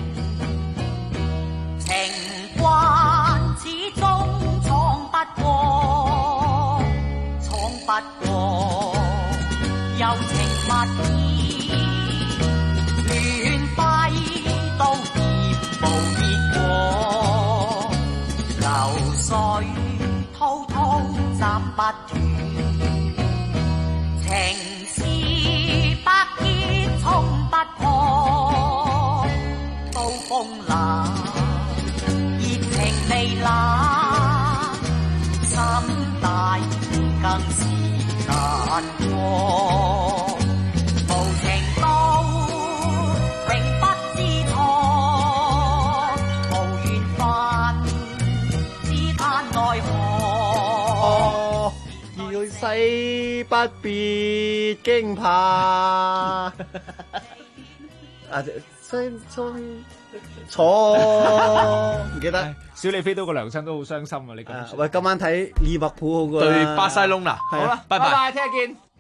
情關始終闖不過，柔情蜜意，亂揮都業無結果，流水滔滔斬不斷，情絲百結衝不破，刀鋒冷，熱情未冷，心大更是難過，無情到永不知錯，無緣分只盼奈何。 要死不必驚怕。啊，錯唔記得。 小李飛刀個娘親都好傷心啊！你咁， 喂，今晚睇利物浦好過對巴塞隆拿。 好啦，拜拜，聽日見。